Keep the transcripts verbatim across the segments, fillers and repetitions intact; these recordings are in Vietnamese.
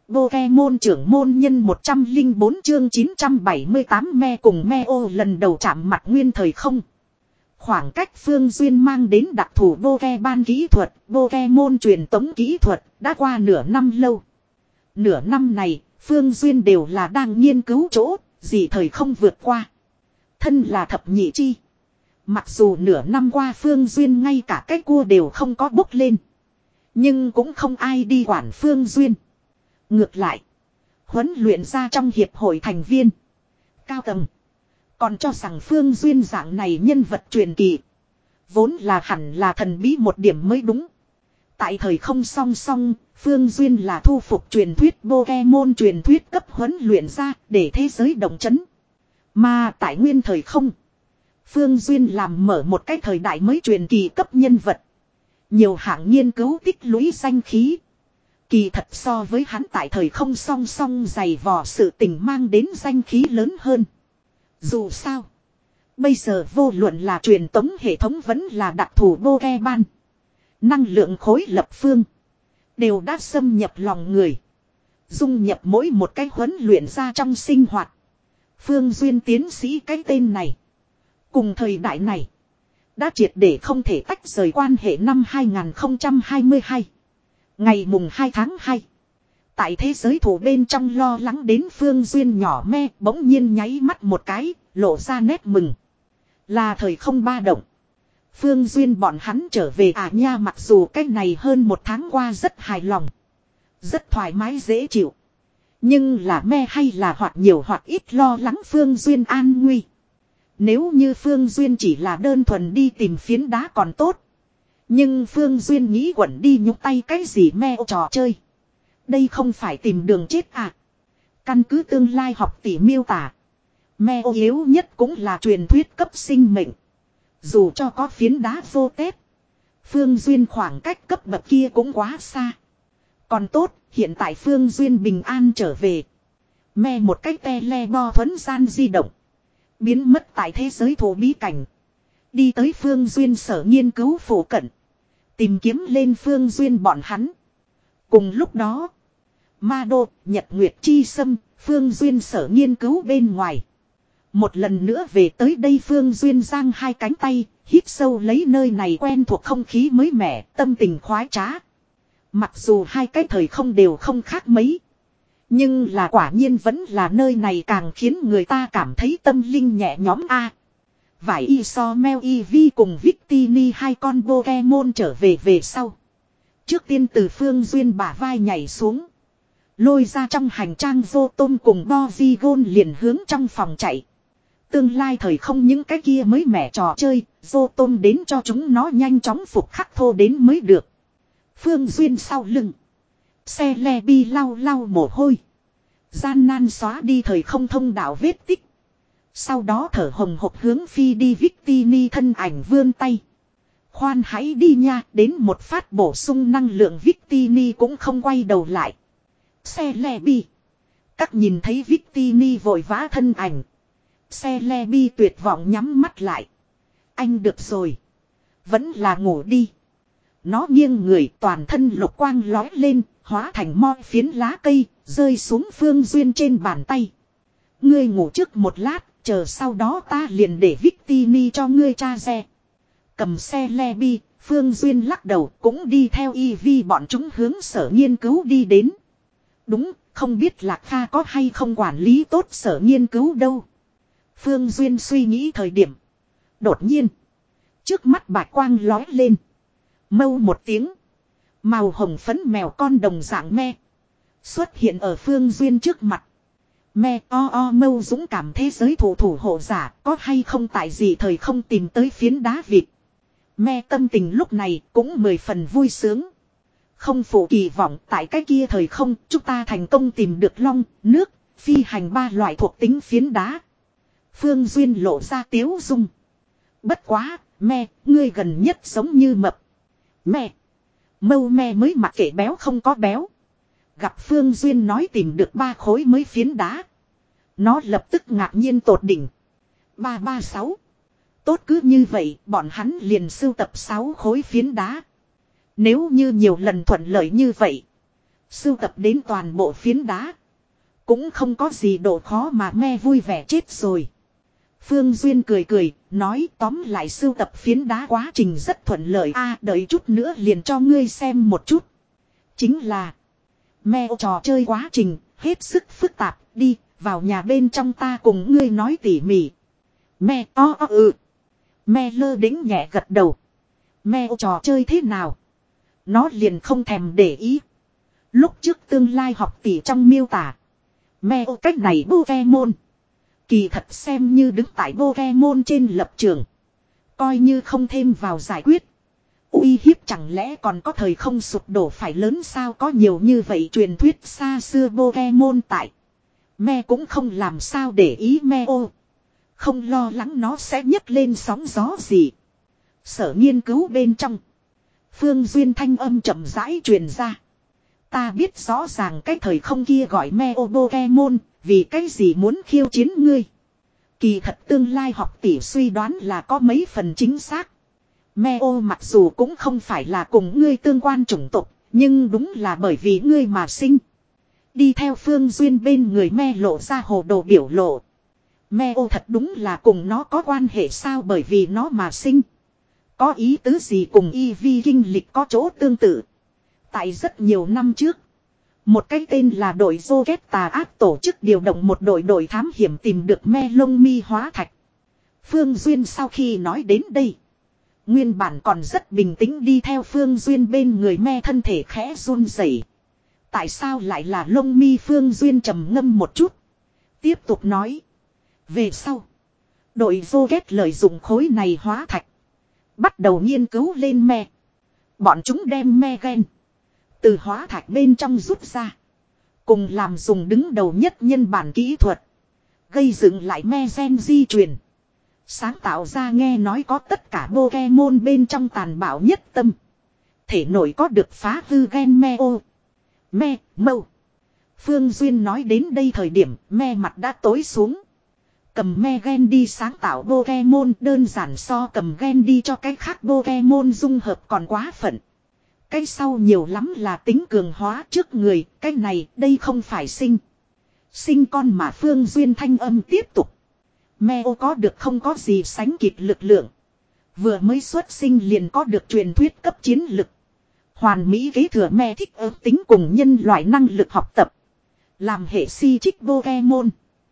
Pokemon trưởng môn nhân một trăm lẻ bốn chương chín trăm bảy mươi tám me cùng me ô lần đầu chạm mặt nguyên thời không. Khoảng cách Phương Duyên mang đến đặc thù Pokemon kỹ thuật, Pokemon truyền tống kỹ thuật đã qua nửa năm lâu. Nửa năm này, Phương Duyên đều là đang nghiên cứu chỗ, gì thời không vượt qua. Thân là thập nhị chi. Mặc dù nửa năm qua Phương Duyên ngay cả cái cua đều không có bốc lên. Nhưng cũng không ai đi quản Phương Duyên. Ngược lại, huấn luyện ra trong hiệp hội thành viên cao tầng còn cho rằng Phương Duyên dạng này nhân vật truyền kỳ vốn là hẳn là thần bí một điểm mới đúng. Tại thời không song song, Phương Duyên là thu phục truyền thuyết Pokemon truyền thuyết cấp huấn luyện ra để thế giới động chấn. Mà tại nguyên thời không, Phương Duyên làm mở một cái thời đại mới truyền kỳ cấp nhân vật. Nhiều hạng nghiên cứu tích lũy danh khí. Kỳ thật so với hắn tại thời không song song dày vò sự tình mang đến danh khí lớn hơn. Dù sao, bây giờ vô luận là truyền tống hệ thống vẫn là đặc thù Pokemon, năng lượng khối lập phương đều đã xâm nhập lòng người, dung nhập mỗi một cái huấn luyện ra trong sinh hoạt. Phương Duyên tiến sĩ cái tên này cùng thời đại này đã triệt để không thể tách rời quan hệ. Năm hai không hai hai, ngày mùng hai tháng hai, tại thế giới thủ bên trong lo lắng đến Phương Duyên nhỏ me bỗng nhiên nháy mắt một cái, lộ ra nét mừng. Là thời không ba động. Phương Duyên bọn hắn trở về à nha, mặc dù cái này hơn một tháng qua rất hài lòng, rất thoải mái dễ chịu. Nhưng là me hay là hoặc nhiều hoặc ít lo lắng Phương Duyên an nguy. Nếu như Phương Duyên chỉ là đơn thuần đi tìm phiến đá còn tốt. Nhưng Phương Duyên nghĩ quẩn đi nhúc tay cái gì me trò chơi. Đây không phải tìm đường chết à. Căn cứ tương lai học tỷ miêu tả, me yếu nhất cũng là truyền thuyết cấp sinh mệnh. Dù cho có phiến đá vô tết, Phương Duyên khoảng cách cấp bậc kia cũng quá xa. Còn tốt, hiện tại Phương Duyên bình an trở về. Me một cách tele bo thuấn gian di động, biến mất tại thế giới thổ bí cảnh. Đi tới Phương Duyên sở nghiên cứu phổ cận, tìm kiếm lên Phương Duyên bọn hắn. Cùng lúc đó, Ma Đô, Nhật Nguyệt Chi Sâm, Phương Duyên sở nghiên cứu bên ngoài. Một lần nữa về tới đây, Phương Duyên giang hai cánh tay, hít sâu lấy nơi này quen thuộc không khí mới mẻ, tâm tình khoái trá. Mặc dù hai cái thời không đều không khác mấy, nhưng là quả nhiên vẫn là nơi này càng khiến người ta cảm thấy tâm linh nhẹ nhõm a. Vải y so meo y vi cùng Victini hai con Pokemon trở về về sau. Trước tiên từ Phương Duyên bả vai nhảy xuống, lôi ra trong hành trang vô tôm cùng Porygon liền hướng trong phòng chạy. Tương lai thời không những cái kia mới mẻ trò chơi, vô tôm đến cho chúng nó nhanh chóng phục khắc thô đến mới được. Phương Duyên sau lưng, xe le bi lau lau mồ hôi, gian nan xóa đi thời không thông đạo vết tích. Sau đó thở hồng hộc hướng phi đi Victini thân ảnh vươn tay. Khoan hãy đi nha, đến một phát bổ sung năng lượng Victini cũng không quay đầu lại. Xe le bi. Các nhìn thấy Victini vội vã thân ảnh, xe le bi tuyệt vọng nhắm mắt lại. Anh được rồi, vẫn là ngủ đi. Nó nghiêng người, toàn thân lục quang lói lên, hóa thành moi phiến lá cây, rơi xuống Phương Duyên trên bàn tay. Ngươi ngủ trước một lát, chờ sau đó ta liền để Victini cho ngươi tra xe. Cầm xe le bi, Phương Duyên lắc đầu cũng đi theo y vi bọn chúng hướng sở nghiên cứu đi đến. Đúng, không biết Lạc Kha có hay không quản lý tốt sở nghiên cứu đâu. Phương Duyên suy nghĩ thời điểm, đột nhiên trước mắt bạch quang lói lên. Mâu một tiếng, màu hồng phấn mèo con đồng dạng me xuất hiện ở Phương Duyên trước mặt. Me o o mâu dũng cảm thế giới thủ thủ hộ giả, có hay không tại gì thời không tìm tới phiến đá vịt. Me tâm tình lúc này cũng mười phần vui sướng. Không phụ kỳ vọng, tại cái kia thời không chúng ta thành công tìm được long, nước, phi hành ba loại thuộc tính phiến đá. Phương Duyên lộ ra tiếu dung. Bất quá, me, ngươi gần nhất giống như mập. Me, mâu me mới mặc kệ béo không có béo. Gặp Phương Duyên nói tìm được ba khối mới phiến đá, nó lập tức ngạc nhiên tột đỉnh. Ba ba sáu. Tốt, cứ như vậy bọn hắn liền sưu tập sáu khối phiến đá. Nếu như nhiều lần thuận lợi như vậy, Sưu tập đến toàn bộ phiến đá. Cũng không có gì độ khó mà me vui vẻ chết rồi. Phương Duyên cười cười, nói tóm lại sưu tập phiến đá quá trình rất thuận lợi. A đợi chút nữa liền cho ngươi xem một chút. Chính là me trò chơi quá trình, hết sức phức tạp, đi, vào nhà bên trong ta cùng ngươi nói tỉ mỉ. Me o o ừ. Me lơ đĩnh nhẹ gật đầu. Me trò chơi thế nào? Nó liền không thèm để ý. Lúc trước tương lai học tỷ trong miêu tả. Me cách này Pokemon. Kỳ thật xem như đứng tại Pokemon trên lập trường. Coi như không thêm vào giải quyết. Uy hiếp chẳng lẽ còn có thời không sụp đổ phải lớn sao, có nhiều như vậy truyền thuyết xa xưa Pokemon tại. Me cũng không làm sao để ý me ô. Không lo lắng nó sẽ nhấc lên sóng gió gì. Sở nghiên cứu bên trong. Phương Duyên thanh âm chậm rãi truyền ra. Ta biết rõ ràng cái thời không kia gọi me ô Pokemon, vì cái gì muốn khiêu chiến ngươi. Kỳ thật tương lai học tỷ suy đoán là có mấy phần chính xác. Me ô mặc dù cũng không phải là cùng ngươi tương quan chủng tộc, nhưng đúng là bởi vì ngươi mà sinh. Đi theo Phương Duyên bên người me lộ ra hồ đồ biểu lộ. Me ô thật đúng là cùng nó có quan hệ sao, bởi vì nó mà sinh. Có ý tứ gì cùng y vi kinh lịch có chỗ tương tự. Tại rất nhiều năm trước, một cái tên là đội Rocket tà ác tổ chức điều động một đội đội thám hiểm tìm được me lông mi hóa thạch. Phương Duyên sau khi nói đến đây, nguyên bản còn rất bình tĩnh đi theo Phương Duyên bên người me thân thể khẽ run rẩy. Tại sao lại là lông mi? Phương Duyên trầm ngâm một chút, tiếp tục nói. Về sau, đội Rocket lợi dụng khối này hóa thạch, bắt đầu nghiên cứu lên me. Bọn chúng đem me gen từ hóa thạch bên trong rút ra, cùng làm dùng đứng đầu nhất nhân bản kỹ thuật, gây dựng lại me gen di truyền. Sáng tạo ra nghe nói có tất cả Pokemon bên trong tàn bạo nhất tâm. Thể nổi có được phá hư gen me ô. Me, mâu. Phương Duyên nói đến đây thời điểm me mặt đã tối xuống. Cầm me gen đi sáng tạo Pokemon đơn giản so cầm gen đi cho cái khác Pokemon dung hợp còn quá phận. Cái sau nhiều lắm là tính cường hóa trước người, cái này đây không phải sinh. Sinh con mà. Phương Duyên thanh âm tiếp tục. Me ô có được không có gì sánh kịp lực lượng. Vừa mới xuất sinh liền có được truyền thuyết cấp chiến lực. Hoàn mỹ kế thừa me thích ứng tính cùng nhân loại năng lực học tập. Làm hệ si trích Pokemon.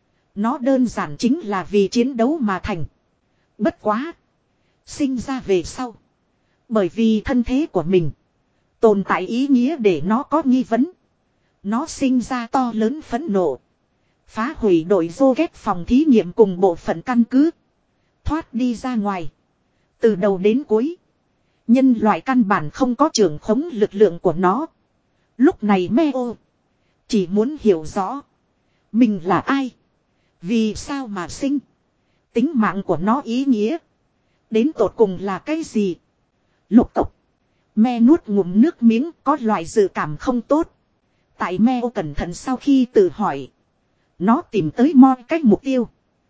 Nó đơn giản chính là vì chiến đấu mà thành. Bất quá. Sinh ra về sau. Bởi vì thân thế của mình. Tồn tại ý nghĩa để nó có nghi vấn. Nó sinh ra to lớn phẫn nộ. Phá hủy đội Rocket phòng thí nghiệm cùng bộ phận căn cứ. Thoát đi ra ngoài. Từ đầu đến cuối. Nhân loại căn bản không có trưởng khống lực lượng của nó. Lúc này Meo chỉ muốn hiểu rõ. Mình là ai. Vì sao mà sinh. Tính mạng của nó ý nghĩa. Đến tột cùng là cái gì. Lục tục. Me nuốt ngụm nước miếng, có loại dự cảm không tốt. Tại Meo cẩn thận sau khi tự hỏi. Nó tìm tới mo cách mục tiêu.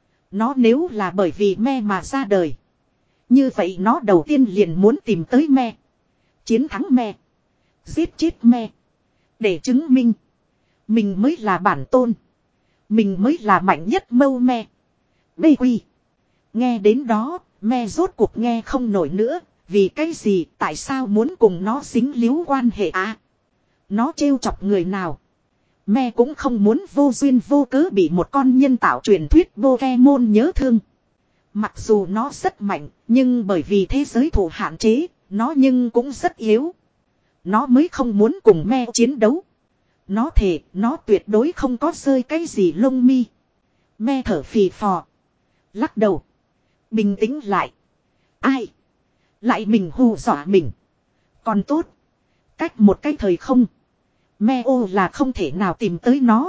Nó nếu là bởi vì me mà ra đời. Như vậy nó đầu tiên liền muốn tìm tới me. Chiến thắng me. Giết chết me. Để chứng minh. Mình mới là bản tôn. Mình mới là mạnh nhất mâu me. Bê quy. Nghe đến đó, me rốt cuộc nghe không nổi nữa. Vì cái gì, tại sao muốn cùng nó dính líu quan hệ à? Nó trêu chọc người nào? Me cũng không muốn vô duyên vô cớ bị một con nhân tạo truyền thuyết Pokemon nhớ thương. Mặc dù nó rất mạnh, nhưng bởi vì thế giới thủ hạn chế, nó nhưng cũng rất yếu. Nó mới không muốn cùng me chiến đấu. Nó thề, nó tuyệt đối không có rơi cái gì lông mi. Me thở phì phò. Lắc đầu. Bình tĩnh lại. Ai? Lại mình hù dọa mình. Còn tốt. Cách một cái thời không. Meo là không thể nào tìm tới nó.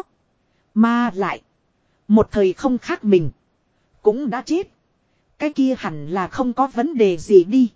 Mà lại. Một thời không khác mình. Cũng đã chết. Cái kia hẳn là không có vấn đề gì đi.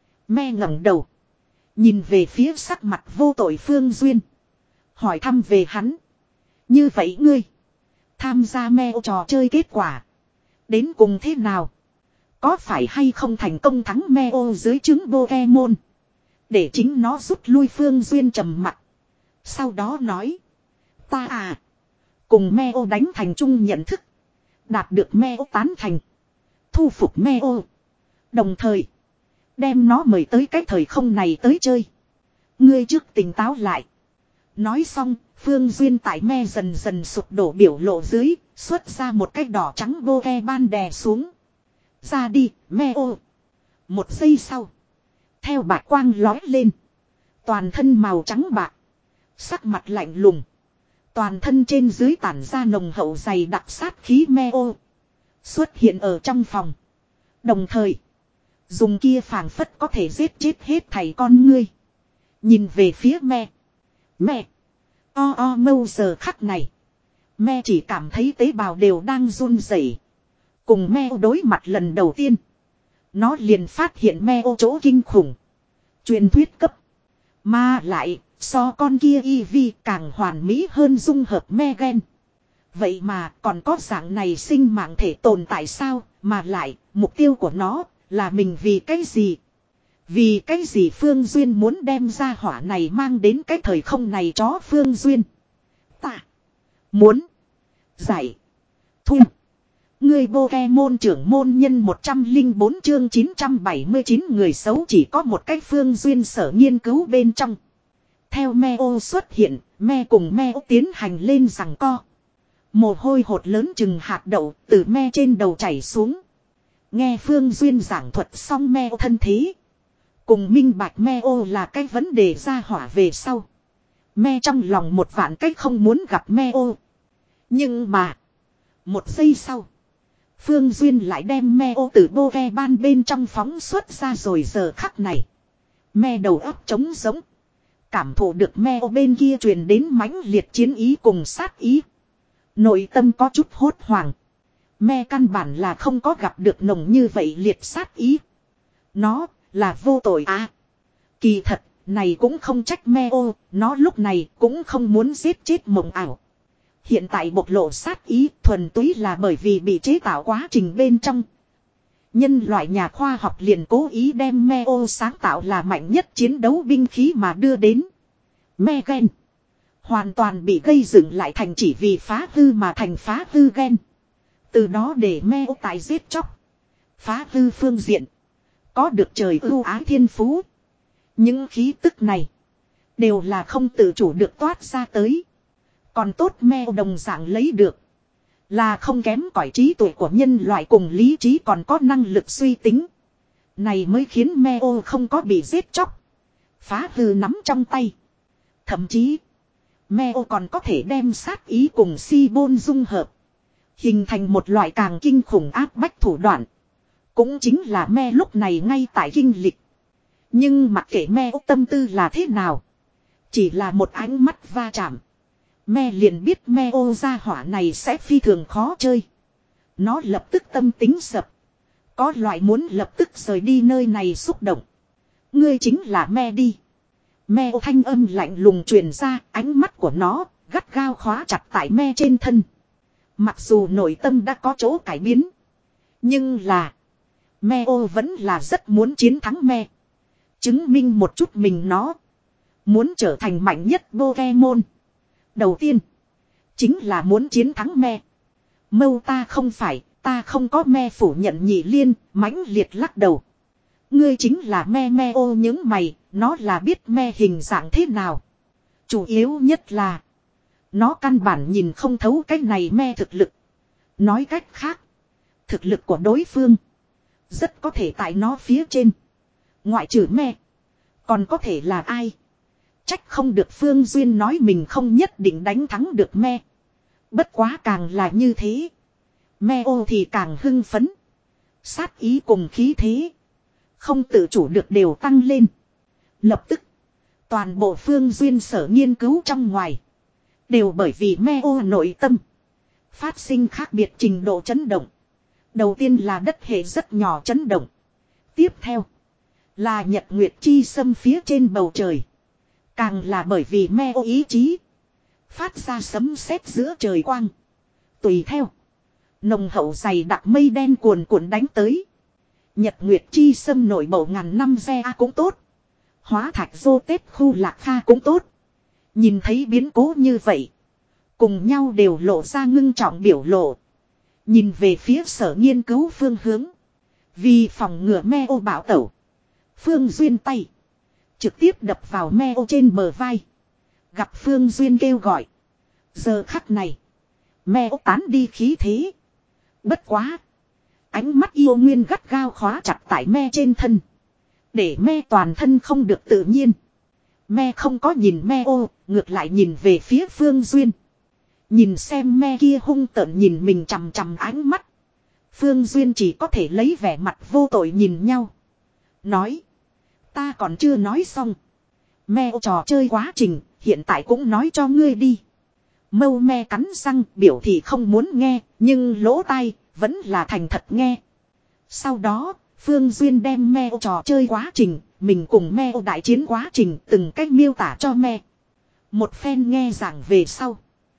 Me ngẩng đầu. Nhìn về phía sắc mặt vô tội Phương Duyên. Hỏi thăm về hắn. Như vậy ngươi. Tham gia Meo trò chơi kết quả. Đến cùng thế nào? Có phải hay không thành công thắng Meo dưới trứng Pokemon. Để chính nó rút lui. Phương Duyên trầm mặt. Sau đó nói. Ta à. Cùng Meo đánh thành chung nhận thức. Đạt được Meo tán thành. Thu phục Meo. Đồng thời. Đem nó mời tới cái thời không này tới chơi. Ngươi trước tỉnh táo lại. Nói xong. Phương Duyên tại me dần dần sụp đổ biểu lộ dưới. Xuất ra một cái đỏ trắng bô ke ban đè xuống. Ra đi Meo. Một giây sau. Theo bạc quang lói lên. Toàn thân màu trắng bạc. Sắc mặt lạnh lùng. Toàn thân trên dưới tản ra nồng hậu dày đặc sát khí Meo. Xuất hiện ở trong phòng. Đồng thời. Dùng kia phảng phất có thể giết chết hết thảy con ngươi. Nhìn về phía me. Me. O o mâu giờ khắc này. Me chỉ cảm thấy tế bào đều đang run rẩy. Cùng Meo đối mặt lần đầu tiên. Nó liền phát hiện Meo chỗ kinh khủng. Truyền thuyết cấp. Mà lại. So con kia Eevee càng hoàn mỹ hơn dung hợp me gen. Vậy mà còn có dạng này sinh mạng thể tồn tại sao? Mà lại mục tiêu của nó là mình vì cái gì? Vì cái gì Phương Duyên muốn đem ra hỏa này mang đến cái thời không này chó Phương Duyên? Ta muốn giải thu. Người Pokemon trưởng môn nhân một trăm lẻ bốn chương chín trăm bảy mươi chín người xấu chỉ có một cái Phương Duyên sở nghiên cứu bên trong. Theo Meo xuất hiện, me cùng Meo tiến hành lên giằng co. Mồ hôi hột lớn chừng hạt đậu từ me trên đầu chảy xuống. Nghe Phương Duyên giảng thuật xong Meo thân thế. Cùng minh bạch Meo là cái vấn đề ra hỏa về sau. Me trong lòng một vạn cách không muốn gặp Meo. Nhưng mà. Một giây sau. Phương Duyên lại đem Meo từ bô ve ban bên trong phóng xuất ra rồi giờ khắc này. Me đầu óc trống giống. Cảm thụ được Meo bên kia truyền đến mãnh liệt chiến ý cùng sát ý. Nội tâm có chút hốt hoảng. Me căn bản là không có gặp được nồng như vậy liệt sát ý. Nó là vô tội à. Kỳ thật, này cũng không trách Meo, nó lúc này cũng không muốn giết chết mộng ảo. Hiện tại bộc lộ sát ý thuần túy là bởi vì bị chế tạo quá trình bên trong. Nhân loại nhà khoa học liền cố ý đem Meo sáng tạo là mạnh nhất chiến đấu binh khí mà đưa đến. Me gen. Hoàn toàn bị gây dựng lại thành chỉ vì phá hư mà thành phá hư gen. Từ đó để Meo tại giết chóc. Phá hư phương diện. Có được trời ưu ái thiên phú. Những khí tức này. Đều là không tự chủ được toát ra tới. Còn tốt Meo đồng dạng lấy được. Là không kém cỏi trí tuệ của nhân loại cùng lý trí còn có năng lực suy tính. Này mới khiến Meo không có bị giết chóc. Phá hư nắm trong tay. Thậm chí. Meo còn có thể đem sát ý cùng si bôn dung hợp. Hình thành một loại càng kinh khủng áp bách thủ đoạn. Cũng chính là Me lúc này ngay tại kinh lịch. Nhưng mặc kệ Meo tâm tư là thế nào. Chỉ là một ánh mắt va chạm. Me liền biết Meo gia hỏa này sẽ phi thường khó chơi. Nó lập tức tâm tính sập. Có loại muốn lập tức rời đi nơi này xúc động. Ngươi chính là Me đi. Meo thanh âm lạnh lùng truyền ra, ánh mắt của nó gắt gao khóa chặt tại Me trên thân. Mặc dù nội tâm đã có chỗ cải biến. Nhưng là Meo vẫn là rất muốn chiến thắng Me. Chứng minh một chút mình nó. Muốn trở thành mạnh nhất Pokemon. Đầu tiên. Chính là muốn chiến thắng Me. Mâu ta không phải. Ta không có Me phủ nhận nhị liên. Mãnh liệt lắc đầu. Ngươi chính là Me. Meo những mày. Nó là biết Me hình dạng thế nào. Chủ yếu nhất là. Nó căn bản nhìn không thấu cái này Me thực lực. Nói cách khác. Thực lực của đối phương. Rất có thể tại nó phía trên. Ngoại trừ Me. Còn có thể là ai. Trách không được Phương Duyên nói mình không nhất định đánh thắng được Me. Bất quá càng là như thế. Meo thì càng hưng phấn. Sát ý cùng khí thế. Không tự chủ được đều tăng lên. Lập tức. Toàn bộ Phương Duyên sở nghiên cứu trong ngoài. Đều bởi vì Meo nội tâm. Phát sinh khác biệt trình độ chấn động. Đầu tiên là đất hệ rất nhỏ chấn động. Tiếp theo. Là nhật nguyệt chi xâm phía trên bầu trời. Càng là bởi vì Meo ý chí. Phát ra sấm sét giữa trời quang. Tùy theo. Nồng hậu dày đặc mây đen cuồn cuộn đánh tới. Nhật nguyệt chi xâm nổi bầu ngàn năm xe cũng tốt. Hóa thạch dô tết khu lạc kha cũng tốt. Nhìn thấy biến cố như vậy. Cùng nhau đều lộ ra ngưng trọng biểu lộ. Nhìn về phía sở nghiên cứu phương hướng. Vì phòng ngừa me ô bảo tẩu. Phương Duyên tay. Trực tiếp đập vào me ô trên bờ vai. Gặp Phương Duyên kêu gọi. Giờ khắc này. Me ô tán đi khí thế. Bất quá. Ánh mắt yêu nguyên gắt gao khóa chặt tại me trên thân. Để me toàn thân không được tự nhiên. Me không có nhìn me ô. Ngược lại nhìn về phía Phương Duyên. Nhìn xem me kia hung tợn nhìn mình chằm chằm ánh mắt. Phương Duyên chỉ có thể lấy vẻ mặt vô tội nhìn nhau. Nói. Ta còn chưa nói xong. Me trò chơi quá trình. Hiện tại cũng nói cho ngươi đi. Mâu me cắn răng biểu thị không muốn nghe. Nhưng lỗ tai vẫn là thành thật nghe. Sau đó Phương Duyên đem me trò chơi quá trình. Mình cùng me đại chiến quá trình. Từng cách miêu tả cho me. Một phen nghe giảng về sau.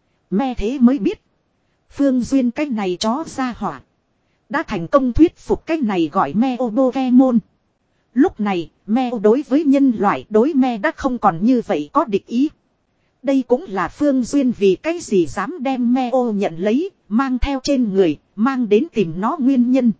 Me thế mới biết. Phương Duyên cái này chó ra hỏa. Đã thành công thuyết phục cái này gọi me ô Pokemon. Lúc này, me đối với nhân loại đối me đã không còn như vậy có địch ý. Đây cũng là Phương Duyên vì cái gì dám đem me ô nhận lấy, mang theo trên người, mang đến tìm nó nguyên nhân.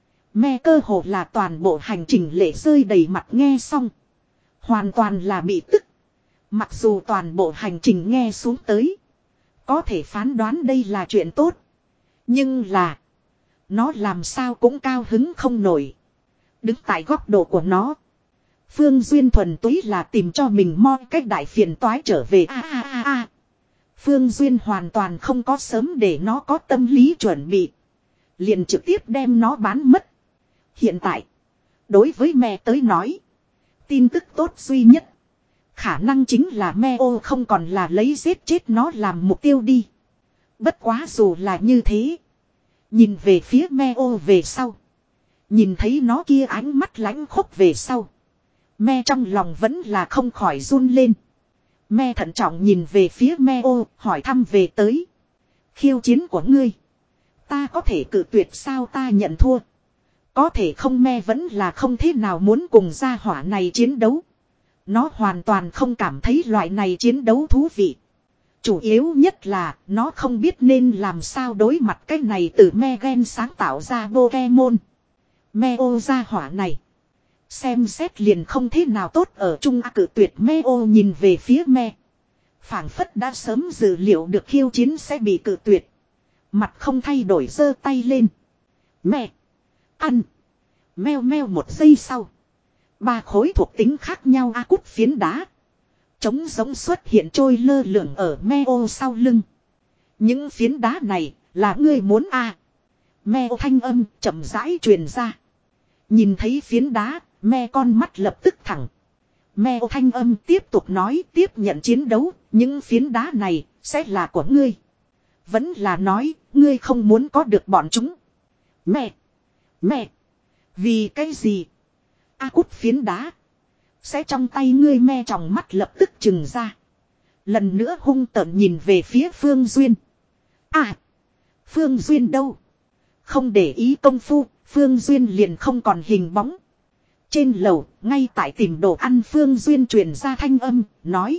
Me cơ hồ là toàn bộ hành trình lệ rơi đầy mặt nghe xong. Hoàn toàn là bị tức. Mặc dù toàn bộ hành trình nghe xuống tới. Có thể phán đoán đây là chuyện tốt. Nhưng là. Nó làm sao cũng cao hứng không nổi. Đứng tại góc độ của nó. Phương Duyên thuần túy là tìm cho mình mo cách đại phiền toái trở về a a a a. Phương Duyên hoàn toàn không có sớm để nó có tâm lý chuẩn bị. Liền trực tiếp đem nó bán mất. Hiện tại. Đối với mẹ tới nói. Tin tức tốt duy nhất. Khả năng chính là me ô không còn là lấy giết chết nó làm mục tiêu đi. Bất quá dù là như thế. Nhìn về phía me ô về sau. Nhìn thấy nó kia ánh mắt lãnh khốc về sau. Me trong lòng vẫn là không khỏi run lên. Me thận trọng nhìn về phía me ô hỏi thăm về tới. Khiêu chiến của ngươi. Ta có thể cự tuyệt sao ta nhận thua. Có thể không me vẫn là không thế nào muốn cùng gia hỏa này chiến đấu. Nó hoàn toàn không cảm thấy loại này chiến đấu thú vị. Chủ yếu nhất là nó không biết nên làm sao đối mặt cái này từ me gen sáng tạo ra Pokemon. Me ô gia hỏa này. Xem xét liền không thế nào tốt ở chung a cự tuyệt me ô nhìn về phía me. Phảng phất đã sớm dự liệu được khiêu chiến sẽ bị cự tuyệt. Mặt không thay đổi giơ tay lên. Me. Ăn. Meo meo một giây sau. Ba khối thuộc tính khác nhau a cút phiến đá. Trống giống xuất hiện trôi lơ lửng ở me ô sau lưng. Những phiến đá này là ngươi muốn a à. Me ô thanh âm chậm rãi truyền ra. Nhìn thấy phiến đá, me con mắt lập tức thẳng. Me ô thanh âm tiếp tục nói tiếp nhận chiến đấu, những phiến đá này sẽ là của ngươi. Vẫn là nói, ngươi không muốn có được bọn chúng. Mẹ! Mẹ! Vì cái gì? A cút phiến đá. Sẽ trong tay ngươi me tròng mắt lập tức trừng ra. Lần nữa hung tợn nhìn về phía Phương Duyên. À! Phương Duyên đâu? Không để ý công phu, Phương Duyên liền không còn hình bóng. Trên lầu, ngay tại tìm đồ ăn Phương Duyên truyền ra thanh âm, nói.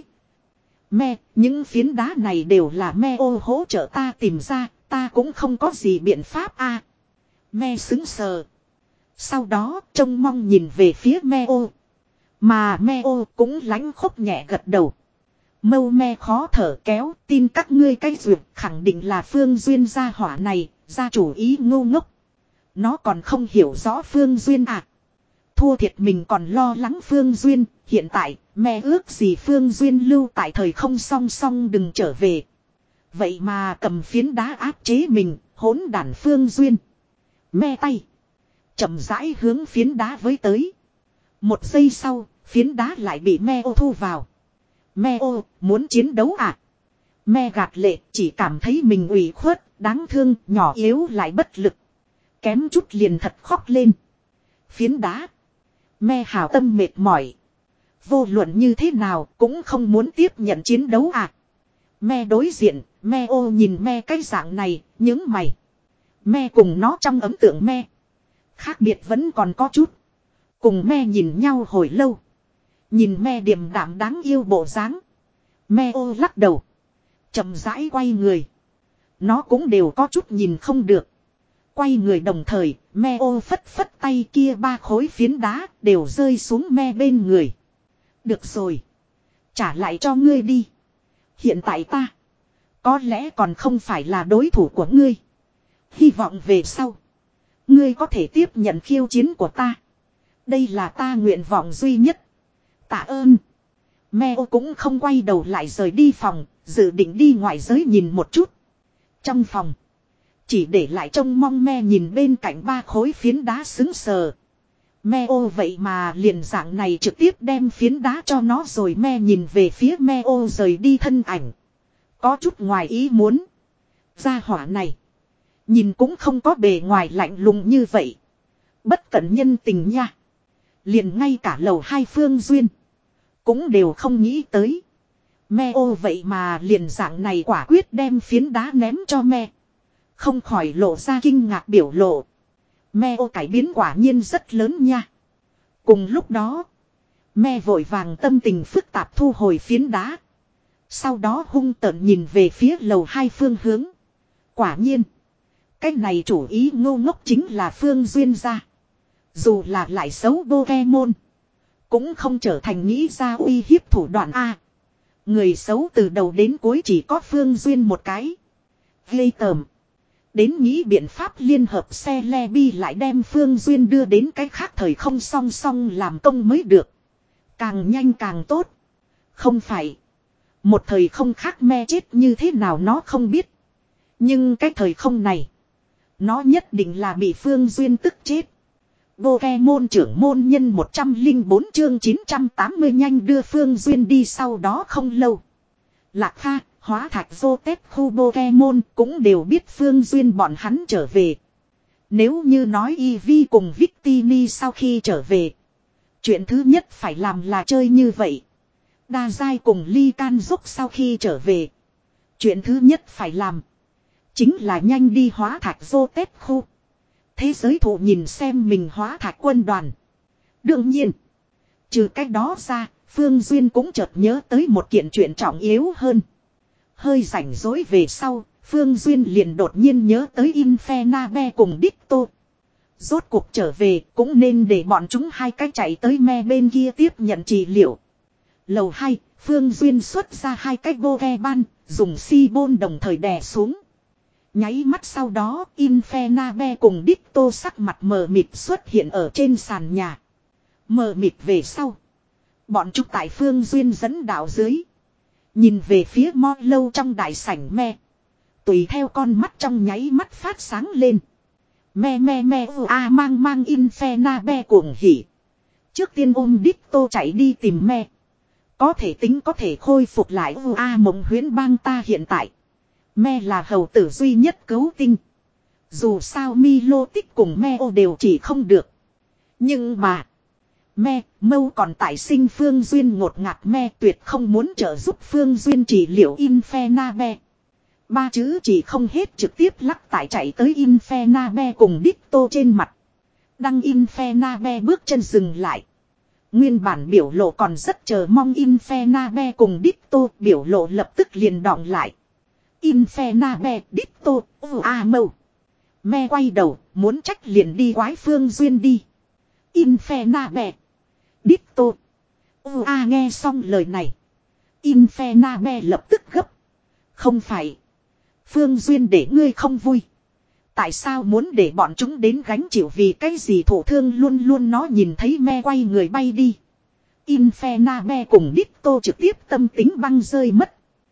Me, những phiến đá này đều là me ô hỗ trợ ta tìm ra, ta cũng không có gì biện pháp a. À, me xứng sờ. Sau đó, trông mong nhìn về phía me ô. Mà me ô cũng lánh khóc nhẹ gật đầu. Mâu me khó thở kéo, tin các ngươi cái duyệt khẳng định là Phương Duyên gia hỏa này, gia chủ ý ngu ngốc. Nó còn không hiểu rõ Phương Duyên à. Thua thiệt mình còn lo lắng Phương Duyên, hiện tại, me ước gì Phương Duyên lưu tại thời không song song đừng trở về. Vậy mà cầm phiến đá áp chế mình, hỗn đản Phương Duyên. Me tay. Chậm rãi hướng phiến đá với tới. Một giây sau, phiến đá lại bị me ô thu vào. Me ô, muốn chiến đấu à? Me gạt lệ, chỉ cảm thấy mình ủy khuất, đáng thương, nhỏ yếu lại bất lực. Kém chút liền thật khóc lên. Phiến đá. Me hào tâm mệt mỏi. Vô luận như thế nào cũng không muốn tiếp nhận chiến đấu à. Me đối diện, me ô nhìn me cái dạng này, những mày. Me cùng nó trong ấn tượng me. Khác biệt vẫn còn có chút. Cùng me nhìn nhau hồi lâu. Nhìn me điềm đạm đáng yêu bộ dáng. Meo lắc đầu. Chậm rãi quay người. Nó cũng đều có chút nhìn không được. Quay người đồng thời, Meo phất phất tay kia ba khối phiến đá đều rơi xuống me bên người. Được rồi. Trả lại cho ngươi đi. Hiện tại ta. Có lẽ còn không phải là đối thủ của ngươi. Hy vọng về sau. Ngươi có thể tiếp nhận khiêu chiến của ta. Đây là ta nguyện vọng duy nhất. Tạ ơn. Meo cũng không quay đầu lại rời đi phòng. Dự định đi ngoài giới nhìn một chút. Trong phòng. Chỉ để lại trông mong me nhìn bên cạnh ba khối phiến đá xứng sờ. Meo vậy mà liền dạng này trực tiếp đem phiến đá cho nó rồi me nhìn về phía Meo rời đi thân ảnh. Có chút ngoài ý muốn. Gia hỏa này. Nhìn cũng không có bề ngoài lạnh lùng như vậy. Bất cẩn nhân tình nha. Liền ngay cả lầu hai Phương Duyên. Cũng đều không nghĩ tới. Meo vậy mà liền dạng này quả quyết đem phiến đá ném cho me. Không khỏi lộ ra kinh ngạc biểu lộ. Meo cải biến quả nhiên rất lớn nha. Cùng lúc đó. Me vội vàng tâm tình phức tạp thu hồi phiến đá. Sau đó hung tợn nhìn về phía lầu hai phương hướng. Quả nhiên. Cái này chủ ý ngô ngốc chính là Phương Duyên gia. Dù là lại xấu Pokemon. Cũng không trở thành nghĩ ra uy hiếp thủ đoạn A. Người xấu từ đầu đến cuối chỉ có Phương Duyên một cái. Ghê tởm. Đến nghĩ biện pháp liên hợp xe le bi lại đem Phương Duyên đưa đến cái khác thời không song song làm công mới được. Càng nhanh càng tốt. Không phải. Một thời không khác me chết như thế nào nó không biết. Nhưng cái thời không này. Nó nhất định là bị Phương Duyên tức chết. Pokemon trưởng môn nhân một trăm lẻ bốn chương chín trăm tám mươi nhanh đưa Phương Duyên đi sau đó không lâu. Lạc Kha, Hóa Thạch Vô Tết khu Pokemon cũng đều biết Phương Duyên bọn hắn trở về. Nếu như nói Eevee cùng Victini sau khi trở về. Chuyện thứ nhất phải làm là chơi như vậy. Đa Giai cùng Ly Can Giúp sau khi trở về. Chuyện thứ nhất phải làm. Chính là nhanh đi Hóa Thạch Vô Tết khu. Thế giới thụ nhìn xem mình Hóa Thạch quân đoàn. Đương nhiên. Trừ cách đó ra, Phương Duyên cũng chợt nhớ tới một kiện chuyện trọng yếu hơn. Hơi rảnh rỗi về sau, Phương Duyên liền đột nhiên nhớ tới Infernabe cùng Ditto. Rốt cuộc trở về cũng nên để bọn chúng hai cách chạy tới me bên kia tiếp nhận trị liệu. Lầu hai, Phương Duyên xuất ra hai cái Pokemon, dùng si bôn đồng thời đè xuống. Nháy mắt sau đó, Infernabe cùng Ditto sắc mặt mờ mịt xuất hiện ở trên sàn nhà. Mờ mịt về sau. Bọn chúng tại Phương Duyên dẫn đạo dưới. Nhìn về phía mo lâu trong đại sảnh me. Tùy theo con mắt trong nháy mắt phát sáng lên. Me me me u a mang mang Infernabe cuồng hỉ. Trước tiên ôm Ditto chạy đi tìm me. Có thể tính có thể khôi phục lại u a mộng huyễn bang ta hiện tại. Me là hầu tử duy nhất cứu tinh. Dù sao Milo tích cùng Meo đều chỉ không được. Nhưng mà. Me, mâu còn tại sinh Phương Duyên ngột ngạt me tuyệt không muốn trợ giúp Phương Duyên trị liệu Infernabe. Ba chữ chỉ không hết trực tiếp lắc tại chạy tới Infernabe cùng Ditto trên mặt. Đăng Infernabe bước chân dừng lại. Nguyên bản biểu lộ còn rất chờ mong Infernabe cùng Ditto biểu lộ lập tức liền đọng lại. Infernabe, Ditto, u a mâu. Me quay đầu, muốn trách liền đi quái Phương Duyên đi. Infernabe, Ditto, u a nghe xong lời này. Infernabe lập tức gấp. Không phải. Phương Duyên để ngươi không vui. Tại sao muốn để bọn chúng đến gánh chịu vì cái gì thổ thương luôn luôn nó nhìn thấy me quay người bay đi. Infernabe cùng Ditto trực tiếp tâm tính băng rơi mất.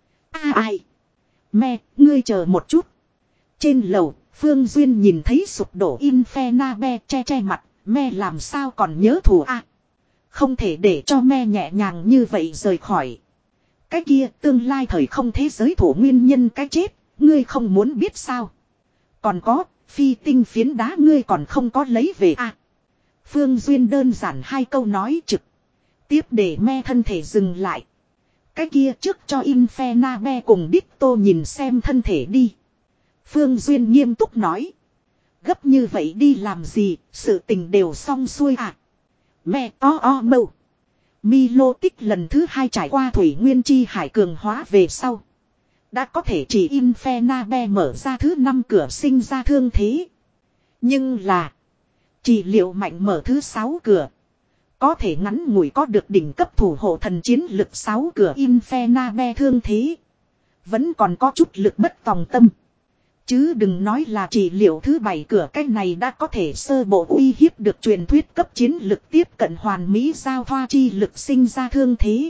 A ai. Me, ngươi chờ một chút. Trên lầu, Phương Duyên nhìn thấy sụp đổ Infernabe che che mặt, me làm sao còn nhớ thù a? Không thể để cho me nhẹ nhàng như vậy rời khỏi. Cái kia tương lai thời không thế giới thủ nguyên nhân cái chết, ngươi không muốn biết sao? Còn có, phi tinh phiến đá ngươi còn không có lấy về a? Phương Duyên đơn giản hai câu nói trực. Tiếp để me thân thể dừng lại. Cái kia trước cho Infernabe cùng Ditto nhìn xem thân thể đi. Phương Duyên nghiêm túc nói. Gấp như vậy đi làm gì, sự tình đều xong xuôi à. Me o o mâu. Milotic lần thứ hai trải qua thủy nguyên chi hải cường hóa về sau. Đã có thể chỉ Infernabe mở ra thứ năm cửa sinh ra thương thế. Nhưng là. Chỉ liệu mạnh mở thứ sáu cửa. Có thể ngắn ngủi có được đỉnh cấp thủ hộ thần chiến lực sáu cửa Infernabe thương thế. Vẫn còn có chút lực bất tòng tâm. Chứ đừng nói là chỉ liệu thứ bảy cửa cái này đã có thể sơ bộ uy hiếp được truyền thuyết cấp chiến lực tiếp cận hoàn mỹ giao thoa chi lực sinh ra thương thế.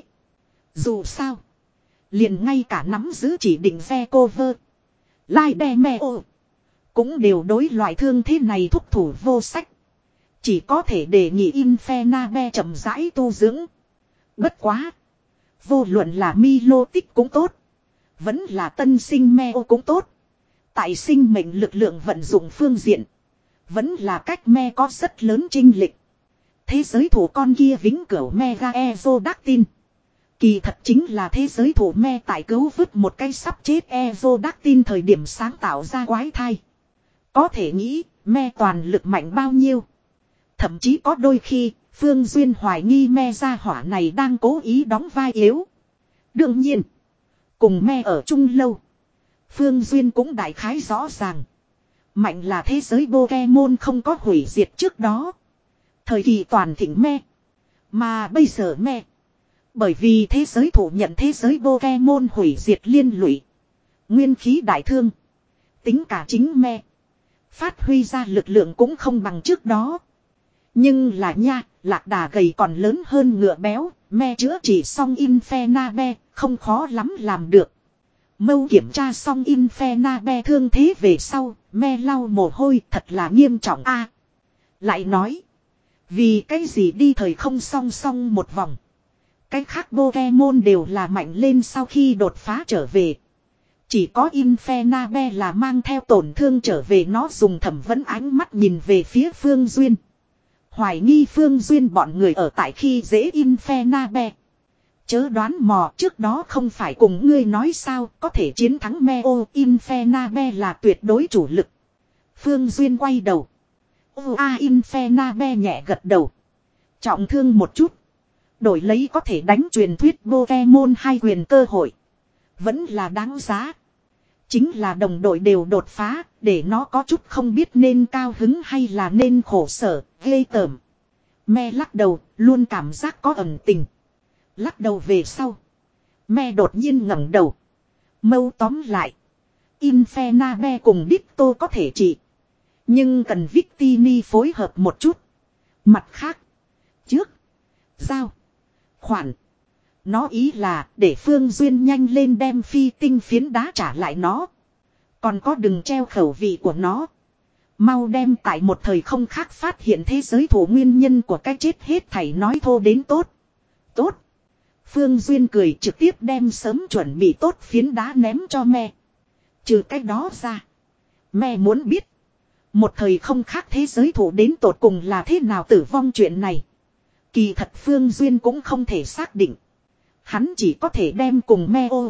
Dù sao. Liền ngay cả nắm giữ chỉ định ve cover. Laidemeo. Cũng đều đối loại thương thế này thúc thủ vô sách. Chỉ có thể đề nghị Infernabe chậm rãi tu dưỡng. Bất quá. Vô luận là Milotic cũng tốt. Vẫn là tân sinh Meo cũng tốt. Tại sinh mệnh lực lượng vận dụng phương diện. Vẫn là cách me có rất lớn chênh lệch. Thế giới thủ con kia vĩnh cửu Mega Exodactyl. Kỳ thật chính là thế giới thủ me tại cứu vứt một cái sắp chết Exodactyl thời điểm sáng tạo ra quái thai. Có thể nghĩ me toàn lực mạnh bao nhiêu. Thậm chí có đôi khi Phương Duyên hoài nghi me gia hỏa này đang cố ý đóng vai yếu. Đương nhiên. Cùng me ở chung lâu. Phương Duyên cũng đại khái rõ ràng. Mạnh là thế giới Pokemon không có hủy diệt trước đó. Thời kỳ toàn thịnh me. Mà bây giờ me. Bởi vì thế giới thủ nhận thế giới Pokemon hủy diệt liên lụy. Nguyên khí đại thương. Tính cả chính me. Phát huy ra lực lượng cũng không bằng trước đó. Nhưng là nha, lạc đà gầy còn lớn hơn ngựa béo. Me chữa trị xong Infernabe, không khó lắm làm được. Mâu kiểm tra xong Infernabe thương thế về sau, me lau mồ hôi thật là nghiêm trọng a. À, lại nói, vì cái gì đi thời không song song một vòng. Cái khác Pokemon đều là mạnh lên sau khi đột phá trở về. Chỉ có Infernabe là mang theo tổn thương trở về, nó dùng thẩm vấn ánh mắt nhìn về phía Phương Duyên. Hoài nghi Phương Duyên bọn người ở tại khi dễ Infernabe. Chớ đoán mò, trước đó không phải cùng ngươi nói sao có thể chiến thắng Meo. Infernabe là tuyệt đối chủ lực. Phương Duyên quay đầu. Ô a Infernabe nhẹ gật đầu. Trọng thương một chút. Đổi lấy có thể đánh truyền thuyết Pokemon hai quyền cơ hội. Vẫn là đáng giá. Chính là đồng đội đều đột phá. Để nó có chút không biết nên cao hứng hay là nên khổ sở, ghê tởm. Me lắc đầu, luôn cảm giác có ẩn tình. Lắc đầu về sau. Me đột nhiên ngẩng đầu. Mâu tóm lại. Infernabe cùng Ditto có thể trị. Nhưng cần Victini phối hợp một chút. Mặt khác. Trước. Giao. Khoản. Nó ý là để Phương Duyên nhanh lên đem phi tinh phiến đá trả lại nó. Còn có đừng treo khẩu vị của nó. Mau đem tại một thời không khác phát hiện thế giới thủ nguyên nhân của cái chết hết thảy nói thô đến tốt. Tốt. Phương Duyên cười trực tiếp đem sớm chuẩn bị tốt phiến đá ném cho me. Trừ cái đó ra. Me muốn biết. Một thời không khác thế giới thủ đến tột cùng là thế nào tử vong chuyện này. Kỳ thật Phương Duyên cũng không thể xác định. Hắn chỉ có thể đem cùng Meo.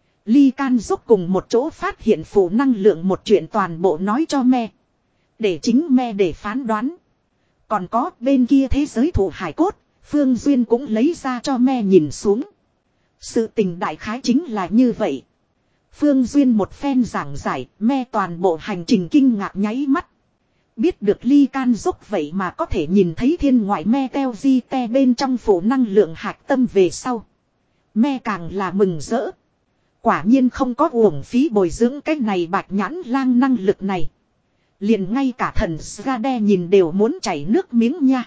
Ly Can giúp cùng một chỗ phát hiện phụ năng lượng một chuyện toàn bộ nói cho me. Để chính me để phán đoán. Còn có bên kia thế giới thủ hải cốt. Phương Duyên cũng lấy ra cho me nhìn xuống. Sự tình đại khái chính là như vậy. Phương Duyên một phen giảng giải, me toàn bộ hành trình kinh ngạc nháy mắt. Biết được Ly Can giúp vậy mà có thể nhìn thấy thiên ngoại me teo di te bên trong phủ năng lượng hạt tâm về sau. Me càng là mừng rỡ. Quả nhiên không có uổng phí bồi dưỡng cái này bạch nhãn lang năng lực này. Liền ngay cả thần Sgade nhìn đều muốn chảy nước miếng nha.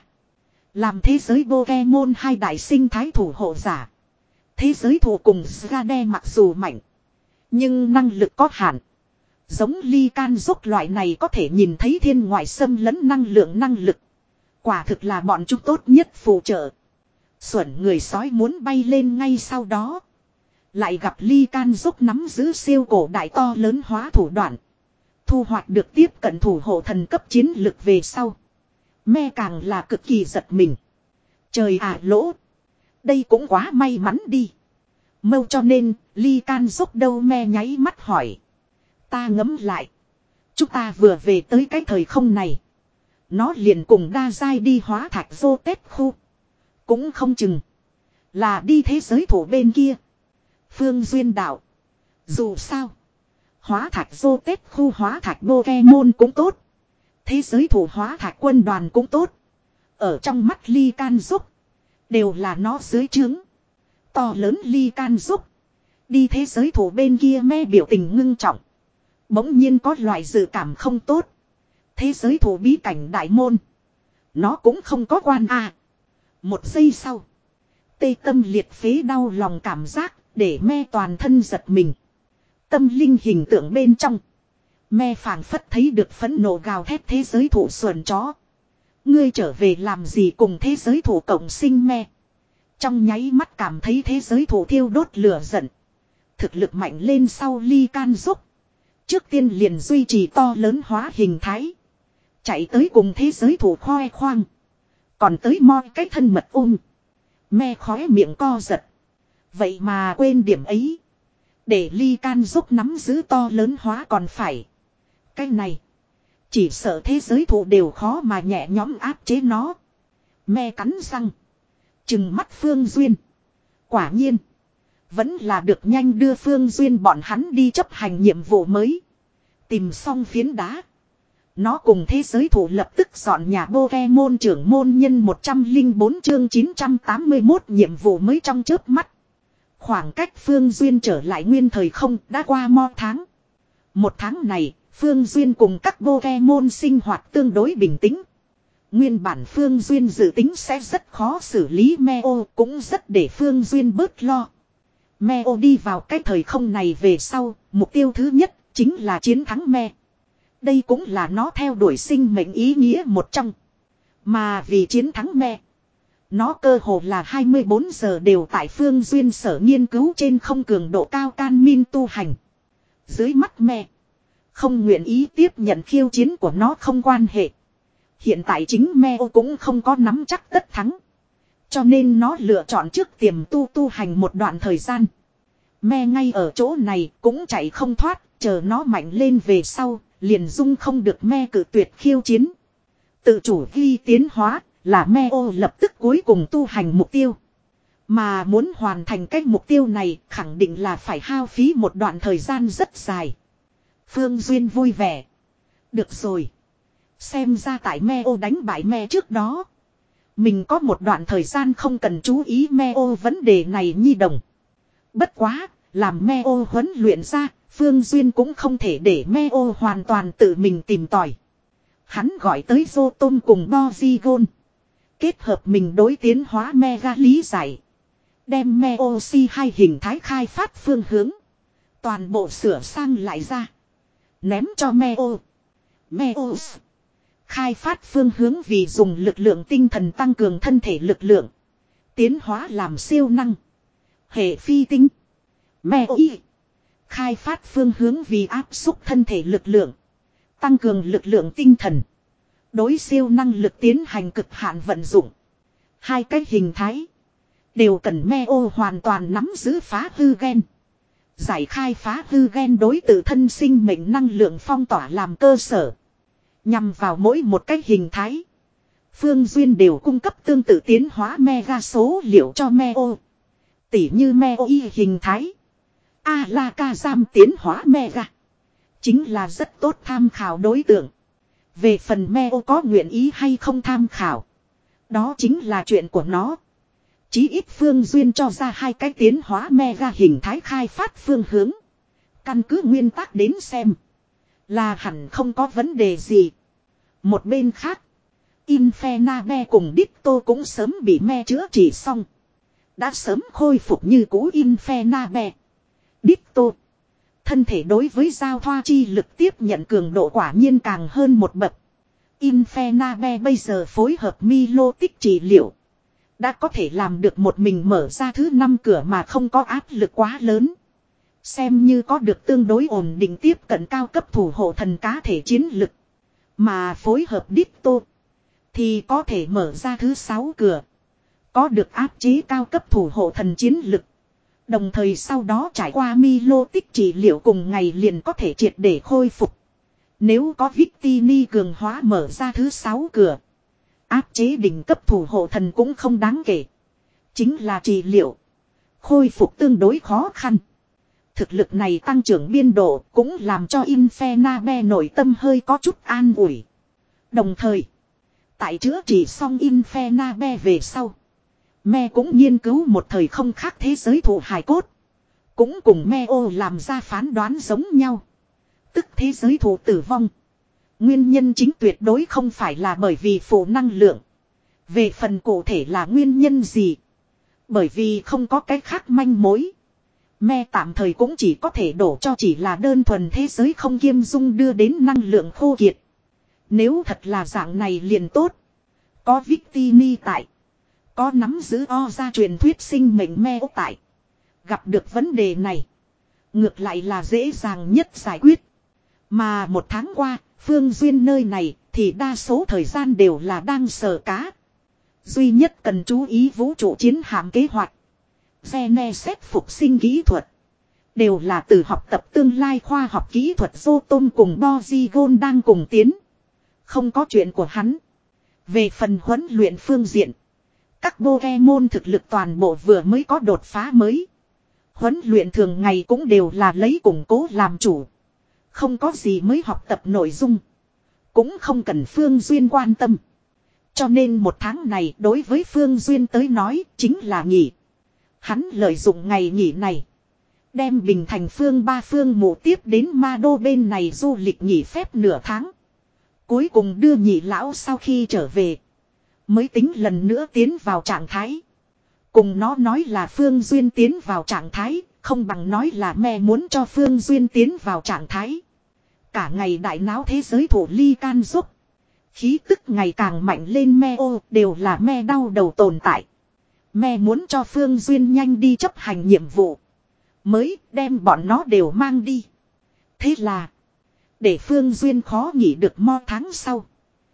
Làm thế giới Pokemon hai đại sinh thái thủ hộ giả. Thế giới thủ cùng Sgade mặc dù mạnh. Nhưng năng lực có hạn. Giống Ly Can giúp loại này có thể nhìn thấy thiên ngoại xâm lấn năng lượng năng lực. Quả thực là bọn chúng tốt nhất phụ trợ. Xuẩn người sói muốn bay lên ngay sau đó. Lại gặp Ly Can giúp nắm giữ siêu cổ đại to lớn hóa thủ đoạn. Thu hoạch được tiếp cận thủ hộ thần cấp chiến lực về sau. Me càng là cực kỳ giật mình. Trời ạ lỗ. Đây cũng quá may mắn đi. Mâu cho nên, Ly Can giúp đâu me nháy mắt hỏi. Ta ngẫm lại. Chúng ta vừa về tới cái thời không này. Nó liền cùng đa giai đi hóa thạch vô tết khu. Cũng không chừng. Là đi thế giới thủ bên kia. Phương Duyên đạo. Dù sao. Hóa thạch dô tết khu hóa thạch Pokemon cũng tốt. Thế giới thủ hóa thạch quân đoàn cũng tốt. Ở trong mắt Ly Can Giúp. Đều là nó dưới trướng. To lớn Ly Can Giúp. Đi thế giới thủ bên kia me biểu tình ngưng trọng. Bỗng nhiên có loại dự cảm không tốt. Thế giới thủ bí cảnh đại môn. Nó cũng không có quan à. Một giây sau. Tê tâm liệt phế đau lòng cảm giác. Để me toàn thân giật mình. Tâm linh hình tượng bên trong. Me phảng phất thấy được phẫn nộ gào thét thế giới thủ xuẩn chó. Ngươi trở về làm gì cùng thế giới thủ cộng sinh me. Trong nháy mắt cảm thấy thế giới thủ thiêu đốt lửa giận. Thực lực mạnh lên sau Ly Can Giúp. Trước tiên liền duy trì to lớn hóa hình thái. Chạy tới cùng thế giới thủ khoe khoang. Còn tới moi cái thân mật ôm. Me khóe miệng co giật. Vậy mà quên điểm ấy. Để Ly Can Giúp nắm giữ to lớn hóa còn phải. Cái này. Chỉ sợ thế giới thủ đều khó mà nhẹ nhõm áp chế nó. Me cắn răng. Trừng mắt Phương Duyên. Quả nhiên. Vẫn là được nhanh đưa Phương Duyên bọn hắn đi chấp hành nhiệm vụ mới. Tìm xong phiến đá. Nó cùng thế giới thủ lập tức dọn nhà Pokemon trưởng môn nhân một trăm lẻ bốn chương chín trăm tám mươi mốt nhiệm vụ mới trong chớp mắt. Khoảng cách Phương Duyên trở lại nguyên thời không đã qua mo tháng. Một tháng này, Phương Duyên cùng các Pokemon sinh hoạt tương đối bình tĩnh. Nguyên bản Phương Duyên dự tính sẽ rất khó xử lý Meo, cũng rất để Phương Duyên bớt lo. Meo đi vào cái thời không này về sau, mục tiêu thứ nhất chính là chiến thắng Me. Đây cũng là nó theo đuổi sinh mệnh ý nghĩa một trong. Mà vì chiến thắng Me, nó cơ hồ là hai mươi bốn giờ đều tại Phương Duyên sở nghiên cứu trên không cường độ cao can min tu hành. Dưới mắt Me, không nguyện ý tiếp nhận khiêu chiến của nó không quan hệ. Hiện tại chính Meo cũng không có nắm chắc tất thắng. Cho nên nó lựa chọn trước tiềm tu tu hành một đoạn thời gian. Me ngay ở chỗ này cũng chạy không thoát, chờ nó mạnh lên về sau, liền dung không được Me cự tuyệt khiêu chiến. Tự chủ ghi tiến hóa là Meo lập tức cuối cùng tu hành mục tiêu. Mà muốn hoàn thành cái mục tiêu này khẳng định là phải hao phí một đoạn thời gian rất dài. Phương Duyên vui vẻ. Được rồi. Xem ra tại Meo đánh bại Me trước đó. Mình có một đoạn thời gian không cần chú ý Meo vấn đề này nhi đồng. Bất quá, làm Meo huấn luyện ra, Phương Duyên cũng không thể để Meo hoàn toàn tự mình tìm tòi. Hắn gọi tới Rotom cùng Porygon. Kết hợp mình đối tiến hóa Mega lý giải. Đem Meo xê hai hình thái khai phát phương hướng. Toàn bộ sửa sang lại ra. Ném cho Meo. Meo khai phát phương hướng vì dùng lực lượng tinh thần tăng cường thân thể lực lượng. Tiến hóa làm siêu năng. Hệ phi tinh. Meo y. Khai phát phương hướng vì áp xúc thân thể lực lượng. Tăng cường lực lượng tinh thần. Đối siêu năng lực tiến hành cực hạn vận dụng. Hai cái hình thái. Đều cần Meo hoàn toàn nắm giữ phá hư gen. Giải khai phá hư gen đối tự thân sinh mệnh năng lượng phong tỏa làm cơ sở. Nhằm vào mỗi một cái hình thái. Phương Duyên đều cung cấp tương tự tiến hóa mega số liệu cho Meo. Tỉ như Meo y hình thái. Alakazam tiến hóa mega. Chính là rất tốt tham khảo đối tượng. Về phần Meo có nguyện ý hay không tham khảo. Đó chính là chuyện của nó. Chí ít Phương Duyên cho ra hai cái tiến hóa mega hình thái khai phát phương hướng. Căn cứ nguyên tắc đến xem. Là hẳn không có vấn đề gì. Một bên khác. Infernabe cùng Ditto cũng sớm bị Me chữa trị xong. Đã sớm khôi phục như cũ Infernabe. Ditto. Thân thể đối với giao thoa chi lực tiếp nhận cường độ quả nhiên càng hơn một bậc. Infernabe bây giờ phối hợp Milo tích trị liệu. Đã có thể làm được một mình mở ra thứ năm cửa mà không có áp lực quá lớn. Xem như có được tương đối ổn định tiếp cận cao cấp thủ hộ thần cá thể chiến lực. Mà phối hợp Ditto. Thì có thể mở ra thứ sáu cửa. Có được áp chế cao cấp thủ hộ thần chiến lực. Đồng thời sau đó trải qua Milo tích trị liệu cùng ngày liền có thể triệt để khôi phục. Nếu có Victini cường hóa mở ra thứ sáu cửa. Áp chế đỉnh cấp thủ hộ thần cũng không đáng kể. Chính là trị liệu. Khôi phục tương đối khó khăn. Thực lực này tăng trưởng biên độ cũng làm cho Infernabe nội tâm hơi có chút an ủi. Đồng thời, tại chữa trị xong Infernabe về sau, Me cũng nghiên cứu một thời không khác thế giới thụ hài cốt. Cũng cùng Meo làm ra phán đoán giống nhau. Tức thế giới thụ tử vong. Nguyên nhân chính tuyệt đối không phải là bởi vì phụ năng lượng. Về phần cụ thể là nguyên nhân gì? Bởi vì không có cái khác manh mối. Me tạm thời cũng chỉ có thể đổ cho chỉ là đơn thuần thế giới không kiêm dung đưa đến năng lượng khô kiệt. Nếu thật là dạng này liền tốt. Có Victini tại. Có nắm giữ o ra truyền thuyết sinh mệnh Me tại. Gặp được vấn đề này. Ngược lại là dễ dàng nhất giải quyết. Mà một tháng qua, Phương Duyên nơi này thì đa số thời gian đều là đang sờ cá. Duy nhất cần chú ý vũ trụ chiến hạm kế hoạch. Gene xét phục sinh kỹ thuật. Đều là từ học tập tương lai khoa học kỹ thuật Zotom cùng Bozygon đang cùng tiến. Không có chuyện của hắn. Về phần huấn luyện phương diện. Các Pokemon thực lực toàn bộ vừa mới có đột phá mới. Huấn luyện thường ngày cũng đều là lấy củng cố làm chủ. Không có gì mới học tập nội dung. Cũng không cần Phương Duyên quan tâm. Cho nên một tháng này đối với Phương Duyên tới nói chính là nghỉ. Hắn lợi dụng ngày nghỉ này. Đem Bình Thành Phương ba phương mộ tiếp đến Ma Đô bên này du lịch nghỉ phép nửa tháng. Cuối cùng đưa nhị lão sau khi trở về. Mới tính lần nữa tiến vào trạng thái. Cùng nó nói là Phương Duyên tiến vào trạng thái. Không bằng nói là mẹ muốn cho Phương Duyên tiến vào trạng thái. Cả ngày đại náo thế giới thổ ly can giúp. Khí tức ngày càng mạnh lên me ô đều là me đau đầu tồn tại. Me muốn cho Phương Duyên nhanh đi chấp hành nhiệm vụ. Mới đem bọn nó đều mang đi. Thế là. Để Phương Duyên khó nghỉ được mo tháng sau.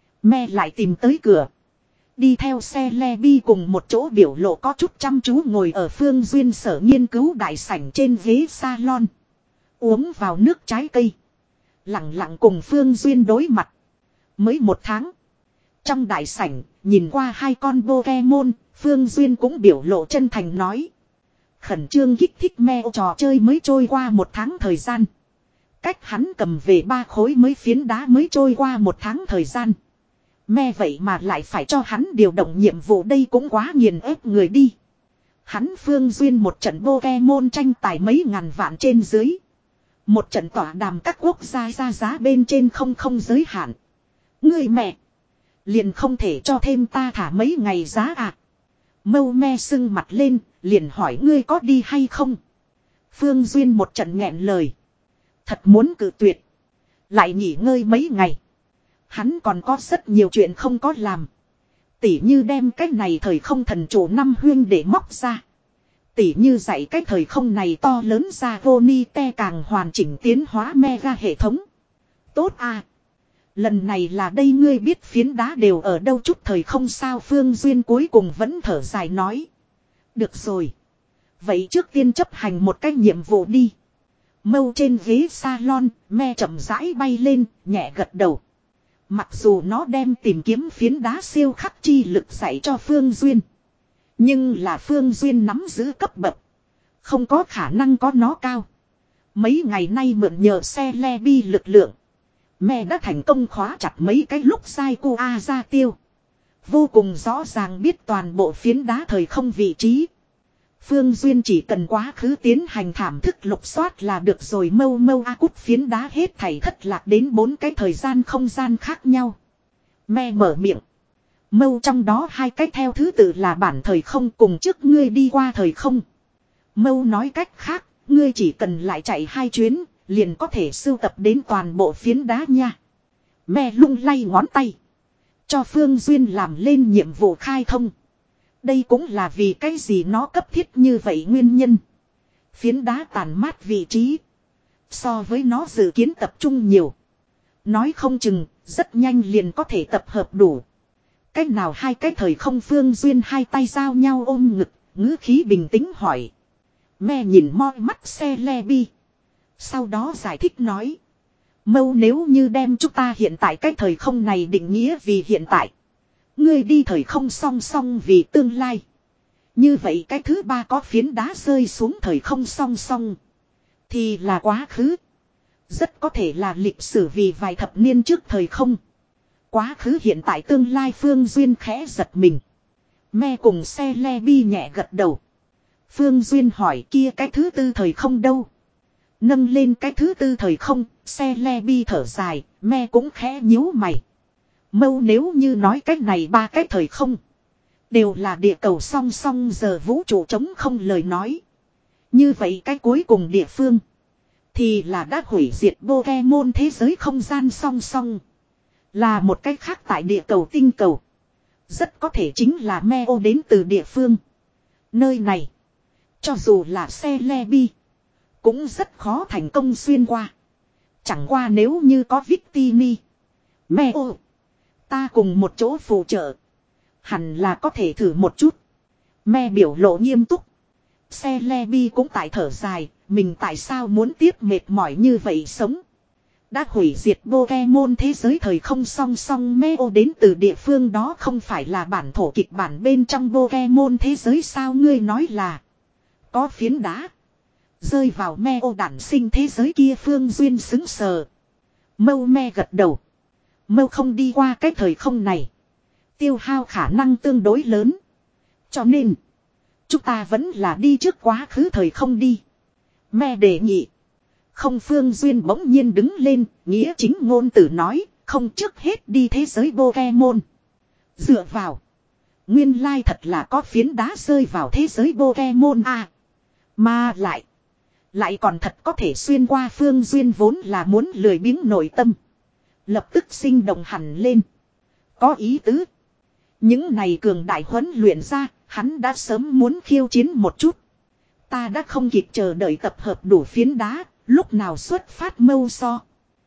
Me lại tìm tới cửa. Đi theo xe Lebi cùng một chỗ biểu lộ có chút chăm chú ngồi ở Phương Duyên sở nghiên cứu đại sảnh trên ghế salon. Uống vào nước trái cây. Lặng lặng cùng Phương Duyên đối mặt. Mới một tháng. Trong đại sảnh, nhìn qua hai con Pokemon, Phương Duyên cũng biểu lộ chân thành nói. Khẩn trương kích thích me trò chơi mới trôi qua một tháng thời gian. Cách hắn cầm về ba khối mới phiến đá mới trôi qua một tháng thời gian. Me vậy mà lại phải cho hắn điều động nhiệm vụ đây cũng quá nghiền ép người đi. Hắn Phương Duyên một trận Pokemon tranh tài mấy ngàn vạn trên dưới. Một trận tỏa đàm các quốc gia ra giá bên trên không không giới hạn. Ngươi mẹ. Liền không thể cho thêm ta thả mấy ngày giá à. Mâu me sưng mặt lên. Liền hỏi ngươi có đi hay không. Phương Duyên một trận nghẹn lời. Thật muốn cự tuyệt. Lại nghỉ ngơi mấy ngày. Hắn còn có rất nhiều chuyện không có làm. Tỉ như đem cái này thời không thần chủ năm huyên để móc ra. Tỉ như dạy cái thời không này to lớn ra vô ni te càng hoàn chỉnh tiến hóa mega hệ thống. Tốt à. Lần này là đây ngươi biết phiến đá đều ở đâu chút thời không sao Phương Duyên cuối cùng vẫn thở dài nói. Được rồi. Vậy trước tiên chấp hành một cái nhiệm vụ đi. Mâu trên ghế salon, me chậm rãi bay lên, nhẹ gật đầu. Mặc dù nó đem tìm kiếm phiến đá siêu khắc chi lực dạy cho Phương Duyên. Nhưng là Phương Duyên nắm giữ cấp bậc. Không có khả năng có nó cao. Mấy ngày nay mượn nhờ xe Lebi lực lượng. Me đã thành công khóa chặt mấy cái lúc sai cô A ra tiêu. Vô cùng rõ ràng biết toàn bộ phiến đá thời không vị trí. Phương Duyên chỉ cần quá khứ tiến hành thảm thức lục soát là được rồi mâu mâu a cút phiến đá hết thảy thất lạc đến bốn cái thời gian không gian khác nhau. Me mở miệng. Mâu trong đó hai cách theo thứ tự là bản thời không cùng trước ngươi đi qua thời không. Mâu nói cách khác, ngươi chỉ cần lại chạy hai chuyến, liền có thể sưu tập đến toàn bộ phiến đá nha. Me lung lay ngón tay. Cho Phương Duyên làm lên nhiệm vụ khai thông. Đây cũng là vì cái gì nó cấp thiết như vậy nguyên nhân. Phiến đá tàn mát vị trí. So với nó dự kiến tập trung nhiều. Nói không chừng, rất nhanh liền có thể tập hợp đủ. Cách nào hai cái thời không Phương Duyên hai tay giao nhau ôm ngực, ngữ khí bình tĩnh hỏi. Me nhìn moi mắt xe Lebi. Sau đó giải thích nói. Mâu nếu như đem chúng ta hiện tại cái thời không này định nghĩa vì hiện tại. Ngươi đi thời không song song vì tương lai. Như vậy cái thứ ba có phiến đá rơi xuống thời không song song. Thì là quá khứ. Rất có thể là lịch sử vì vài thập niên trước thời không. Quá khứ hiện tại tương lai Phương Duyên khẽ giật mình. Me cùng xe le bi nhẹ gật đầu. Phương Duyên hỏi kia cái thứ tư thời không đâu. Nâng lên cái thứ tư thời không, xe le bi thở dài, me cũng khẽ nhíu mày. Mâu nếu như nói cách này ba cái thời không. Đều là địa cầu song song giờ vũ trụ trống không lời nói. Như vậy cái cuối cùng địa phương. Thì là đã hủy diệt Pokemon thế giới không gian song song. Là một cách khác tại địa cầu tinh cầu. Rất có thể chính là Meo đến từ địa phương. Nơi này. Cho dù là xe le bi. Cũng rất khó thành công xuyên qua. Chẳng qua nếu như có Victini. Meo. Ta cùng một chỗ phụ trợ. Hẳn là có thể thử một chút. Me biểu lộ nghiêm túc. Xe le bi cũng tại thở dài. Mình tại sao muốn tiếp mệt mỏi như vậy sống. Đã hủy diệt Pokemon thế giới thời không song song Meo đến từ địa phương đó không phải là bản thổ kịch bản bên trong Pokemon thế giới sao ngươi nói là. Có phiến đá. Rơi vào Meo đản sinh thế giới kia Phương Duyên xứng sờ. Mâu me gật đầu. Mâu không đi qua cái thời không này. Tiêu hao khả năng tương đối lớn. Cho nên. Chúng ta vẫn là đi trước quá khứ thời không đi. Me đề nghị. Không Phương Duyên bỗng nhiên đứng lên. Nghĩa chính ngôn tử nói. Không trước hết đi thế giới Pokemon. Dựa vào. Nguyên lai thật là có phiến đá rơi vào thế giới Pokemon à. Mà lại. Lại còn thật có thể xuyên qua Phương Duyên vốn là muốn lười biếng nội tâm. Lập tức sinh động hẳn lên. Có ý tứ. Những này cường đại huấn luyện ra, hắn đã sớm muốn khiêu chiến một chút. Ta đã không kịp chờ đợi tập hợp đủ phiến đá, lúc nào xuất phát mâu so.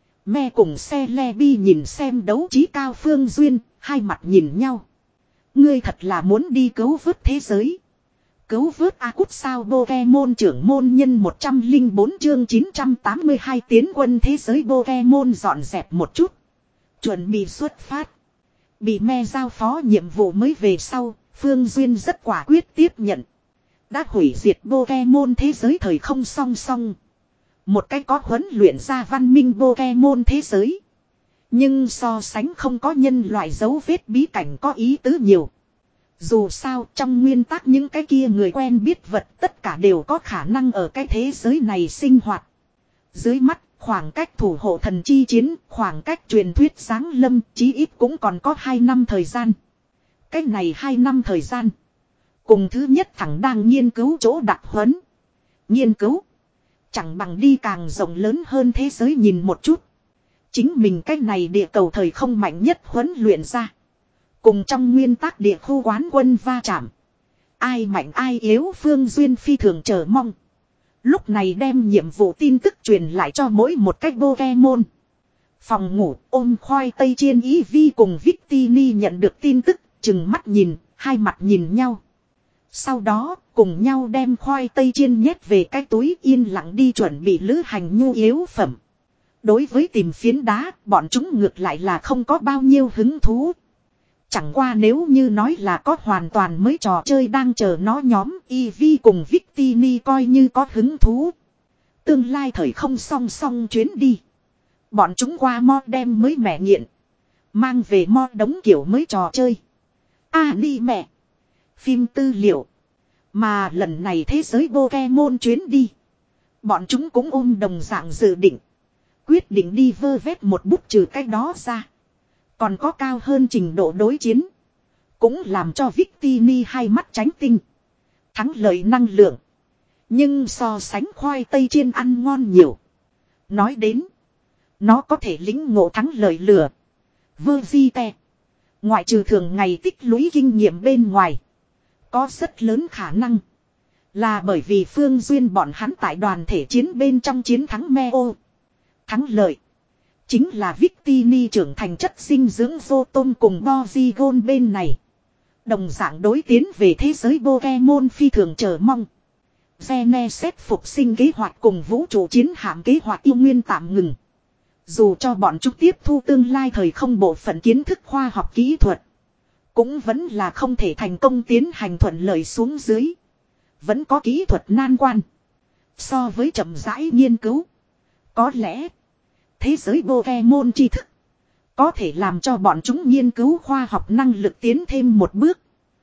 Me cùng xe le bi nhìn xem đấu trí cao Phương Duyên, hai mặt nhìn nhau. Ngươi thật là muốn đi cứu vớt thế giới. Cứu vớt A Cút sao Pokemon trưởng môn nhân một trăm lẻ bốn chương chín trăm tám mươi hai tiến quân thế giới Pokemon dọn dẹp một chút. Chuẩn bị xuất phát. Bị me giao phó nhiệm vụ mới về sau, Phương Duyên rất quả quyết tiếp nhận. Đã hủy diệt Pokemon thế giới thời không song song. Một cách có huấn luyện ra văn minh Pokemon thế giới. Nhưng so sánh không có nhân loại dấu vết bí cảnh có ý tứ nhiều. Dù sao trong nguyên tắc những cái kia người quen biết vật tất cả đều có khả năng ở cái thế giới này sinh hoạt. Dưới mắt khoảng cách thủ hộ thần chi chiến, khoảng cách truyền thuyết giáng lâm chí ít cũng còn có hai năm thời gian. Cái này hai năm thời gian. Cùng thứ nhất thằng đang nghiên cứu chỗ đặc huấn. Nghiên cứu. Chẳng bằng đi càng rộng lớn hơn thế giới nhìn một chút. Chính mình cái này địa cầu thời không mạnh nhất huấn luyện ra. Cùng trong nguyên tắc địa khu quán quân va chạm. Ai mạnh ai yếu Phương Duyên phi thường chờ mong. Lúc này đem nhiệm vụ tin tức truyền lại cho mỗi một cách Pokemon. Phòng ngủ ôm khoai tây chiên ý vi cùng Victini nhận được tin tức. Chừng mắt nhìn, hai mặt nhìn nhau. Sau đó cùng nhau đem khoai tây chiên nhét về cái túi yên lặng đi chuẩn bị lữ hành nhu yếu phẩm. Đối với tìm phiến đá, bọn chúng ngược lại là không có bao nhiêu hứng thú. Chẳng qua nếu như nói là có hoàn toàn mới trò chơi đang chờ nó nhóm Eevee cùng Victini coi như có hứng thú. Tương lai thời không song song chuyến đi. Bọn chúng qua mo đem mới mẹ nghiện. Mang về mo đống kiểu mới trò chơi. À đi mẹ. Phim tư liệu. Mà lần này thế giới Pokemon chuyến đi. Bọn chúng cũng ôm đồng dạng dự định. Quyết định đi vơ vét một bút trừ cái đó ra. Còn có cao hơn trình độ đối chiến. Cũng làm cho Victini hai mắt tránh tinh. Thắng lợi năng lượng. Nhưng so sánh khoai tây chiên ăn ngon nhiều. Nói đến. Nó có thể lĩnh ngộ thắng lợi lửa. Vơ di te. Ngoại trừ thường ngày tích lũy kinh nghiệm bên ngoài. Có rất lớn khả năng. Là bởi vì Phương Duyên bọn hắn tại đoàn thể chiến bên trong chiến thắng Meo. Thắng lợi. Chính là Victini trưởng thành chất dinh dưỡng Zotom cùng Porygon bên này. Đồng dạng đối tiến về thế giới Pokemon phi thường chờ mong. Genesis phục sinh kế hoạch cùng vũ trụ chiến hạm kế hoạch yêu nguyên tạm ngừng. Dù cho bọn chúng tiếp thu tương lai thời không bộ phận kiến thức khoa học kỹ thuật. cũng vẫn là không thể thành công tiến hành thuận lợi xuống dưới. Vẫn có kỹ thuật nan quan. So với chậm rãi nghiên cứu. Có lẽ thế giới Pokemon tri thức có thể làm cho bọn chúng nghiên cứu khoa học năng lực tiến thêm một bước.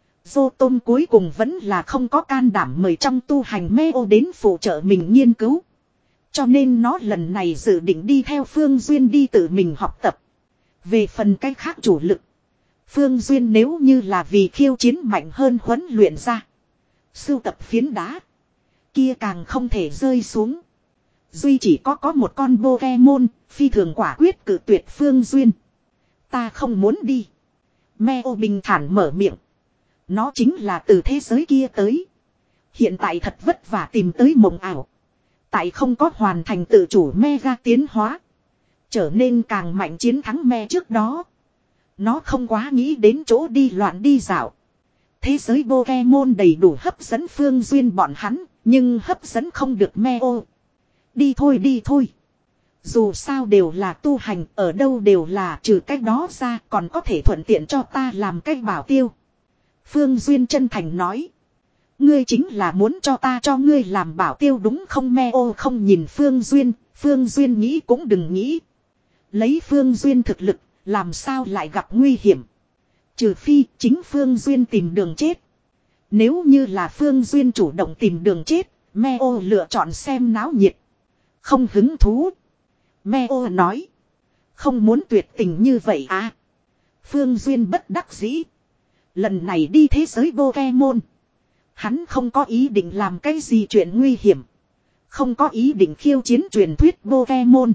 Rotom cuối cùng vẫn là không có can đảm mời trong tu hành Meo đến phụ trợ mình nghiên cứu. Cho nên nó lần này dự định đi theo Phương Duyên đi tự mình học tập. Về phần cách khác chủ lực, Phương Duyên nếu như là vì khiêu chiến mạnh hơn huấn luyện ra, sưu tập phiến đá, kia càng không thể rơi xuống. Duy chỉ có có một con Pokemon, phi thường quả quyết cự tuyệt Phương Duyên. Ta không muốn đi. Meo bình thản mở miệng. Nó chính là từ thế giới kia tới. Hiện tại thật vất vả tìm tới mộng ảo. Tại không có hoàn thành tự chủ Mega tiến hóa, trở nên càng mạnh chiến thắng me trước đó. Nó không quá nghĩ đến chỗ đi loạn đi dạo. Thế giới Pokemon đầy đủ hấp dẫn Phương Duyên bọn hắn, nhưng hấp dẫn không được Meo. Đi thôi đi thôi. Dù sao đều là tu hành, ở đâu đều là, trừ cách đó ra còn có thể thuận tiện cho ta làm cách bảo tiêu. Phương Duyên chân thành nói. Ngươi chính là muốn cho ta cho ngươi làm bảo tiêu đúng không? Meo không nhìn Phương Duyên, Phương Duyên nghĩ cũng đừng nghĩ. Lấy Phương Duyên thực lực, làm sao lại gặp nguy hiểm. Trừ phi chính Phương Duyên tìm đường chết. Nếu như là Phương Duyên chủ động tìm đường chết, Meo lựa chọn xem náo nhiệt. Không hứng thú. Meo nói. Không muốn tuyệt tình như vậy à. Phương Duyên bất đắc dĩ. Lần này đi thế giới Pokemon, hắn không có ý định làm cái gì chuyện nguy hiểm. Không có ý định khiêu chiến truyền thuyết Pokemon.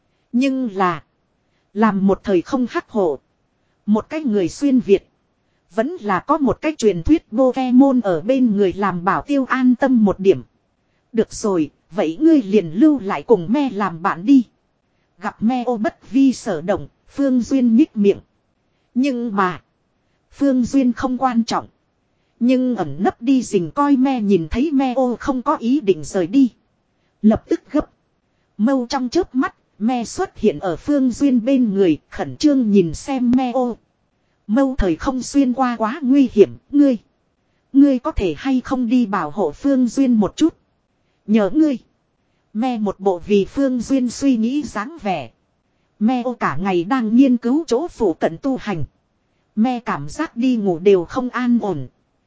Nhưng là làm một thời không hắc hổ, một cái người xuyên Việt, vẫn là có một cái truyền thuyết Pokemon ở bên người làm bảo tiêu an tâm một điểm. Được rồi, vậy ngươi liền lưu lại cùng me làm bạn đi. Gặp Meo bất vi sở động, Phương Duyên nhích miệng. Nhưng mà Phương Duyên không quan trọng. Nhưng ẩn nấp đi rình coi me nhìn thấy Meo không có ý định rời đi, lập tức gấp. Mâu trong chớp mắt, me xuất hiện ở Phương Duyên bên người, khẩn trương nhìn xem Meo. Mâu thời không xuyên qua quá nguy hiểm, ngươi. Ngươi có thể hay không đi bảo hộ Phương Duyên một chút. Nhớ ngươi. Me một bộ vì Phương Duyên suy nghĩ dáng vẻ. Meo cả ngày đang nghiên cứu chỗ phụ cận tu hành. Me cảm giác đi ngủ đều không an ổn.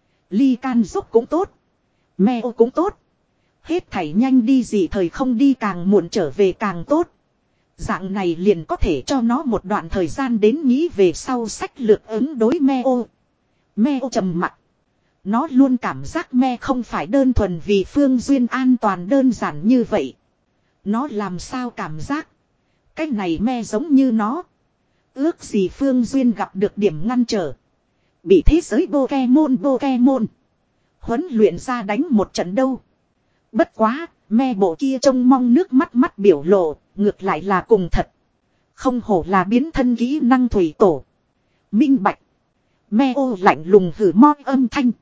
Ly can giúp cũng tốt, Meo cũng tốt. Hết thảy nhanh đi gì thời không đi càng muộn trở về càng tốt. Dạng này liền có thể cho nó một đoạn thời gian đến nghĩ về sau sách lược ứng đối Meo. Meo trầm mặc. Nó luôn cảm giác me không phải đơn thuần vì Phương Duyên an toàn đơn giản như vậy. Nó làm sao cảm giác cái này me giống như nó. Ước gì Phương Duyên gặp được điểm ngăn trở, bị thế giới Pokemon Pokemon huấn luyện ra đánh một trận đâu. Bất quá, me bộ kia trông mong nước mắt mắt biểu lộ, ngược lại là cùng thật. Không hổ là biến thân kỹ năng thủy tổ. Minh bạch. Meo lạnh lùng hử mo âm thanh.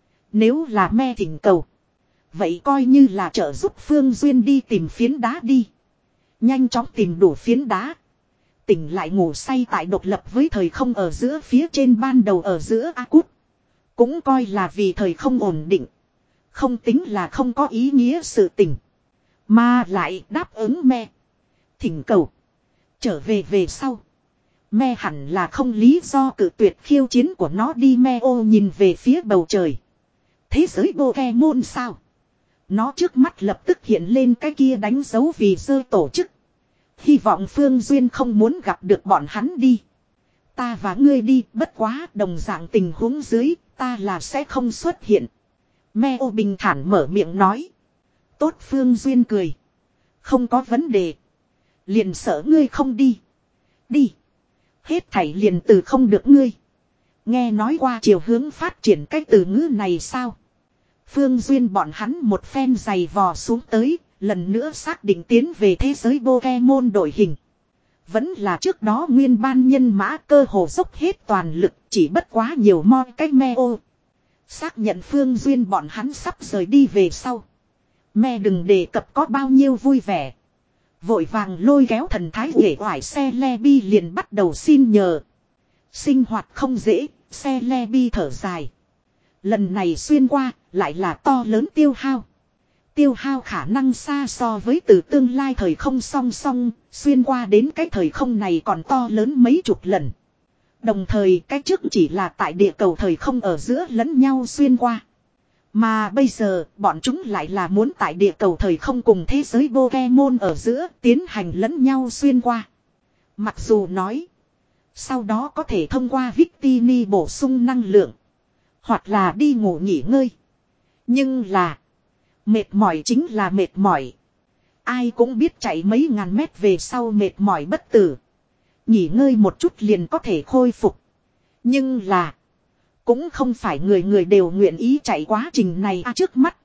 Nếu là me thỉnh cầu, vậy coi như là trợ giúp Phương Duyên đi tìm phiến đá đi. Nhanh chóng tìm đủ phiến đá. Tỉnh lại ngủ say tại độc lập với thời không ở giữa phía trên ban đầu ở giữa A Cút. Cũng coi là vì thời không ổn định. Không tính là không có ý nghĩa sự tình. Mà lại đáp ứng me thỉnh cầu. Trở về về sau, me hẳn là không lý do cự tuyệt khiêu chiến của nó đi. Meo nhìn về phía bầu trời. Thế giới Pokemon sao? Nó trước mắt lập tức hiện lên cái kia đánh dấu vì dơ tổ chức. Hy vọng Phương Duyên không muốn gặp được bọn hắn đi. Ta và ngươi đi, bất quá đồng dạng tình huống dưới, ta là sẽ không xuất hiện. Meo bình thản mở miệng nói. Tốt, Phương Duyên cười. Không có vấn đề. Liền sợ ngươi không đi. Đi. Hết thảy liền từ không được ngươi. Nghe nói qua chiều hướng phát triển cái từ ngữ này sao? Phương Duyên bọn hắn một phen giày vò xuống tới, lần nữa xác định tiến về thế giới Pokemon đội hình. Vẫn là trước đó nguyên ban nhân mã cơ hồ dốc hết toàn lực, chỉ bất quá nhiều mo cái Meo. Xác nhận Phương Duyên bọn hắn sắp rời đi về sau. Me đừng đề cập có bao nhiêu vui vẻ. Vội vàng lôi kéo thần thái uể oải xe le bi liền bắt đầu xin nhờ. Sinh hoạt không dễ, Celebi thở dài. Lần này xuyên qua, lại là to lớn tiêu hao. Tiêu hao khả năng xa so với từ tương lai thời không song song, xuyên qua đến cái thời không này còn to lớn mấy chục lần. Đồng thời cái trước chỉ là tại địa cầu thời không ở giữa lẫn nhau xuyên qua. Mà bây giờ bọn chúng lại là muốn tại địa cầu thời không cùng thế giới Pokemon ở giữa tiến hành lẫn nhau xuyên qua. Mặc dù nói, sau đó có thể thông qua Victini bổ sung năng lượng, hoặc là đi ngủ nghỉ ngơi. Nhưng là, mệt mỏi chính là mệt mỏi. Ai cũng biết chạy mấy ngàn mét về sau mệt mỏi bất tử. Nghỉ ngơi một chút liền có thể khôi phục. Nhưng là, cũng không phải người người đều nguyện ý chạy quá trình này à, trước mắt.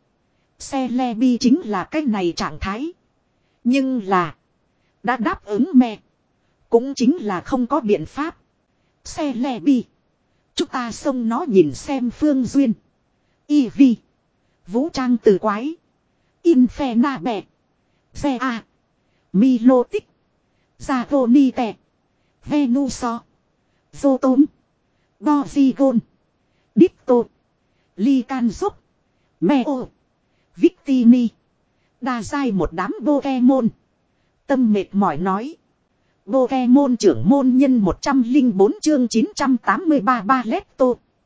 Celebi chính là cái này trạng thái. Nhưng là, đã đáp ứng mẹ. Cũng chính là không có biện pháp. Celebi, chúng ta xông nó nhìn xem Phương Duyên. Eevee, Vũ Trang từ quái. Infernape, Zea, Milotic, Zagonite, Venusaur, Zotom, Porygon, Ditto, Lycanroc, Meo, Victini. Đa giai một đám Pokemon. Tâm mệt mỏi nói. Pokemon trưởng môn nhân một trăm lẻ bốn chương chín trăm tám mươi ba Baletto.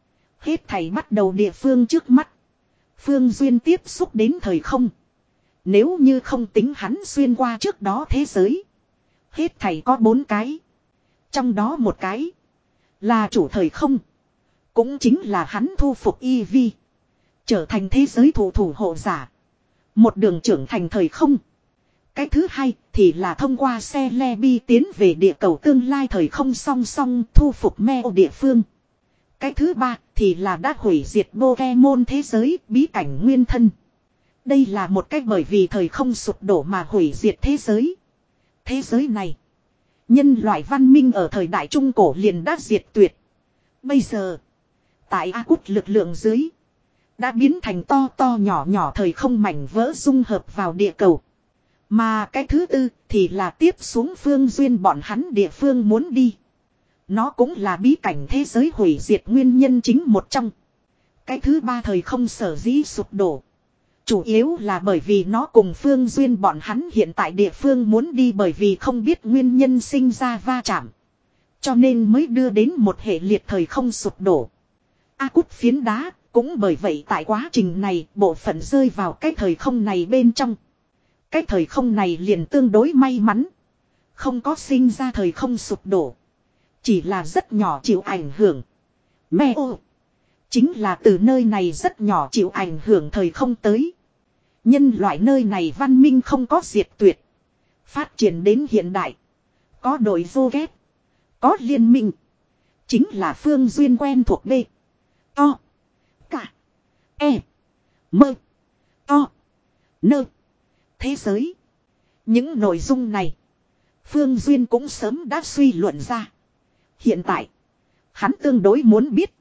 Hết thảy bắt đầu địa phương trước mắt. Phương Duyên tiếp xúc đến thời không. Nếu như không tính hắn xuyên qua trước đó thế giới. Hết thảy có bốn cái. Trong đó một cái là chủ thời không. Cũng chính là hắn thu phục Eevee. Trở thành thế giới thủ thủ hộ giả. Một đường trưởng thành thời không. Cái thứ hai thì là thông qua Celebi tiến về địa cầu tương lai thời không song song thu phục Meo địa phương. Cái thứ ba thì là đã hủy diệt Pokemon thế giới bí cảnh nguyên thân. Đây là một cách bởi vì thời không sụp đổ mà hủy diệt thế giới. Thế giới này, nhân loại văn minh ở thời đại trung cổ liền đã diệt tuyệt. Bây giờ, tại A Cút lực lượng dưới, đã biến thành to to nhỏ nhỏ thời không mảnh vỡ dung hợp vào địa cầu. Mà cái thứ tư thì là tiếp xuống Phương Duyên bọn hắn địa phương muốn đi. Nó cũng là bí cảnh thế giới hủy diệt nguyên nhân chính một trong. Cái thứ ba thời không sở dĩ sụp đổ. Chủ yếu là bởi vì nó cùng Phương Duyên bọn hắn hiện tại địa phương muốn đi bởi vì không biết nguyên nhân sinh ra va chạm. Cho nên mới đưa đến một hệ liệt thời không sụp đổ. A Cút phiến đá cũng bởi vậy tại quá trình này bộ phận rơi vào cái thời không này bên trong. Cái thời không này liền tương đối may mắn. Không có sinh ra thời không sụp đổ. Chỉ là rất nhỏ chịu ảnh hưởng. Meo chính là từ nơi này rất nhỏ chịu ảnh hưởng thời không tới. Nhân loại nơi này văn minh không có diệt tuyệt. Phát triển đến hiện đại. Có đội vô ghét. Có liên minh. Chính là Phương Duyên quen thuộc B. To. Cả. E. Mơ. To. Nơ. Thế giới. Những nội dung này. Phương Duyên cũng sớm đã suy luận ra. Hiện tại. Hắn tương đối muốn biết.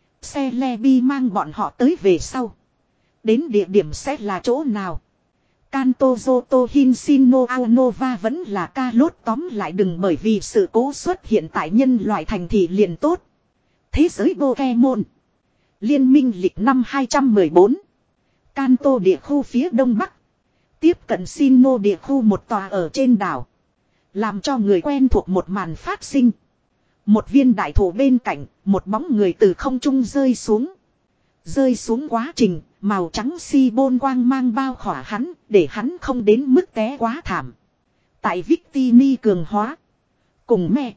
Celebi mang bọn họ tới về sau. Đến địa điểm sẽ là chỗ nào. Kanto Zoto Hinshino Aonova vẫn là ca lốt tóm lại đừng bởi vì sự cố xuất hiện tại nhân loại thành thị liền tốt. Thế giới Pokemon. Liên minh lịch năm hai trăm mười bốn. Kanto địa khu phía đông bắc. Tiếp cận Sinnoh địa khu một tòa ở trên đảo. Làm cho người quen thuộc một màn phát sinh. Một viên đại thụ bên cạnh, một bóng người từ không trung rơi xuống. Rơi xuống quá trình, màu trắng si bôn quang mang bao khỏa hắn, để hắn không đến mức té quá thảm. Tại Victini cường hóa. Cùng me.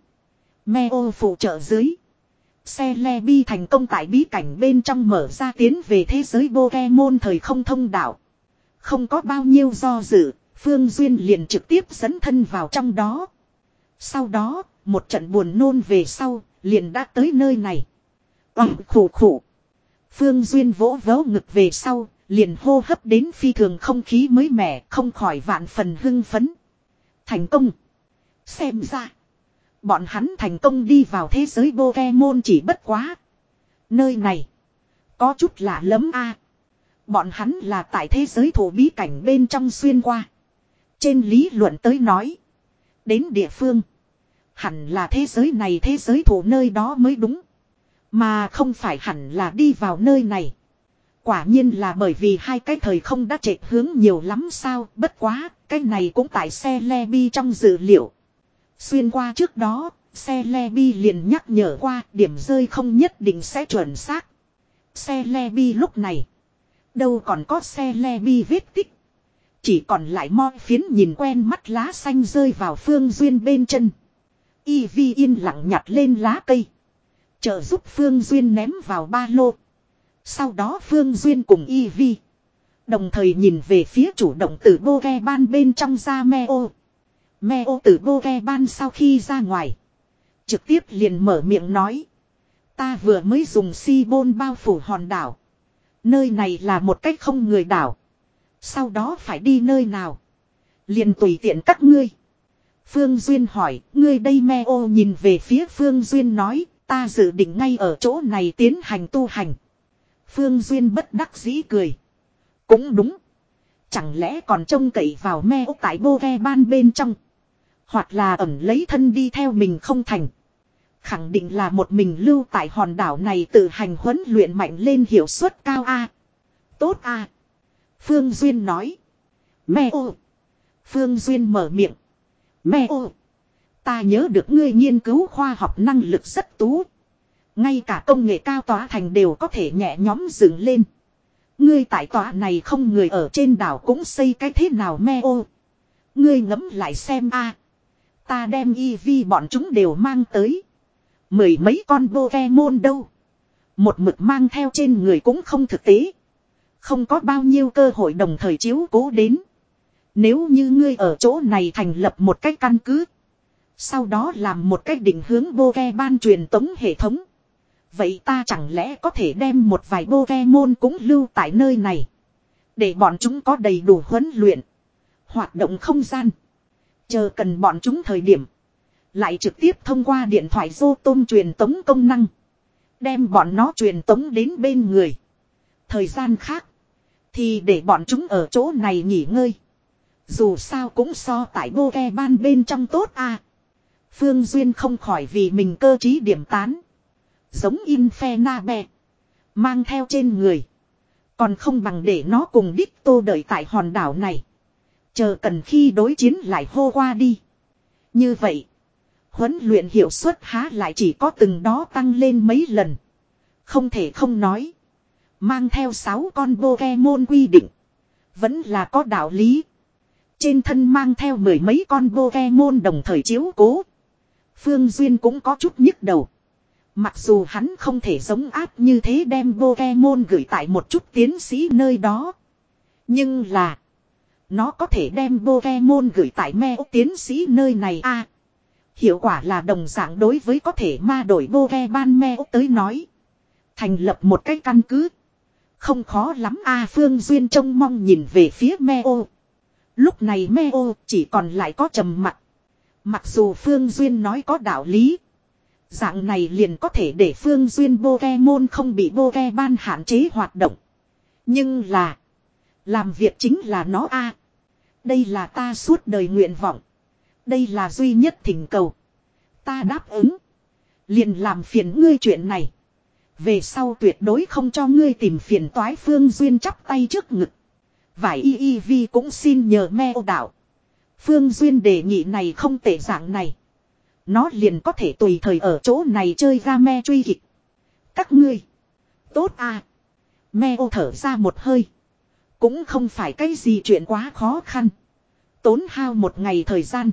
Meo phụ trợ dưới. Celebi thành công tại bí cảnh bên trong mở ra tiến về thế giới Pokemon thời không thông đạo. Không có bao nhiêu do dự, Phương Duyên liền trực tiếp dẫn thân vào trong đó. Sau đó, một trận buồn nôn về sau, liền đã tới nơi này. Oằng khủ khủ. Phương Duyên vỗ vỗ ngực về sau, liền hô hấp đến phi thường không khí mới mẻ, không khỏi vạn phần hưng phấn. Thành công. Xem ra. Bọn hắn thành công đi vào thế giới Pokemon chỉ bất quá. Nơi này. Có chút lạ lẫm a. Bọn hắn là tại thế giới thủ bí cảnh bên trong xuyên qua. Trên lý luận tới nói. Đến địa phương. Hẳn là thế giới này thế giới thủ nơi đó mới đúng. Mà không phải hẳn là đi vào nơi này. Quả nhiên là bởi vì hai cái thời không đã trệch hướng nhiều lắm sao. Bất quá, cái này cũng tại xe Lebi trong dự liệu. Xuyên qua trước đó, xe Lebi liền nhắc nhở qua điểm rơi không nhất định sẽ chuẩn xác. Xe Lebi lúc này, đâu còn có xe Lebi vết tích. Chỉ còn lại mo phiến nhìn quen mắt lá xanh rơi vào Phương Duyên bên chân. Y Vi yên lặng nhặt lên lá cây. Trợ giúp Phương Duyên ném vào ba lô. Sau đó Phương Duyên cùng Y Vi đồng thời nhìn về phía chủ động từ bô ghe ban bên trong ra Meo. Meo từ bô ghe ban sau khi ra ngoài, trực tiếp liền mở miệng nói. Ta vừa mới dùng si bôn bao phủ hòn đảo. Nơi này là một cách không người đảo. Sau đó phải đi nơi nào? Liền tùy tiện các ngươi. Phương Duyên hỏi, ngươi đây Meo nhìn về phía Phương Duyên nói, ta dự định ngay ở chỗ này tiến hành tu hành. Phương Duyên bất đắc dĩ cười. Cũng đúng. Chẳng lẽ còn trông cậy vào Meo tại bô ghe ban bên trong. Hoặc là ẩn lấy thân đi theo mình không thành. Khẳng định là một mình lưu tại hòn đảo này tự hành huấn luyện mạnh lên hiệu suất cao a. Tốt a. Phương Duyên nói. Meo. Phương Duyên mở miệng. Meo. Ta nhớ được ngươi nghiên cứu khoa học năng lực rất tú. Ngay cả công nghệ cao tòa thành đều có thể nhẹ nhóm dựng lên. Ngươi tại tòa này không người ở trên đảo cũng xây cái thế nào Meo. Ngươi ngẫm lại xem a. Ta đem y vi bọn chúng đều mang tới. Mười mấy con Pokemon đâu. Một mực mang theo trên người cũng không thực tế. Không có bao nhiêu cơ hội đồng thời chiếu cố đến. Nếu như ngươi ở chỗ này thành lập một cái căn cứ. Sau đó làm một cách định hướng Pokemon truyền tống hệ thống. Vậy ta chẳng lẽ có thể đem một vài Pokemon cũng lưu tại nơi này. Để bọn chúng có đầy đủ huấn luyện. Hoạt động không gian. Chờ cần bọn chúng thời điểm. Lại trực tiếp thông qua điện thoại dô tôm truyền tống công năng. Đem bọn nó truyền tống đến bên người. Thời gian khác. Thì để bọn chúng ở chỗ này nghỉ ngơi. Dù sao cũng so tại bô ghe ban bên trong tốt a. Phương Duyên không khỏi vì mình cơ trí điểm tán. Giống Infernabe. Mang theo trên người. Còn không bằng để nó cùng đích tô đợi tại hòn đảo này. Chờ cần khi đối chiến lại hô qua đi. Như vậy. Huấn luyện hiệu suất há lại chỉ có từng đó tăng lên mấy lần. Không thể không nói. Mang theo sáu con Pokemon quy định. Vẫn là có đạo lý. Trên thân mang theo mười mấy con Pokemon đồng thời chiếu cố. Phương Duyên cũng có chút nhức đầu. Mặc dù hắn không thể giống áp như thế đem Pokemon gửi tại một chút tiến sĩ nơi đó. Nhưng là. Nó có thể đem Pokemon gửi tại Meo tiến sĩ nơi này a. Hiệu quả là đồng dạng đối với có thể ma đổi Pokemon Meo tới nói. Thành lập một cái căn cứ. Không khó lắm a. Phương Duyên trông mong nhìn về phía Meo. Lúc này Meo chỉ còn lại có trầm mặc. Mặc dù Phương Duyên nói có đạo lý. Dạng này liền có thể để Phương Duyên Pokemon không bị Pokemon hạn chế hoạt động. Nhưng là. Làm việc chính là nó a. Đây là ta suốt đời nguyện vọng. Đây là duy nhất thỉnh cầu. Ta đáp ứng. Liền làm phiền ngươi chuyện này. Về sau tuyệt đối không cho ngươi tìm phiền toái. Phương Duyên chắp tay trước ngực. Vải y y vi cũng xin nhờ Meo đảo. Phương Duyên đề nghị này không tệ dạng này. Nó liền có thể tùy thời ở chỗ này chơi game truy kịch. Các ngươi. Tốt à. Meo thở ra một hơi. Cũng không phải cái gì chuyện quá khó khăn. Tốn hao một ngày thời gian.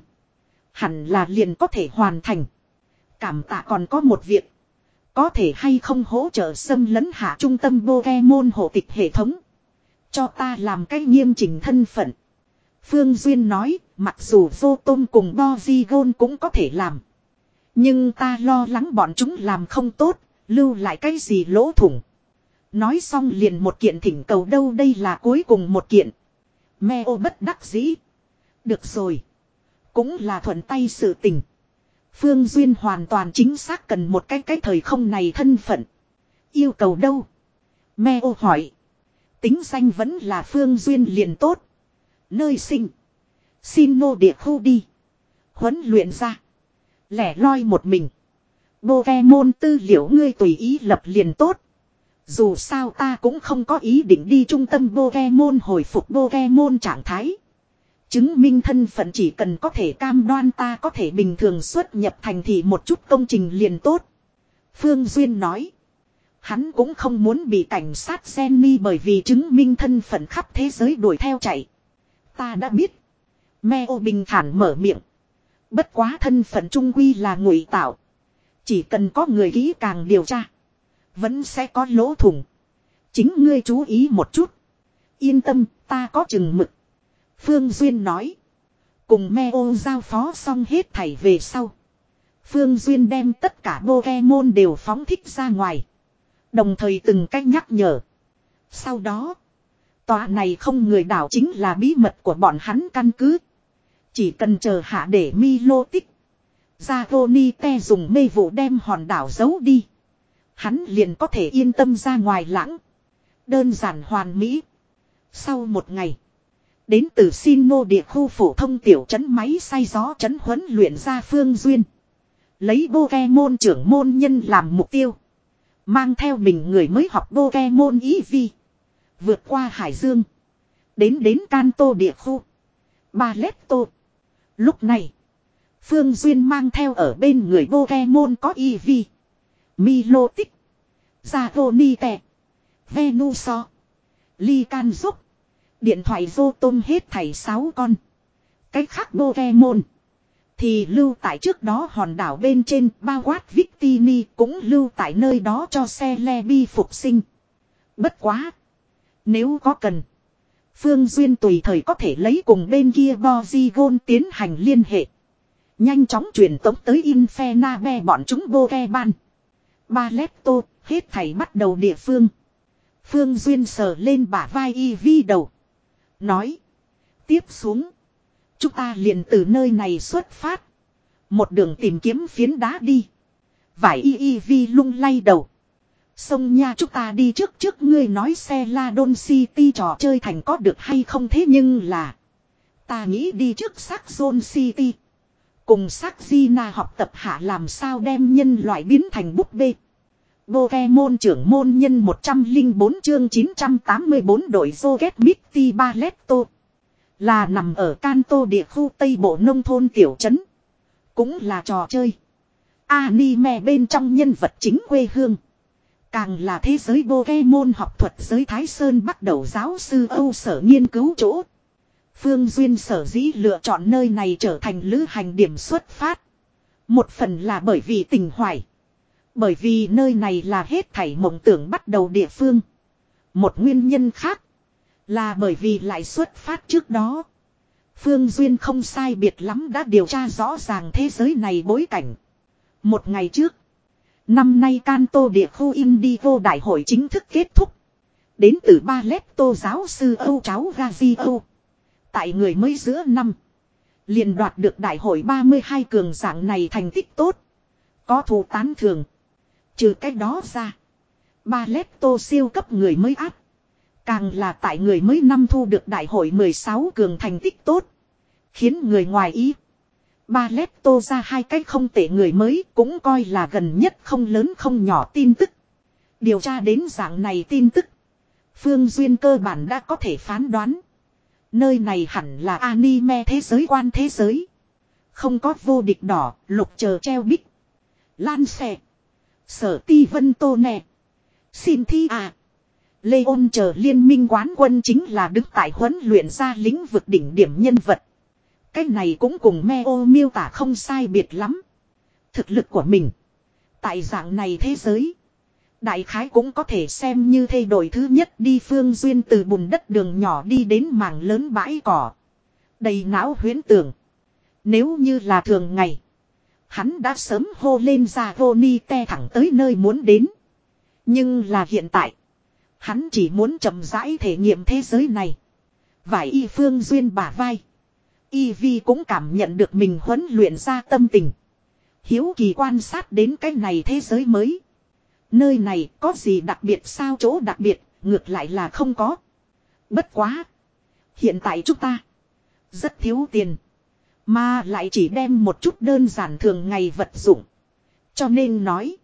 Hẳn là liền có thể hoàn thành. Cảm tạ còn có một việc. Có thể hay không hỗ trợ xâm lấn hạ trung tâm Pokemon hộ tịch hệ thống. Cho ta làm cái nghiêm chỉnh thân phận. Phương Duyên nói, mặc dù vô tôm cùng Porygon cũng có thể làm. Nhưng ta lo lắng bọn chúng làm không tốt, lưu lại cái gì lỗ thủng. Nói xong liền một kiện thỉnh cầu đâu đây là cuối cùng một kiện. Meo bất đắc dĩ. Được rồi. Cũng là thuận tay sự tình. Phương Duyên hoàn toàn chính xác cần một cái cái thời không này thân phận. Yêu cầu đâu? Meo hỏi. Tính danh vẫn là Phương Duyên liền tốt. Nơi sinh. Xin nô địa khu đi. Huấn luyện ra. Lẻ loi một mình. Pokemon tư liệu ngươi tùy ý lập liền tốt. Dù sao ta cũng không có ý định đi trung tâm Pokemon hồi phục Pokemon trạng thái. Chứng minh thân phận chỉ cần có thể cam đoan ta có thể bình thường xuất nhập thành thị một chút công trình liền tốt. Phương Duyên nói. Hắn cũng không muốn bị cảnh sát Jenny bởi vì chứng minh thân phận khắp thế giới đuổi theo chạy. Ta đã biết. Meo bình thản mở miệng. Bất quá thân phận trung quy là ngụy tạo. Chỉ cần có người kỹ càng điều tra. Vẫn sẽ có lỗ thủng. Chính ngươi chú ý một chút. Yên tâm, ta có chừng mực. Phương Duyên nói. Cùng Meo giao phó xong hết thảy về sau. Phương Duyên đem tất cả Pokemon đều phóng thích ra ngoài. Đồng thời từng cách nhắc nhở. Sau đó. Tòa này không người đảo chính là bí mật của bọn hắn căn cứ. Chỉ cần chờ hạ để Milo tích. Zagonite dùng mê vụ đem hòn đảo giấu đi. Hắn liền có thể yên tâm ra ngoài lãng. Đơn giản hoàn mỹ. Sau một ngày. Đến từ Sinnoh địa khu phổ thông tiểu trấn máy xay gió trấn huấn luyện ra Phương Duyên. Lấy Pokemon trưởng môn nhân làm mục tiêu. Mang theo mình người mới học Pokemon Eevee. Vượt qua Hải Dương. Đến đến Kanto địa khu. Baletto. Lúc này. Phương Duyên mang theo ở bên người Pokemon có Eevee. Milotic. Zagonite. Venusaur. Lycanroc. Điện thoại Rotom hết thảy sáu con. Cách khác Pokemon. Thì lưu tại trước đó hòn đảo bên trên bao quát Victini cũng lưu tại nơi đó cho Celebi phục sinh. Bất quá. Nếu có cần. Phương Duyên tùy thời có thể lấy cùng bên kia Porygon tiến hành liên hệ. Nhanh chóng truyền tống tới Infernape bọn chúng Pokemon. Baletto hết thảy bắt đầu địa phương. Phương Duyên sờ lên bả vai Eevee đầu. Nói. Tiếp xuống. Chúng ta liền từ nơi này xuất phát. Một đường tìm kiếm phiến đá đi. Vải Eevee lung lay đầu. Sông nha chúng ta đi trước trước ngươi nói xe La Don City trò chơi thành có được hay không thế nhưng là. Ta nghĩ đi trước sắc Zone City. Cùng sắc Gina học tập hạ làm sao đem nhân loại biến thành búp bê. Pokemon trưởng môn nhân một trăm lẻ bốn chương chín trăm tám mươi tư đội Rocket Mitty Baletto. Là nằm ở Kanto địa khu Tây Bộ nông thôn tiểu trấn. Cũng là trò chơi. Anime bên trong nhân vật chính quê hương. Càng là thế giới Pokemon học thuật giới Thái Sơn bắt đầu giáo sư Âu sở nghiên cứu chỗ. Phương Duyên sở dĩ lựa chọn nơi này trở thành lữ hành điểm xuất phát. Một phần là bởi vì tình hoài. Bởi vì nơi này là hết thảy mộng tưởng bắt đầu địa phương. Một nguyên nhân khác. Là bởi vì lại xuất phát trước đó. Phương Duyên không sai biệt lắm đã điều tra rõ ràng thế giới này bối cảnh. Một ngày trước. Năm nay Kanto địa khu Indigo đại hội chính thức kết thúc. Đến từ Baletto giáo sư Âu cháu Gazio. Tại người mới giữa năm. Liền đoạt được đại hội ba mươi hai cường dạng này thành tích tốt. Có thù tán thường. Trừ cách đó ra. Baletto siêu cấp người mới áp. Càng là tại người mới năm thu được đại hội mười sáu cường thành tích tốt. Khiến người ngoài ý. Baletto ra hai cách không tệ người mới cũng coi là gần nhất không lớn không nhỏ tin tức. Điều tra đến dạng này tin tức. Phương Duyên cơ bản đã có thể phán đoán. Nơi này hẳn là anime thế giới quan thế giới. Không có vô địch đỏ, lục chờ treo bích. Lan xẻ. Sở ti vân tô nè. Xin thi à. Leon chờ liên minh quán quân chính là đứng tại huấn luyện ra lĩnh vực đỉnh điểm nhân vật. Cái này cũng cùng Meo miêu tả không sai biệt lắm. Thực lực của mình. Tại dạng này thế giới. Đại khái cũng có thể xem như thay đổi thứ nhất đi. Phương Duyên từ bùn đất đường nhỏ đi đến mảng lớn bãi cỏ. Đầy não huyễn tưởng. Nếu như là thường ngày. Hắn đã sớm hô lên ra Gonite thẳng tới nơi muốn đến. Nhưng là hiện tại. Hắn chỉ muốn chậm rãi thể nghiệm thế giới này. Vải y Phương Duyên bả vai. Eevee cũng cảm nhận được mình huấn luyện ra tâm tình. Hiếu kỳ quan sát đến cái này thế giới mới. Nơi này có gì đặc biệt sao chỗ đặc biệt, ngược lại là không có. Bất quá. Hiện tại chúng ta. Rất thiếu tiền. Mà lại chỉ đem một chút đơn giản thường ngày vật dụng. Cho nên nói.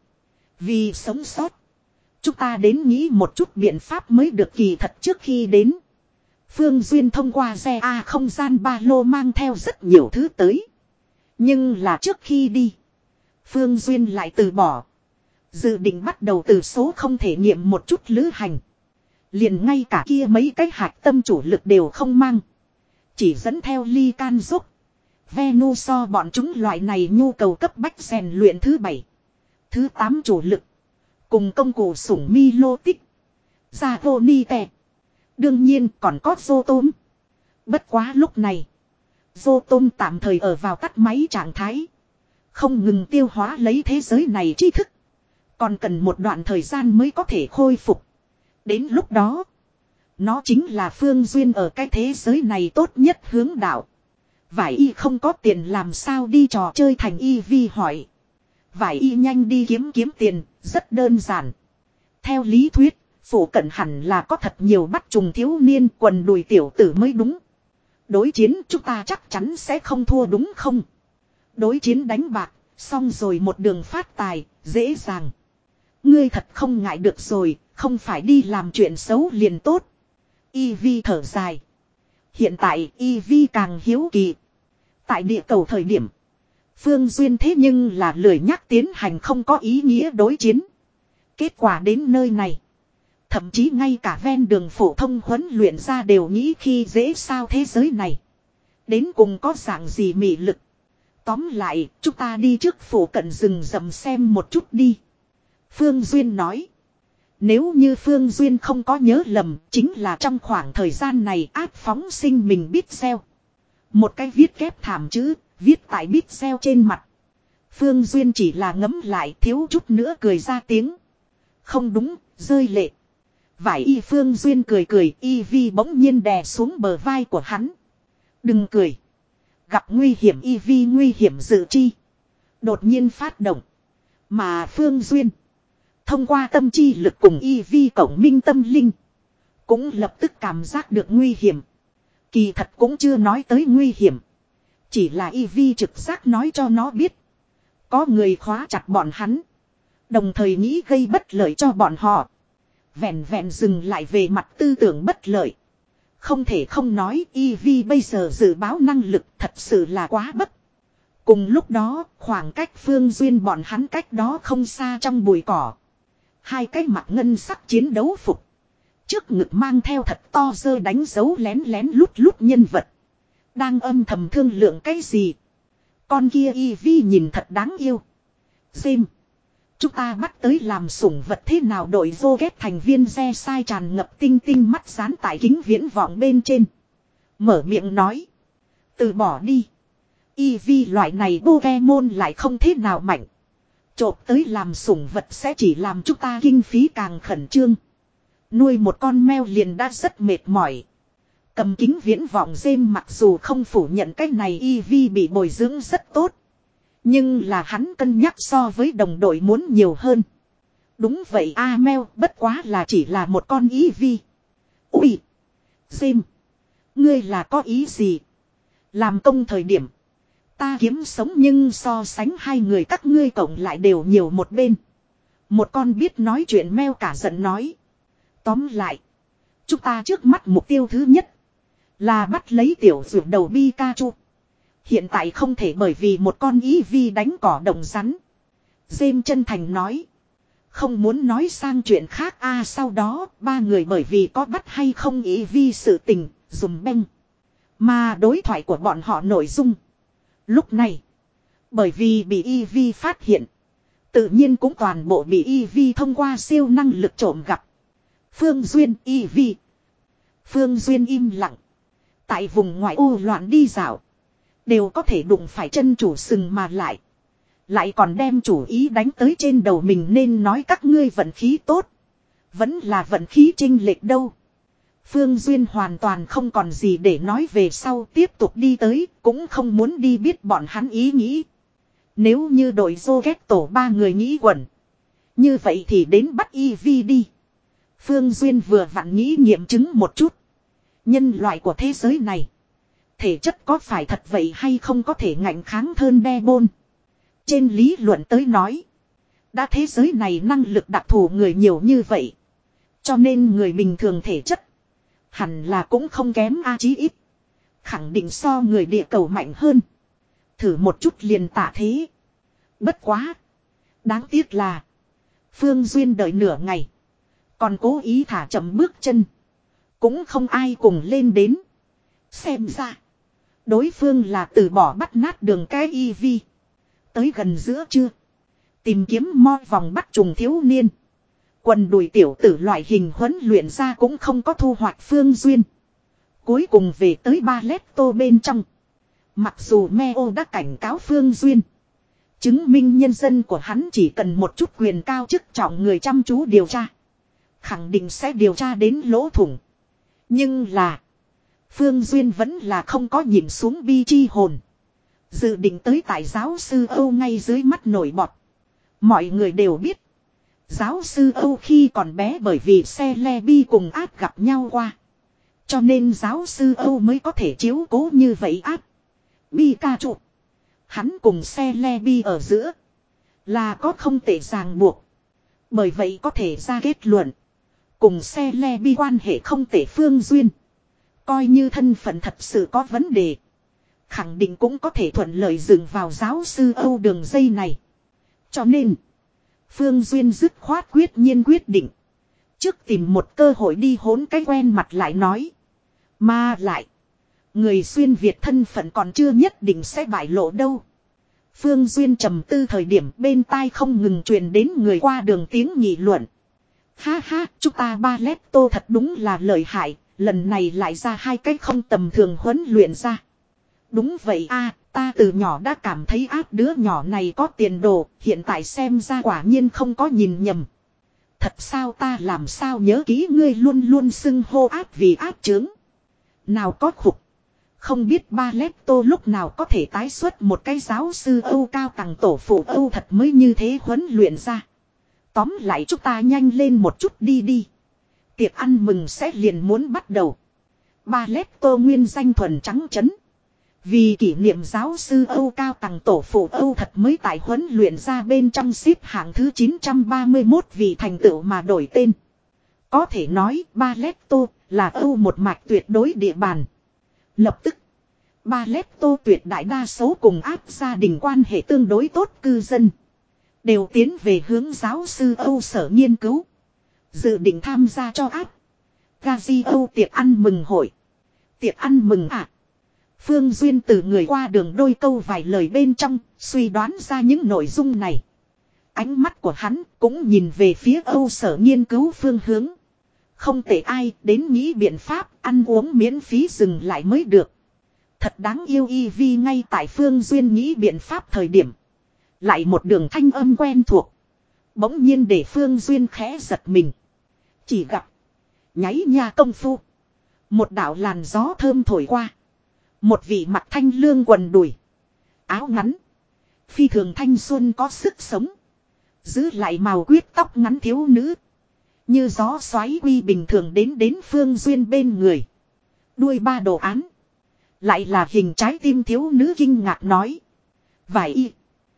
Vì sống sót. Chúng ta đến nghĩ một chút biện pháp mới được kỳ thật trước khi đến. Phương Duyên thông qua xe A không gian ba lô mang theo rất nhiều thứ tới. Nhưng là trước khi đi. Phương Duyên lại từ bỏ. Dự định bắt đầu từ số không thể nghiệm một chút lữ hành. Liền ngay cả kia mấy cái hạt tâm chủ lực đều không mang. Chỉ dẫn theo ly can giúp. Venus so bọn chúng loại này nhu cầu cấp bách rèn luyện thứ bảy. Thứ tám chủ lực. Cùng công cụ sủng mi lô tích. Gia vô ni tè. Đương nhiên còn có dô tôm. Bất quá lúc này. Dô tôm tạm thời ở vào tắt máy trạng thái. Không ngừng tiêu hóa lấy thế giới này tri thức. Còn cần một đoạn thời gian mới có thể khôi phục. Đến lúc đó. Nó chính là Phương Duyên ở cái thế giới này tốt nhất hướng đạo. Vải y không có tiền làm sao đi trò chơi thành y vi hỏi. Vải y nhanh đi kiếm kiếm tiền, rất đơn giản. Theo lý thuyết, phủ cận hẳn là có thật nhiều bắt trùng thiếu niên quần đùi tiểu tử mới đúng. Đối chiến chúng ta chắc chắn sẽ không thua đúng không? Đối chiến đánh bạc, xong rồi một đường phát tài, dễ dàng. Ngươi thật không ngại được rồi, không phải đi làm chuyện xấu liền tốt. Y Vi thở dài. Hiện tại Y Vi càng hiếu kỳ. Tại địa cầu thời điểm. Phương Duyên thế nhưng là lười nhắc tiến hành không có ý nghĩa đối chiến. Kết quả đến nơi này. Thậm chí ngay cả ven đường phổ thông huấn luyện ra đều nghĩ khi dễ sao thế giới này. Đến cùng có dạng gì mị lực. Tóm lại, chúng ta đi trước phủ cận rừng rậm xem một chút đi. Phương Duyên nói. Nếu như Phương Duyên không có nhớ lầm, chính là trong khoảng thời gian này áp phóng sinh mình biết xeo. Một cái viết kép thảm chữ, viết tại biết xeo trên mặt. Phương Duyên chỉ là ngấm lại thiếu chút nữa cười ra tiếng. Không đúng, rơi lệ. Vải y Phương Duyên cười cười, y vi bỗng nhiên đè xuống bờ vai của hắn. Đừng cười. Gặp nguy hiểm y vi nguy hiểm dự chi. Đột nhiên phát động. Mà Phương Duyên. Thông qua tâm chi lực cùng y vi cổng minh tâm linh. Cũng lập tức cảm giác được nguy hiểm. Kỳ thật cũng chưa nói tới nguy hiểm. Chỉ là y vi trực giác nói cho nó biết. Có người khóa chặt bọn hắn. Đồng thời nghĩ gây bất lợi cho bọn họ. Vẹn vẹn dừng lại về mặt tư tưởng bất lợi. Không thể không nói y vi bây giờ dự báo năng lực thật sự là quá bất. Cùng lúc đó khoảng cách Phương Duyên bọn hắn cách đó không xa trong bụi cỏ. Hai cái mặt ngân sắc chiến đấu phục. Trước ngực mang theo thật to dơ đánh dấu lén lén lút lút nhân vật. Đang âm thầm thương lượng cái gì. Con kia y vi nhìn thật đáng yêu. Xem. Chúng ta bắt tới làm sủng vật thế nào đội vô ghét thành viên re sai tràn ngập tinh tinh mắt dán tại kính viễn vọng bên trên. Mở miệng nói. Từ bỏ đi. Y vi loại này Pokemon lại không thế nào mạnh. Chộp tới làm sủng vật sẽ chỉ làm chúng ta kinh phí càng khẩn trương. Nuôi một con mèo liền đã rất mệt mỏi. Cầm kính viễn vọng dêm mặc dù không phủ nhận cái này y vi bị bồi dưỡng rất tốt. Nhưng là hắn cân nhắc so với đồng đội muốn nhiều hơn. Đúng vậy a mèo bất quá là chỉ là một con y vi. Ui! Dêm! Ngươi là có ý gì? Làm công thời điểm. Ta kiếm sống nhưng so sánh hai người các ngươi cộng lại đều nhiều một bên. Một con biết nói chuyện mèo cả giận nói. Tóm lại. Chúng ta trước mắt mục tiêu thứ nhất. Là bắt lấy tiểu ruột đầu Pikachu. Hiện tại không thể bởi vì một con ý vi đánh cỏ đồng rắn. Dêm chân thành nói. Không muốn nói sang chuyện khác a à, sau đó ba người bởi vì có bắt hay không ý vi sự tình, dùm beng. Mà đối thoại của bọn họ nội dung. Lúc này. Bởi vì bị y vi phát hiện. Tự nhiên cũng toàn bộ bị y vi thông qua siêu năng lực trộm gặp. Phương Duyên y vi. Phương Duyên im lặng. Tại vùng ngoại ô loạn đi dạo. Đều có thể đụng phải chân chủ sừng mà lại. Lại còn đem chủ ý đánh tới trên đầu mình nên nói các ngươi vận khí tốt. Vẫn là vận khí chênh lệch đâu. Phương Duyên hoàn toàn không còn gì để nói về sau tiếp tục đi tới. Cũng không muốn đi biết bọn hắn ý nghĩ. Nếu như đội dô ghét tổ ba người nghĩ quẩn. Như vậy thì đến bắt y vi đi. Phương Duyên vừa vặn nghĩ nghiệm chứng một chút. Nhân loại của thế giới này. Thể chất có phải thật vậy hay không có thể ngạnh kháng Thơn Đe Bôn. Trên lý luận tới nói. Đã thế giới này năng lực đặc thù người nhiều như vậy. Cho nên người bình thường thể chất. Hẳn là cũng không kém a chí ít. Khẳng định so người địa cầu mạnh hơn. Thử một chút liền tạ thế. Bất quá. Đáng tiếc là. Phương Duyên đợi nửa ngày. Còn cố ý thả chậm bước chân. Cũng không ai cùng lên đến. Xem ra. Đối phương là từ bỏ bắt nát đường cái y vi. Tới gần giữa trưa. Tìm kiếm mo vòng bắt trùng thiếu niên. Quần đùi tiểu tử loại hình huấn luyện ra cũng không có thu hoạch Phương Duyên. Cuối cùng về tới ba lét tô bên trong. Mặc dù Meo đã cảnh cáo Phương Duyên. Chứng minh nhân dân của hắn chỉ cần một chút quyền cao chức trọng người chăm chú điều tra. Khẳng định sẽ điều tra đến lỗ thủng. Nhưng là. Phương Duyên vẫn là không có nhìn xuống bi chi hồn. Dự định tới tại giáo sư Âu ngay dưới mắt nổi bọt. Mọi người đều biết. Giáo sư Âu khi còn bé bởi vì xe le bi cùng áp gặp nhau qua. Cho nên giáo sư Âu mới có thể chiếu cố như vậy áp. Bi ca trụ. Hắn cùng xe le bi ở giữa. Là có không tệ ràng buộc. Bởi vậy có thể ra kết luận. Cùng xe le bi quan hệ không tệ Phương Duyên. Coi như thân phận thật sự có vấn đề. Khẳng định cũng có thể thuận lợi dừng vào giáo sư Âu đường dây này. Cho nên. Phương Duyên dứt khoát quyết nhiên quyết định. Trước tìm một cơ hội đi hỗn cái quen mặt lại nói. Mà lại. Người xuyên Việt thân phận còn chưa nhất định sẽ bại lộ đâu. Phương Duyên trầm tư thời điểm bên tai không ngừng truyền đến người qua đường tiếng nghị luận. Ha ha, chúng ta ba lét tô thật đúng là lợi hại. Lần này lại ra hai cái không tầm thường huấn luyện ra. Đúng vậy a, ta từ nhỏ đã cảm thấy áp đứa nhỏ này có tiền đồ, hiện tại xem ra quả nhiên không có nhìn nhầm. Thật sao ta làm sao nhớ kỹ ngươi luôn luôn xưng hô áp vì áp trướng. Nào có khục. Không biết ba lét tô lúc nào có thể tái xuất một cái giáo sư Âu cao tầng tổ phụ Âu thật mới như thế huấn luyện ra. Tóm lại chúng ta nhanh lên một chút đi đi. Tiệc ăn mừng sẽ liền muốn bắt đầu. Ba lét tô nguyên danh thuần trắng chấn. Vì kỷ niệm giáo sư Âu cao tầng tổ phụ Âu thật mới tại huấn luyện ra bên trong xếp hạng thứ chín trăm ba mươi mốt vì thành tựu mà đổi tên. Có thể nói ba lét tô là Âu một mạch tuyệt đối địa bàn. Lập tức, ba lét tô tuyệt đại đa số cùng áp gia đình quan hệ tương đối tốt cư dân. Đều tiến về hướng giáo sư Âu sở nghiên cứu. Dự định tham gia cho áp. Gazi Âu tiệc ăn mừng hội. Tiệc ăn mừng à. Phương Duyên từ người qua đường đôi câu vài lời bên trong, suy đoán ra những nội dung này. Ánh mắt của hắn cũng nhìn về phía Âu sở nghiên cứu phương hướng. Không thể ai đến nghĩ biện pháp ăn uống miễn phí dừng lại mới được. Thật đáng yêu y vi ngay tại Phương Duyên nghĩ biện pháp thời điểm. Lại một đường thanh âm quen thuộc. Bỗng nhiên để Phương Duyên khẽ giật mình. Chỉ gặp. Nháy nha công phu. Một đạo làn gió thơm thổi qua. Một vị mặc thanh lương quần đùi. Áo ngắn. Phi thường thanh xuân có sức sống. Giữ lại màu quyết tóc ngắn thiếu nữ. Như gió xoáy quy bình thường đến đến Phương Duyên bên người. Đuôi ba đồ án. Lại là hình trái tim thiếu nữ kinh ngạc nói. Vài y.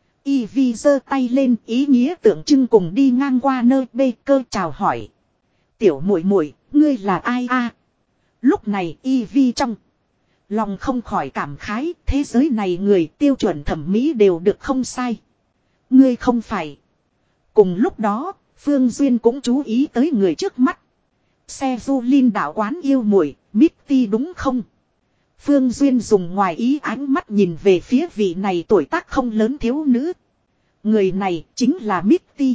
Y vi giơ tay lên ý nghĩa tượng trưng cùng đi ngang qua nơi bê cơ chào hỏi. Tiểu muội muội, ngươi là ai a? Lúc này Y vi trong. Lòng không khỏi cảm khái, thế giới này người tiêu chuẩn thẩm mỹ đều được không sai. Ngươi không phải. Cùng lúc đó, Phương Duyên cũng chú ý tới người trước mắt. Xe du linh đạo quán yêu muội, Mitty đúng không? Phương Duyên dùng ngoài ý ánh mắt nhìn về phía vị này tuổi tác không lớn thiếu nữ. Người này chính là Mitty.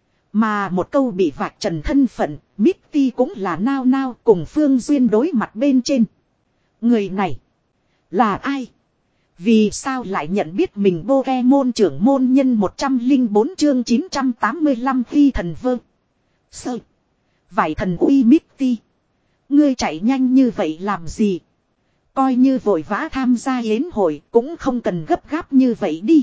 Mà một câu bị vạch trần thân phận, Mitty cũng là nao nao cùng Phương Duyên đối mặt bên trên. Người này là ai? Vì sao lại nhận biết mình Pokemon trưởng môn nhân một trăm linh bốn chương chín trăm tám mươi lăm khi thần vơ. Sơ. Vải thần uy Mitty. Ngươi chạy nhanh như vậy làm gì? Coi như vội vã tham gia yến hội cũng không cần gấp gáp như vậy đi.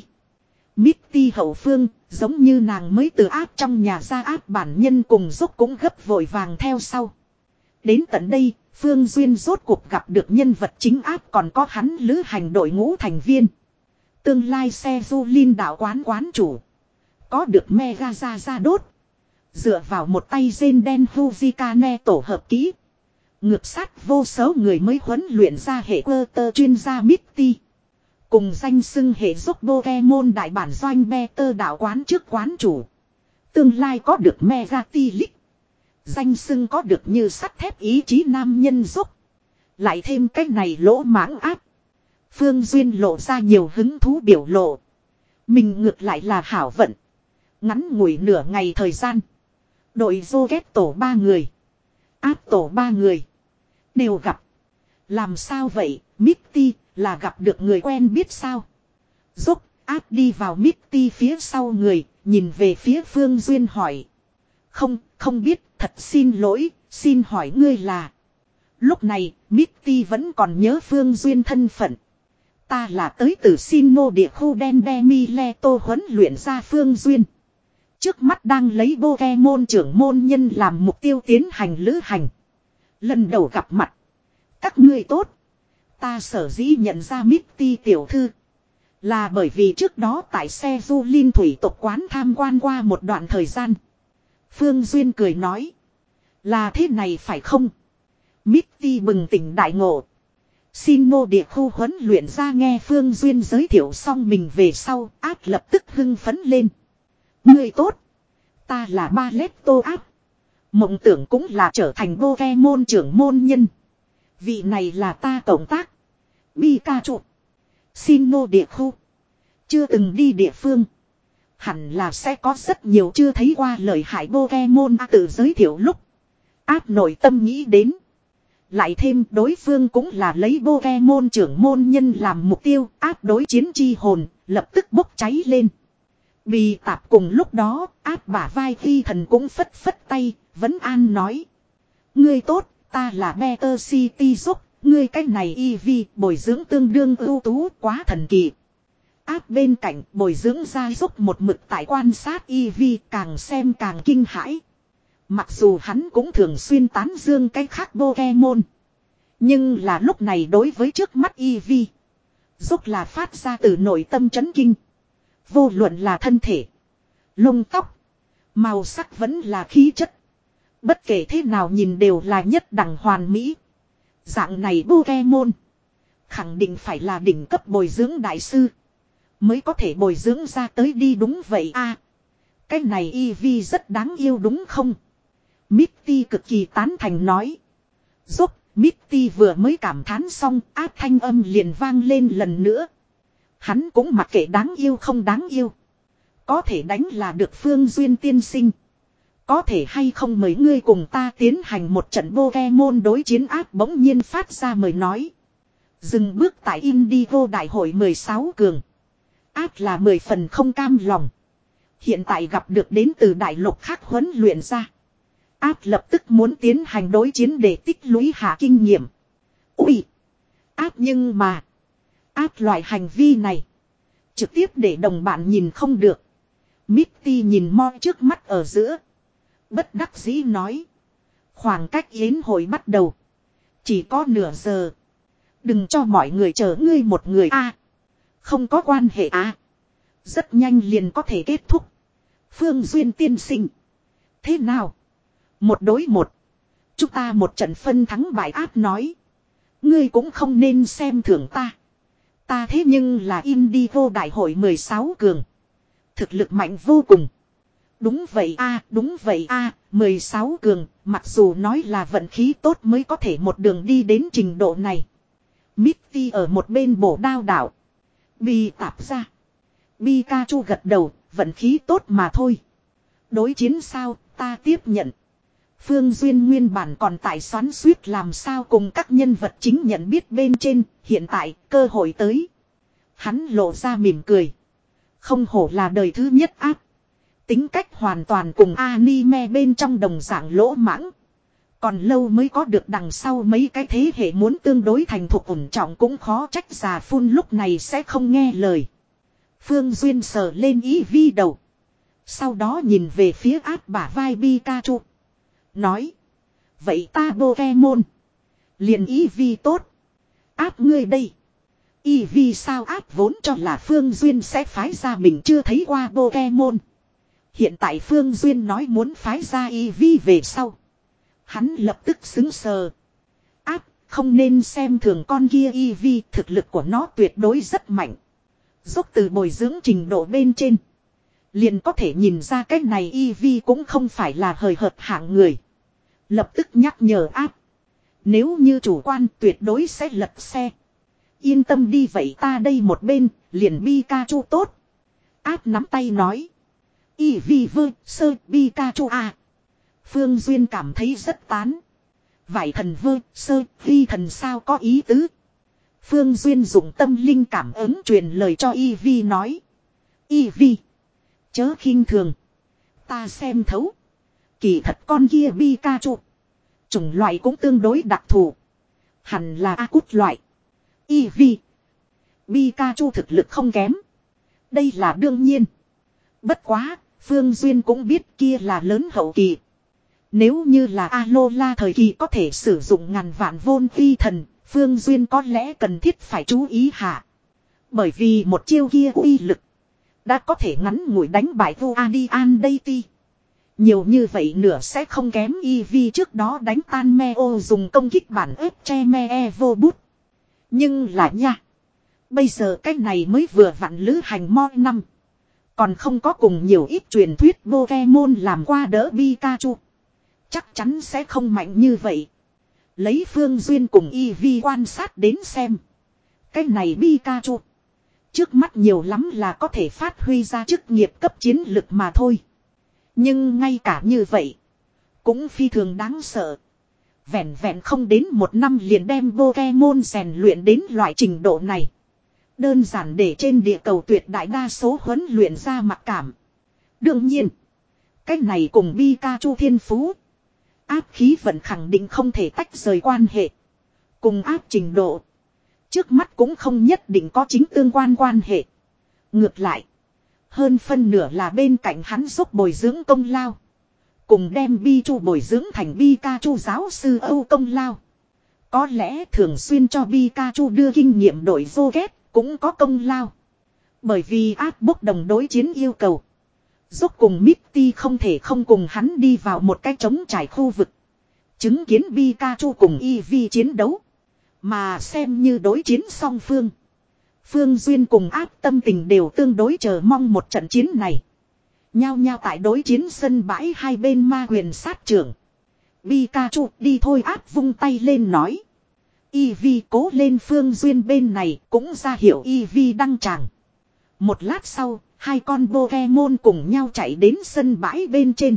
Mitty hậu phương, giống như nàng mới từ áp trong nhà ra áp bản nhân cùng giúp cũng gấp vội vàng theo sau. Đến tận đây, Phương Duyên rốt cuộc gặp được nhân vật chính áp còn có hắn lữ hành đội ngũ thành viên. Tương lai xe du linh đạo quán quán chủ. Có được mega ra ra đốt. Dựa vào một tay rên đen Fujikane tổ hợp kỹ. Ngược sát vô số người mới huấn luyện ra hệ cơ tơ chuyên gia Mitty. Cùng danh xưng hệ dốc Pokemon đại bản doanh Better đạo quán trước quán chủ. Tương lai có được mega T-Lick. Danh xưng có được như sắt thép ý chí nam nhân dốc. Lại thêm cách này lỗ mãng áp. Phương Duyên lộ ra nhiều hứng thú biểu lộ. Mình ngược lại là hảo vận. Ngắn ngủi nửa ngày thời gian. Đội vô ghét tổ ba người. Áp tổ ba người. Đều gặp. Làm sao vậy, Mitty là gặp được người quen biết sao? Dốc áp đi vào Mitty phía sau người. Nhìn về phía Phương Duyên hỏi. Không, không biết, thật xin lỗi, xin hỏi ngươi là. Lúc này, Mitty vẫn còn nhớ Phương Duyên thân phận. Ta là tới từ Sinnoh địa khu đen Demi Leto huấn luyện ra Phương Duyên. Trước mắt đang lấy Pokemon trưởng môn nhân làm mục tiêu tiến hành lữ hành. Lần đầu gặp mặt. Các ngươi tốt. Ta sở dĩ nhận ra Mitty tiểu thư. Là bởi vì trước đó tại xe du linh thủy tộc quán tham quan qua một đoạn thời gian. Phương Duyên cười nói. Là thế này phải không? Mitty bừng tỉnh đại ngộ. Sinnoh địa khu huấn luyện ra nghe Phương Duyên giới thiệu xong mình về sau, áp lập tức hưng phấn lên. Người tốt. Ta là Baletto áp. Mộng tưởng cũng là trở thành Pokemon trưởng môn nhân. Vị này là ta cộng tác. Pikachu. Sinnoh địa khu. Chưa từng đi địa phương. Hẳn là sẽ có rất nhiều chưa thấy qua lời hại Pokemon tự giới thiệu lúc. Áp nội tâm nghĩ đến. Lại thêm đối phương cũng là lấy Pokemon trưởng môn nhân làm mục tiêu. Áp đối chiến chi hồn lập tức bốc cháy lên. Bì tạp cùng lúc đó áp bả vai khi thần cũng phất phất tay. Vẫn an nói. Ngươi tốt, ta là Better City giúp. Ngươi cách này Eevee bồi dưỡng tương đương ưu tú quá thần kỳ. Áp bên cạnh bồi dưỡng ra giúp một mực tại quan sát Eevee càng xem càng kinh hãi. Mặc dù hắn cũng thường xuyên tán dương cái khác Pokemon. Nhưng là lúc này đối với trước mắt Eevee. Giúp là phát ra từ nội tâm chấn kinh. Vô luận là thân thể. Lông tóc. Màu sắc vẫn là khí chất. Bất kể thế nào nhìn đều là nhất đẳng hoàn mỹ. Dạng này Pokemon. Khẳng định phải là đỉnh cấp bồi dưỡng đại sư. Mới có thể bồi dưỡng ra tới đi đúng vậy a à, cái này Eevee rất đáng yêu đúng không? Mitty cực kỳ tán thành nói. Giúp Mitty vừa mới cảm thán xong áp thanh âm liền vang lên lần nữa. Hắn cũng mặc kệ đáng yêu không đáng yêu. Có thể đánh là được Phương Duyên tiên sinh. Có thể hay không mấy ngươi cùng ta tiến hành một trận Pokemon đối chiến áp bỗng nhiên phát ra mời nói. Dừng bước tại Indigo đại hội mười sáu cường. Áp là mười phần không cam lòng. Hiện tại gặp được đến từ đại lục khác huấn luyện ra. Áp lập tức muốn tiến hành đối chiến để tích lũy hạ kinh nghiệm. Ui! Áp nhưng mà. Áp loại hành vi này. Trực tiếp để đồng bạn nhìn không được. Mitty nhìn moi trước mắt ở giữa. Bất đắc dĩ nói. Khoảng cách yến hội bắt đầu. Chỉ có nửa giờ. Đừng cho mọi người chờ ngươi một người a. À, không có quan hệ a. À, rất nhanh liền có thể kết thúc. Phương Duyên tiên sinh. Thế nào? Một đối một. Chúng ta một trận phân thắng bại áp nói. Ngươi cũng không nên xem thường ta. Ta thế nhưng là Indigo đại hội mười sáu cường. Thực lực mạnh vô cùng. Đúng vậy a, à, đúng vậy a, à, mười sáu cường, mặc dù nói là vận khí tốt mới có thể một đường đi đến trình độ này. Mitty ở một bên bổ đao đảo. Bi tạp ra. Pikachu gật đầu, vận khí tốt mà thôi. Đối chiến sao, ta tiếp nhận. Phương Duyên nguyên bản còn tại xoắn suýt làm sao cùng các nhân vật chính nhận biết bên trên, hiện tại cơ hội tới. Hắn lộ ra mỉm cười. Không hổ là đời thứ nhất áp. Tính cách hoàn toàn cùng anime bên trong đồng dạng lỗ mãng. Còn lâu mới có được đằng sau mấy cái thế hệ muốn tương đối thành thục ổn trọng cũng khó trách già phun lúc này sẽ không nghe lời. Phương Duyên sờ lên Eevee đầu. Sau đó nhìn về phía áp bả vai Pikachu. Nói. Vậy ta Pokemon. Liền y vi tốt. Áp ngươi đây. Y vi sao áp vốn cho là Phương Duyên sẽ phái ra mình chưa thấy qua Pokemon. Hiện tại Phương Duyên nói muốn phái ra y vi về sau. Hắn lập tức xứng sờ. Áp, không nên xem thường con kia y vi, thực lực của nó tuyệt đối rất mạnh. Dốc từ bồi dưỡng trình độ bên trên. Liền có thể nhìn ra cái này y vi cũng không phải là hời hợt hạng người. Lập tức nhắc nhở áp. Nếu như chủ quan tuyệt đối sẽ lật xe. Yên tâm đi vậy ta đây một bên, liền Pikachu tốt. Áp nắm tay nói. Y vi vơ sơ Pikachu à. Phương Duyên cảm thấy rất tán. Vải thần vơ sơ vi thần sao có ý tứ. Phương Duyên dùng tâm linh cảm ứng truyền lời cho Y Vi nói. Y Vi. Chớ khinh thường. Ta xem thấu. Kỳ thật con kia Pikachu. Chủng loại cũng tương đối đặc thù. Hẳn là A cút loại. Y Vi. Pikachu thực lực không kém. Đây là đương nhiên. Bất quá, Phương Duyên cũng biết kia là lớn hậu kỳ. Nếu như là Alola thời kỳ có thể sử dụng ngàn vạn vôn phi thần, Phương Duyên có lẽ cần thiết phải chú ý hạ. Bởi vì một chiêu kia uy lực đã có thể ngắn ngủi đánh bại Vuadian Deity. Nhiều như vậy nửa sẽ không kém y vi trước đó đánh tan Meo dùng công kích bản ép che me Evo Bút. Nhưng là nha. Bây giờ cái này mới vừa vặn lữ hành mo năm. Còn không có cùng nhiều ít truyền thuyết Pokemon làm qua đỡ Pikachu. Chắc chắn sẽ không mạnh như vậy. Lấy Phương Duyên cùng y vi quan sát đến xem. Cái này Pikachu. Trước mắt nhiều lắm là có thể phát huy ra chức nghiệp cấp chiến lực mà thôi. Nhưng ngay cả như vậy. Cũng phi thường đáng sợ. Vẹn vẹn không đến một năm liền đem Pokemon rèn luyện đến loại trình độ này. Đơn giản để trên địa cầu tuyệt đại đa số huấn luyện ra mặc cảm. Đương nhiên. Cái này cùng Pikachu thiên phú. Áp khí vận khẳng định không thể tách rời quan hệ. Cùng áp trình độ. Trước mắt cũng không nhất định có chính tương quan quan hệ. Ngược lại. Hơn phân nửa là bên cạnh hắn dốc bồi dưỡng công lao. Cùng đem Pichu bồi dưỡng thành Pikachu giáo sư Âu công lao. Có lẽ thường xuyên cho Pikachu đưa kinh nghiệm đổi vô ghét cũng có công lao. Bởi vì áp bốc đồng đối chiến yêu cầu. Dốc cùng Mitty không thể không cùng hắn đi vào một cái trống trải khu vực. Chứng kiến Pikachu cùng Eevee chiến đấu. Mà xem như đối chiến song phương. Phương Duyên cùng áp tâm tình đều tương đối chờ mong một trận chiến này. Nhao nhao tại đối chiến sân bãi hai bên ma quyền sát trưởng. Pikachu đi thôi áp vung tay lên nói. Eevee cố lên Phương Duyên bên này cũng ra hiểu Eevee đăng tràng. Một lát sau, hai con Pokemon cùng nhau chạy đến sân bãi bên trên.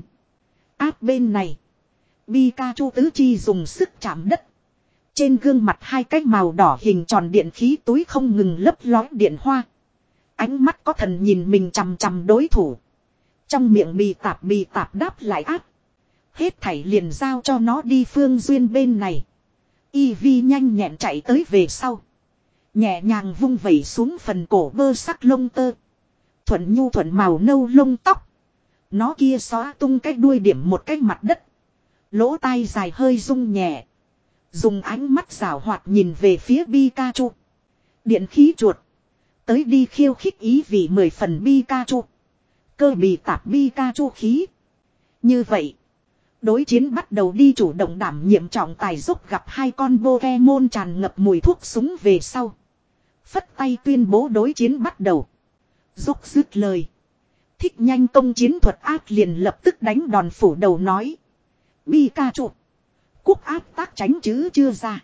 Áp bên này. Pikachu tứ chi dùng sức chạm đất. Trên gương mặt hai cái màu đỏ hình tròn điện khí túi không ngừng lấp lói điện hoa. Ánh mắt có thần nhìn mình chằm chằm đối thủ. Trong miệng bì tạp bì tạp đáp lại áp. Hết thảy liền giao cho nó đi Phương Duyên bên này. Eevee nhanh nhẹn chạy tới về sau. Nhẹ nhàng vung vẩy xuống phần cổ bơ sắc lông tơ. Thuận nhu thuận màu nâu lông tóc. Nó kia xóa tung cái đuôi điểm một cái mặt đất. Lỗ tai dài hơi rung nhẹ. Dùng ánh mắt rảo hoạt nhìn về phía Pikachu. Điện khí chuột. Tới đi khiêu khích ý vì mười phần Pikachu. Cơ bị tạp Pikachu khí. Như vậy. Đối chiến bắt đầu đi chủ động đảm nhiệm trọng tài giúp gặp hai con Pokemon tràn ngập mùi thuốc súng về sau. Phất tay tuyên bố đối chiến bắt đầu. Giúp dứt lời. Thích nhanh công chiến thuật áp liền lập tức đánh đòn phủ đầu nói. Pikachu. Quốc áp tác tránh chứ chưa ra.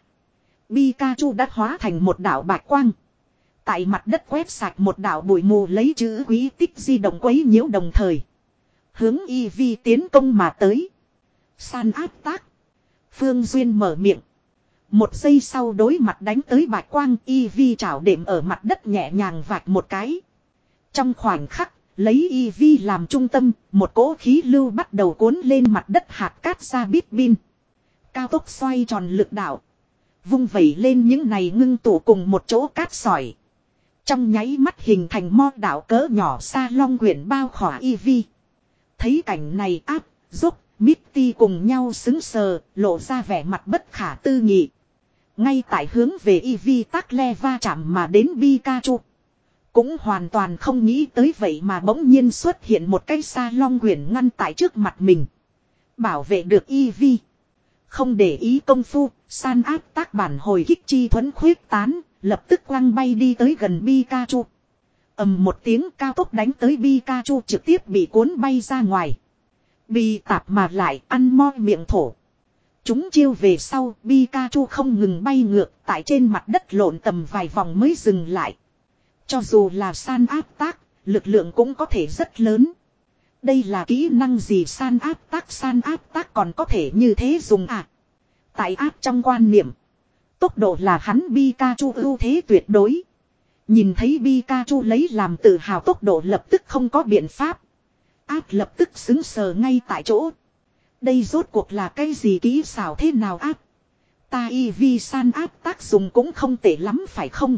Pikachu đã hóa thành một đạo bạch quang. Tại mặt đất quét sạch một đạo bụi mù lấy chữ quý tích di động quấy nhiễu đồng thời. Hướng Eevee tiến công mà tới. San áp tác. Phương Duyên mở miệng. Một giây sau đối mặt đánh tới bạch quang Eevee chảo đệm ở mặt đất nhẹ nhàng vạch một cái. Trong khoảnh khắc, lấy Eevee làm trung tâm, một cỗ khí lưu bắt đầu cuốn lên mặt đất hạt cát ra bít bin. Cao tốc xoay tròn lực đạo. Vung vẩy lên những này ngưng tụ cùng một chỗ cát sỏi. Trong nháy mắt hình thành mo đảo cỡ nhỏ sa long quyển bao khỏa Eevee. Thấy cảnh này áp, giúp, Mitty cùng nhau xứng sờ, lộ ra vẻ mặt bất khả tư nghị. Ngay tại hướng về Eevee tác le va chạm mà đến Pikachu. Cũng hoàn toàn không nghĩ tới vậy mà bỗng nhiên xuất hiện một cái sa long quyển ngăn tại trước mặt mình. Bảo vệ được Eevee. Không để ý công phu, san áp tác bản hồi kích chi thuẫn khuyết tán, lập tức quăng bay đi tới gần Pikachu. Ầm một tiếng cao tốc đánh tới Pikachu trực tiếp bị cuốn bay ra ngoài. Bị tạp mà lại ăn moi miệng thổ. Chúng chiêu về sau, Pikachu không ngừng bay ngược tại trên mặt đất lộn tầm vài vòng mới dừng lại. Cho dù là san áp tác, lực lượng cũng có thể rất lớn. Đây là kỹ năng gì san áp tác san áp tác còn có thể như thế dùng à? Tại áp trong quan niệm, tốc độ là hắn Pikachu ưu thế tuyệt đối. Nhìn thấy Pikachu lấy làm tự hào tốc độ lập tức không có biện pháp. Áp lập tức xứng sờ ngay tại chỗ. Đây rốt cuộc là cái gì kỹ xảo thế nào áp? Ta Eevee san áp tác dùng cũng không tệ lắm phải không?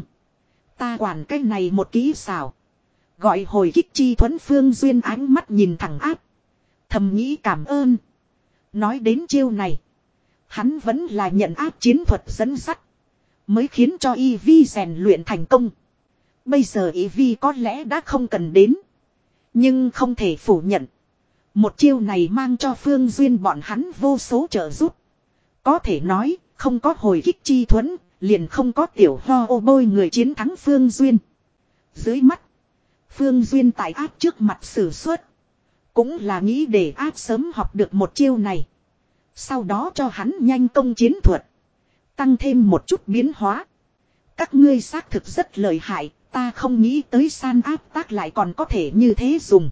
Ta quản cái này một kỹ xảo. Gọi hồi kích chi thuẫn Phương Duyên ánh mắt nhìn thẳng áp. Thầm nghĩ cảm ơn. Nói đến chiêu này. Hắn vẫn là nhận áp chiến thuật dẫn dắt. Mới khiến cho Eevee rèn luyện thành công. Bây giờ Eevee có lẽ đã không cần đến. Nhưng không thể phủ nhận. Một chiêu này mang cho Phương Duyên bọn hắn vô số trợ giúp. Có thể nói, không có hồi kích chi thuẫn, liền không có tiểu ho ô bôi người chiến thắng Phương Duyên. Dưới mắt, Phương Duyên tại áp trước mặt sử xuất. Cũng là nghĩ để áp sớm học được một chiêu này. Sau đó cho hắn nhanh công chiến thuật. Tăng thêm một chút biến hóa. Các ngươi xác thực rất lợi hại, ta không nghĩ tới san áp tác lại còn có thể như thế dùng.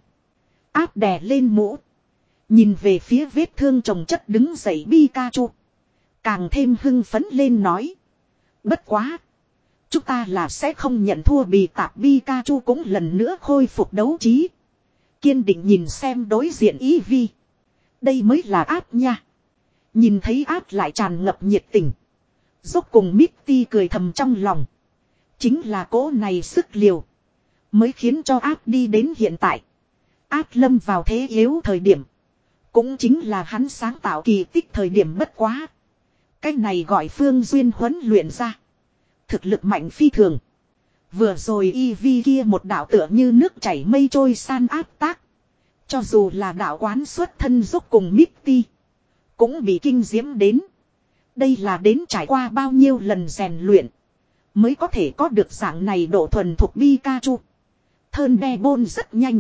Áp đè lên mũ. Nhìn về phía vết thương chồng chất đứng dậy Pikachu. Càng thêm hưng phấn lên nói. Bất quá. Chúng ta là sẽ không nhận thua bị tạp Pikachu cũng lần nữa khôi phục đấu trí. Kiên định nhìn xem đối diện Eevee. Đây mới là áp nha. Nhìn thấy áp lại tràn ngập nhiệt tình. Rốt cùng Mitty cười thầm trong lòng. Chính là cỗ này sức liều. Mới khiến cho áp đi đến hiện tại. Áp lâm vào thế yếu thời điểm. Cũng chính là hắn sáng tạo kỳ tích thời điểm bất quá. Cái này gọi Phương Duyên huấn luyện ra. Thực lực mạnh phi thường. Vừa rồi Eevee kia một đạo tựa như nước chảy mây trôi san áp tác. Cho dù là đạo quán xuất thân giúp cùng Mitty. Cũng bị kinh diễm đến. Đây là đến trải qua bao nhiêu lần rèn luyện. Mới có thể có được dạng này độ thuần thuộc Pikachu. Thunderbolt rất nhanh.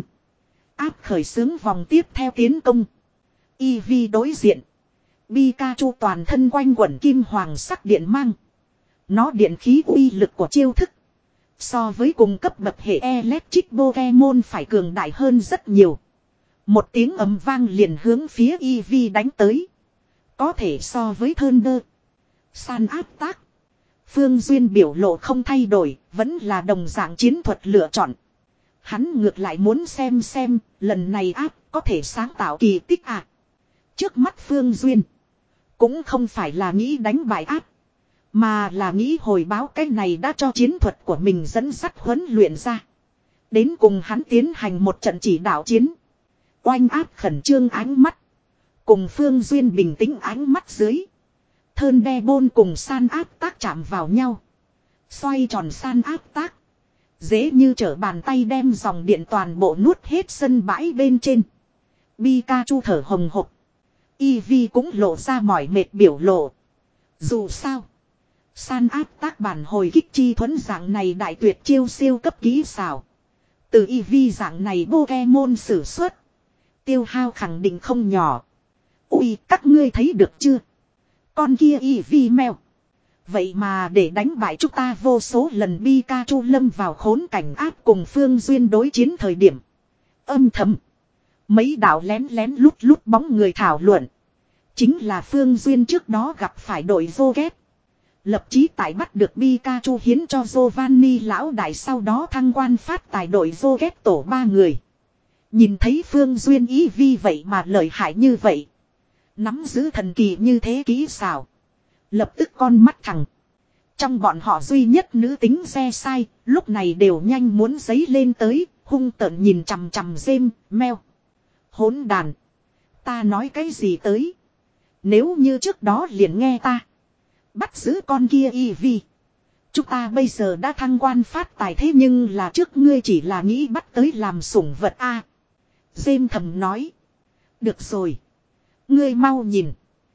Áp khởi xướng vòng tiếp theo tiến công. Eevee đối diện. Pikachu toàn thân quanh quẩn kim hoàng sắc điện mang. Nó điện khí uy lực của chiêu thức. So với cùng cấp bậc hệ Electric Pokemon phải cường đại hơn rất nhiều. Một tiếng ầm vang liền hướng phía Eevee đánh tới. Có thể so với Thunder. San áp tác. Phương Duyên biểu lộ không thay đổi. Vẫn là đồng dạng chiến thuật lựa chọn. Hắn ngược lại muốn xem xem. Lần này áp có thể sáng tạo kỳ tích à. Trước mắt Phương Duyên. Cũng không phải là nghĩ đánh bại áp. Mà là nghĩ hồi báo cái này đã cho chiến thuật của mình dẫn dắt huấn luyện ra. Đến cùng hắn tiến hành một trận chỉ đạo chiến. Oanh áp khẩn trương ánh mắt. Cùng Phương Duyên bình tĩnh ánh mắt dưới. Thunderbolt cùng san áp tác chạm vào nhau. Xoay tròn san áp tác. Dễ như trở bàn tay đem dòng điện toàn bộ nuốt hết sân bãi bên trên. Pikachu thở hồng hộc. Eevee cũng lộ ra mỏi mệt biểu lộ. Dù sao. San áp tác bản hồi kích chi thuẫn dạng này đại tuyệt chiêu siêu cấp kỹ xảo. Từ Eevee dạng này Pokemon sử xuất. Tiêu hao khẳng định không nhỏ. Ui, các ngươi thấy được chưa? Con kia Eevee mèo. Vậy mà để đánh bại chúng ta vô số lần Pikachu lâm vào khốn cảnh áp cùng Phương Duyên đối chiến thời điểm. Âm thầm. Mấy đạo lén lén lút lút bóng người thảo luận. Chính là Phương Duyên trước đó gặp phải đội Zoget. Lập chí tại bắt được Pikachu hiến cho Giovanni lão đại sau đó thăng quan phát tài đội Zoget tổ ba người. Nhìn thấy Phương Duyên Eevee vậy mà lợi hại như vậy. Nắm giữ thần kỳ như thế kỹ xảo. Lập tức con mắt thẳng. Trong bọn họ duy nhất nữ tính xe sai, lúc này đều nhanh muốn giấy lên tới, hung tợn nhìn chằm chằm James, meo. Hỗn đàn. Ta nói cái gì tới? Nếu như trước đó liền nghe ta. Bắt giữ con kia Eevee. Chúng ta bây giờ đã thăng quan phát tài thế nhưng là trước ngươi chỉ là nghĩ bắt tới làm sủng vật a. À, James thầm nói. Được rồi. Ngươi mau nhìn.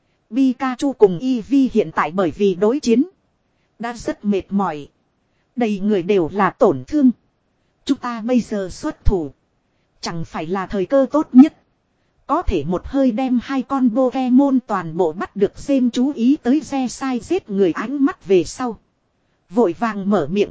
Pikachu cùng Eevee hiện tại bởi vì đối chiến. Đã rất mệt mỏi. Đầy người đều là tổn thương. Chúng ta bây giờ xuất thủ. Chẳng phải là thời cơ tốt nhất. Có thể một hơi đem hai con Pokemon toàn bộ bắt được xem chú ý tới re sai giết người ánh mắt về sau. Vội vàng mở miệng.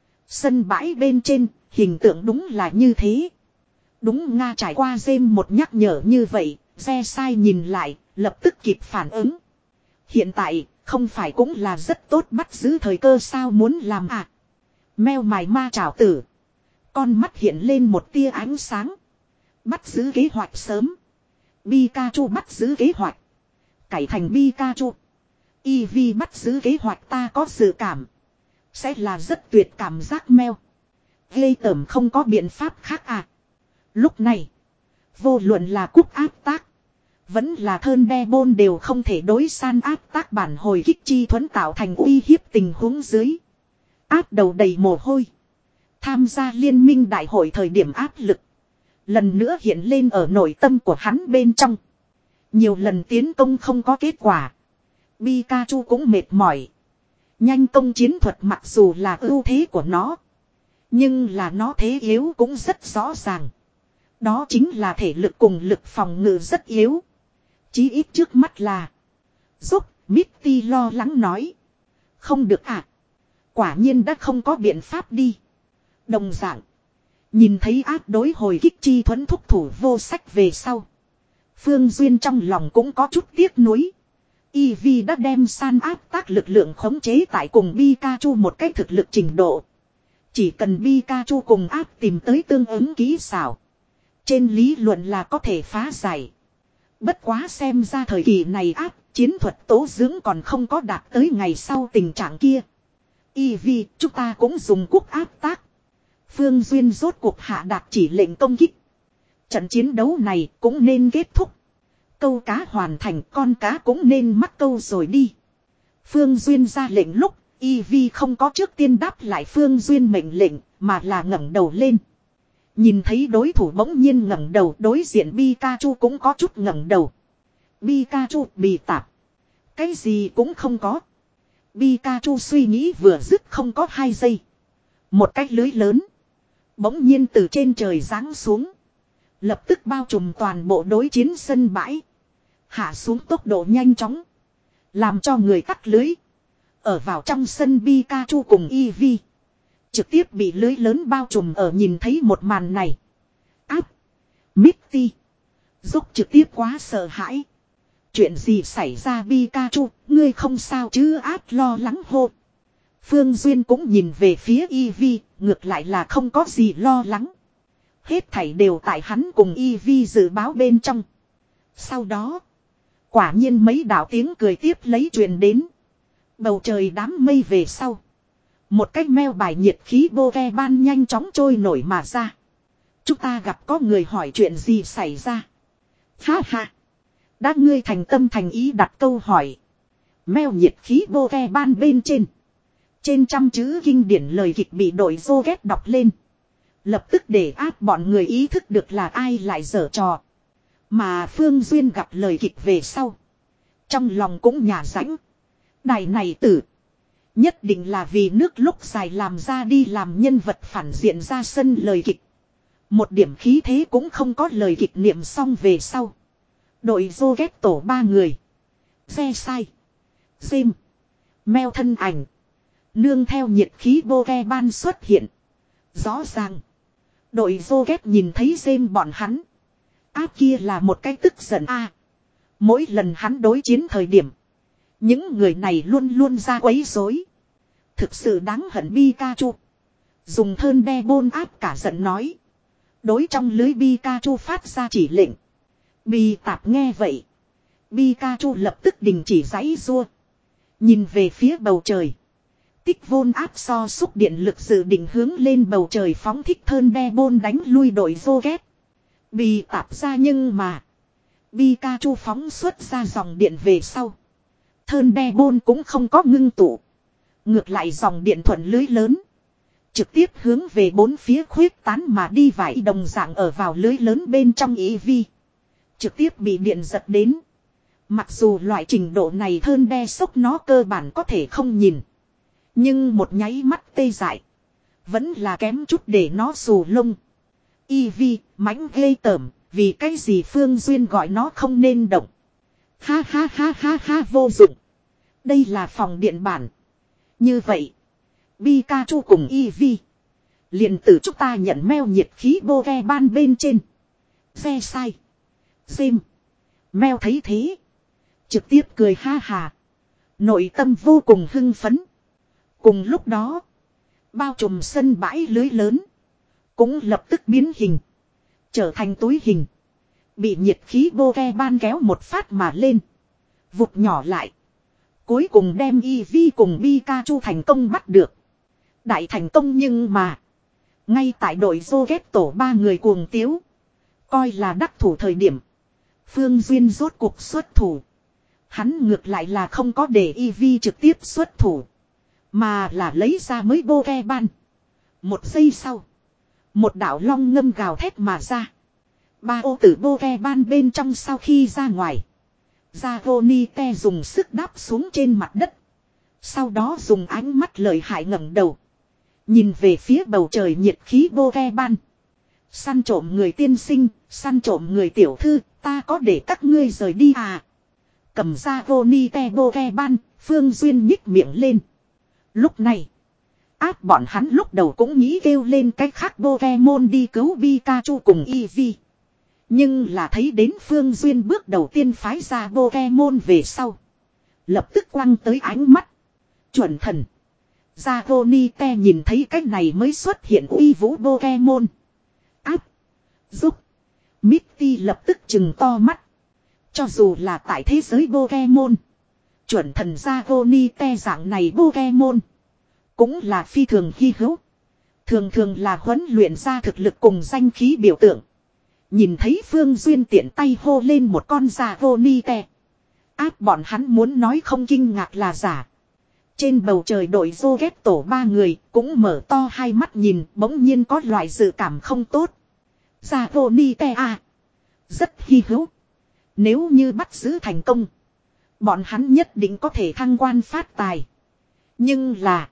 Sân bãi bên trên, hình tượng đúng là như thế. Đúng Nga trải qua dêm một nhắc nhở như vậy, re sai nhìn lại, lập tức kịp phản ứng. Hiện tại, không phải cũng là rất tốt bắt giữ thời cơ sao muốn làm à. Meo mài ma trảo tử. Con mắt hiện lên một tia ánh sáng. Bắt giữ kế hoạch sớm. Pikachu bắt giữ kế hoạch. Cải thành Pikachu. Eevee bắt giữ kế hoạch ta có dự cảm. Sẽ là rất tuyệt cảm giác meo. Ghê tởm không có biện pháp khác à. Lúc này. Vô luận là cúc áp tác. Vẫn là thơn đe bôn đều không thể đối san áp tác bản hồi kích chi thuẫn tạo thành uy hiếp tình huống dưới. Áp đầu đầy mồ hôi. Tham gia liên minh đại hội thời điểm áp lực. Lần nữa hiện lên ở nội tâm của hắn bên trong. Nhiều lần tiến công không có kết quả. Pikachu cũng mệt mỏi. Nhanh công chiến thuật mặc dù là ưu thế của nó. Nhưng là nó thế yếu cũng rất rõ ràng. Đó chính là thể lực cùng lực phòng ngự rất yếu. Chí ít trước mắt là. Giúp Mitty lo lắng nói. Không được à. Quả nhiên đã không có biện pháp đi. Đồng dạng. Nhìn thấy áp đối hồi kích chi thuẫn thúc thủ vô sách về sau. Phương Duyên trong lòng cũng có chút tiếc nuối. Eevee đã đem san áp tác lực lượng khống chế tại cùng Pikachu một cách thực lực trình độ. Chỉ cần Pikachu cùng áp tìm tới tương ứng kỹ xảo. Trên lý luận là có thể phá giải. Bất quá xem ra thời kỳ này áp chiến thuật tố dưỡng còn không có đạt tới ngày sau tình trạng kia. Eevee chúng ta cũng dùng quốc áp tác. Phương Duyên rốt cuộc hạ đạt chỉ lệnh công kích. Trận chiến đấu này cũng nên kết thúc. Câu cá hoàn thành con cá cũng nên mắc câu rồi đi. Phương Duyên ra lệnh lúc, Eevee không có trước tiên đáp lại Phương Duyên mệnh lệnh, mà là ngẩng đầu lên. Nhìn thấy đối thủ bỗng nhiên ngẩng đầu, đối diện Pikachu cũng có chút ngẩng đầu. Pikachu bị tạp. Cái gì cũng không có. Pikachu suy nghĩ vừa dứt không có hai giây. Một cái lưới lớn. Bỗng nhiên từ trên trời giáng xuống. Lập tức bao trùm toàn bộ đối chiến sân bãi. Hạ xuống tốc độ nhanh chóng. Làm cho người cắt lưới. Ở vào trong sân Pikachu cùng Eevee. Trực tiếp bị lưới lớn bao trùm ở nhìn thấy một màn này. Áp. Mitty. Giúp trực tiếp quá sợ hãi. Chuyện gì xảy ra Pikachu, ngươi không sao chứ áp lo lắng hô. Phương Duyên cũng nhìn về phía Eevee, ngược lại là không có gì lo lắng. Hết thảy đều tại hắn cùng Eevee dự báo bên trong. Sau đó, quả nhiên mấy đạo tiếng cười tiếp lấy truyền đến. Bầu trời đám mây về sau. Một cái meo bài nhiệt khí Pokemon nhanh chóng trôi nổi mà ra. Chúng ta gặp có người hỏi chuyện gì xảy ra. Ha ha. Đã ngươi thành tâm thành ý đặt câu hỏi. Meo nhiệt khí Pokemon bên trên. Trên trăm chữ kinh điển lời kịch bị đội Zoget đọc lên. Lập tức để áp bọn người ý thức được là ai lại giở trò. Mà Phương Duyên gặp lời kịch về sau. Trong lòng cũng nhả rãnh. Đài này tử. Nhất định là vì nước lúc dài làm ra đi làm nhân vật phản diện ra sân lời kịch. Một điểm khí thế cũng không có lời kịch niệm xong về sau. Đội Zoget tổ ba người. Xe sai. Sim. Meo thân ảnh. Nương theo nhiệt khí Pokemon xuất hiện. Rõ ràng. Đội Zoget nhìn thấy Sim bọn hắn. Áp kia là một cái tức giận a. Mỗi lần hắn đối chiến thời điểm. Những người này luôn luôn ra quấy rối. Thực sự đáng hận Pikachu. Dùng thơn đe bôn áp cả giận nói. Đối trong lưới Pikachu phát ra chỉ lệnh. Bì tạp nghe vậy. Pikachu lập tức đình chỉ giãy giụa. Nhìn về phía bầu trời. Tích vôn áp so xúc điện lực dự định hướng lên bầu trời phóng thích thơn đe bôn đánh lui đội Zoget. Bì tạp ra nhưng mà. Pikachu phóng xuất ra dòng điện về sau. Thơn đe bôn cũng không có ngưng tụ. Ngược lại dòng điện thuận lưới lớn. Trực tiếp hướng về bốn phía khuyết tán mà đi vải đồng dạng ở vào lưới lớn bên trong e vê. Trực tiếp bị điện giật đến. Mặc dù loại trình độ này thơn đe sốc nó cơ bản có thể không nhìn. Nhưng một nháy mắt tê dại. Vẫn là kém chút để nó xù lông. e vê, mãnh ghê tởm, vì cái gì Phương Duyên gọi nó không nên động. Ha ha ha ha ha vô dụng. Đây là phòng điện bản. Như vậy, Pikachu cùng Eevee liền từ chúng ta nhận meo nhiệt khí bô ve ban bên trên. Ve sai. Dêm. Meo thấy thế. Trực tiếp cười ha hà. Nội tâm vô cùng hưng phấn. Cùng lúc đó, bao trùm sân bãi lưới lớn cũng lập tức biến hình. Trở thành túi hình. Bị nhiệt khí bô ve ban kéo một phát mà lên. Vụt nhỏ lại. Cuối cùng đem Eevee cùng Pikachu thành công bắt được. Đại thành công nhưng mà. Ngay tại đội Rocket tổ ba người cuồng tiếu. Coi là đắc thủ thời điểm. Phương Duyên rốt cuộc xuất thủ. Hắn ngược lại là không có để Eevee trực tiếp xuất thủ. Mà là lấy ra mới bô ve ban. Một giây sau. Một đạo long ngâm gào thét mà ra. Ba ô tử bô ve ban bên trong sau khi ra ngoài. Zagonite dùng sức đáp xuống trên mặt đất. Sau đó dùng ánh mắt lợi hại ngẩng đầu. Nhìn về phía bầu trời nhiệt khí bô ve ban. Săn trộm người tiên sinh, săn trộm người tiểu thư, ta có để các ngươi rời đi à? Cầm Zagonite bô ve ban, Phương Duyên nhích miệng lên. Lúc này, áp bọn hắn lúc đầu cũng nghĩ kêu lên cách khác Pokemon đi cứu Pikachu cùng Eevee. Nhưng là thấy đến Phương Duyên bước đầu tiên phái ra Pokemon về sau. Lập tức quăng tới ánh mắt. Chuẩn thần. Zagonite nhìn thấy cách này mới xuất hiện uy vũ Pokemon. Áp. Giúp. Misty lập tức trừng to mắt. Cho dù là tại thế giới Pokemon. Chuẩn thần Zagonite dạng này Pokemon. Cũng là phi thường hy hữu. Thường thường là huấn luyện ra thực lực cùng danh khí biểu tượng. Nhìn thấy Phương Duyên tiện tay hô lên một con Zagonite. Áp bọn hắn muốn nói không kinh ngạc là giả. Trên bầu trời đội Rocket tổ ba người cũng mở to hai mắt nhìn, bỗng nhiên có loại dự cảm không tốt. Zagonite à. Rất hy hữu. Nếu như bắt giữ thành công. Bọn hắn nhất định có thể thăng quan phát tài. Nhưng là.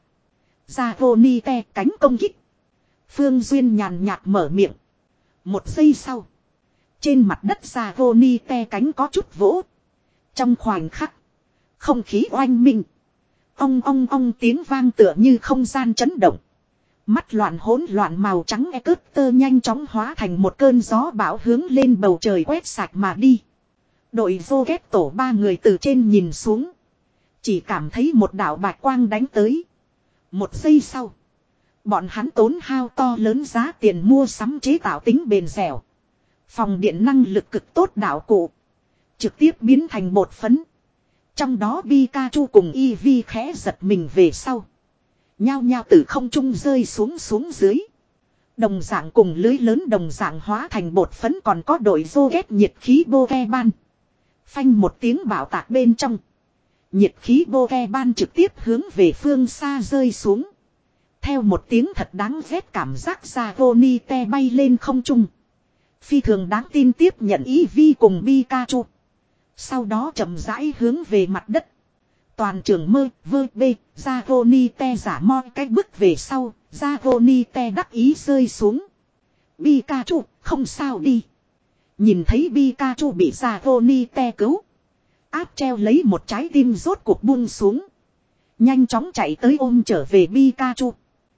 Zagonite cánh công kích. Phương Duyên nhàn nhạt mở miệng. Một giây sau. Trên mặt đất Zagonite cánh có chút vỗ. Trong khoảnh khắc. Không khí oanh minh. Ong ong ong tiếng vang tựa như không gian chấn động. Mắt loạn hỗn loạn màu trắng e cớt tơ nhanh chóng hóa thành một cơn gió bão hướng lên bầu trời quét sạch mà đi. Đội Rocket tổ ba người từ trên nhìn xuống. Chỉ cảm thấy một đạo bạch quang đánh tới. Một giây sau. Bọn hắn tốn hao to lớn giá tiền mua sắm chế tạo tính bền dẻo. Phòng điện năng lực cực tốt đạo cụ. Trực tiếp biến thành bột phấn. Trong đó Pikachu cùng Eevee khẽ giật mình về sau. Nhao nhao từ không trung rơi xuống xuống dưới. Đồng dạng cùng lưới lớn đồng dạng hóa thành bột phấn còn có đội Rocket nhiệt khí Pokemon. Phanh một tiếng bảo tạc bên trong. Nhiệt khí Pokemon trực tiếp hướng về phương xa rơi xuống. Theo một tiếng thật đáng ghét cảm giác Zagonite bay lên không trung. Phi thường đáng tin tiếp nhận Eevee cùng Pikachu. Sau đó chậm rãi hướng về mặt đất. Toàn trường mơ vơ bê, Zagonite giả mo cách bước về sau, Zagonite đắc ý rơi xuống. Pikachu, không sao đi. Nhìn thấy Pikachu bị Zagonite cứu. Áp treo lấy một trái tim rốt cuộc buông xuống. Nhanh chóng chạy tới ôm trở về Pikachu.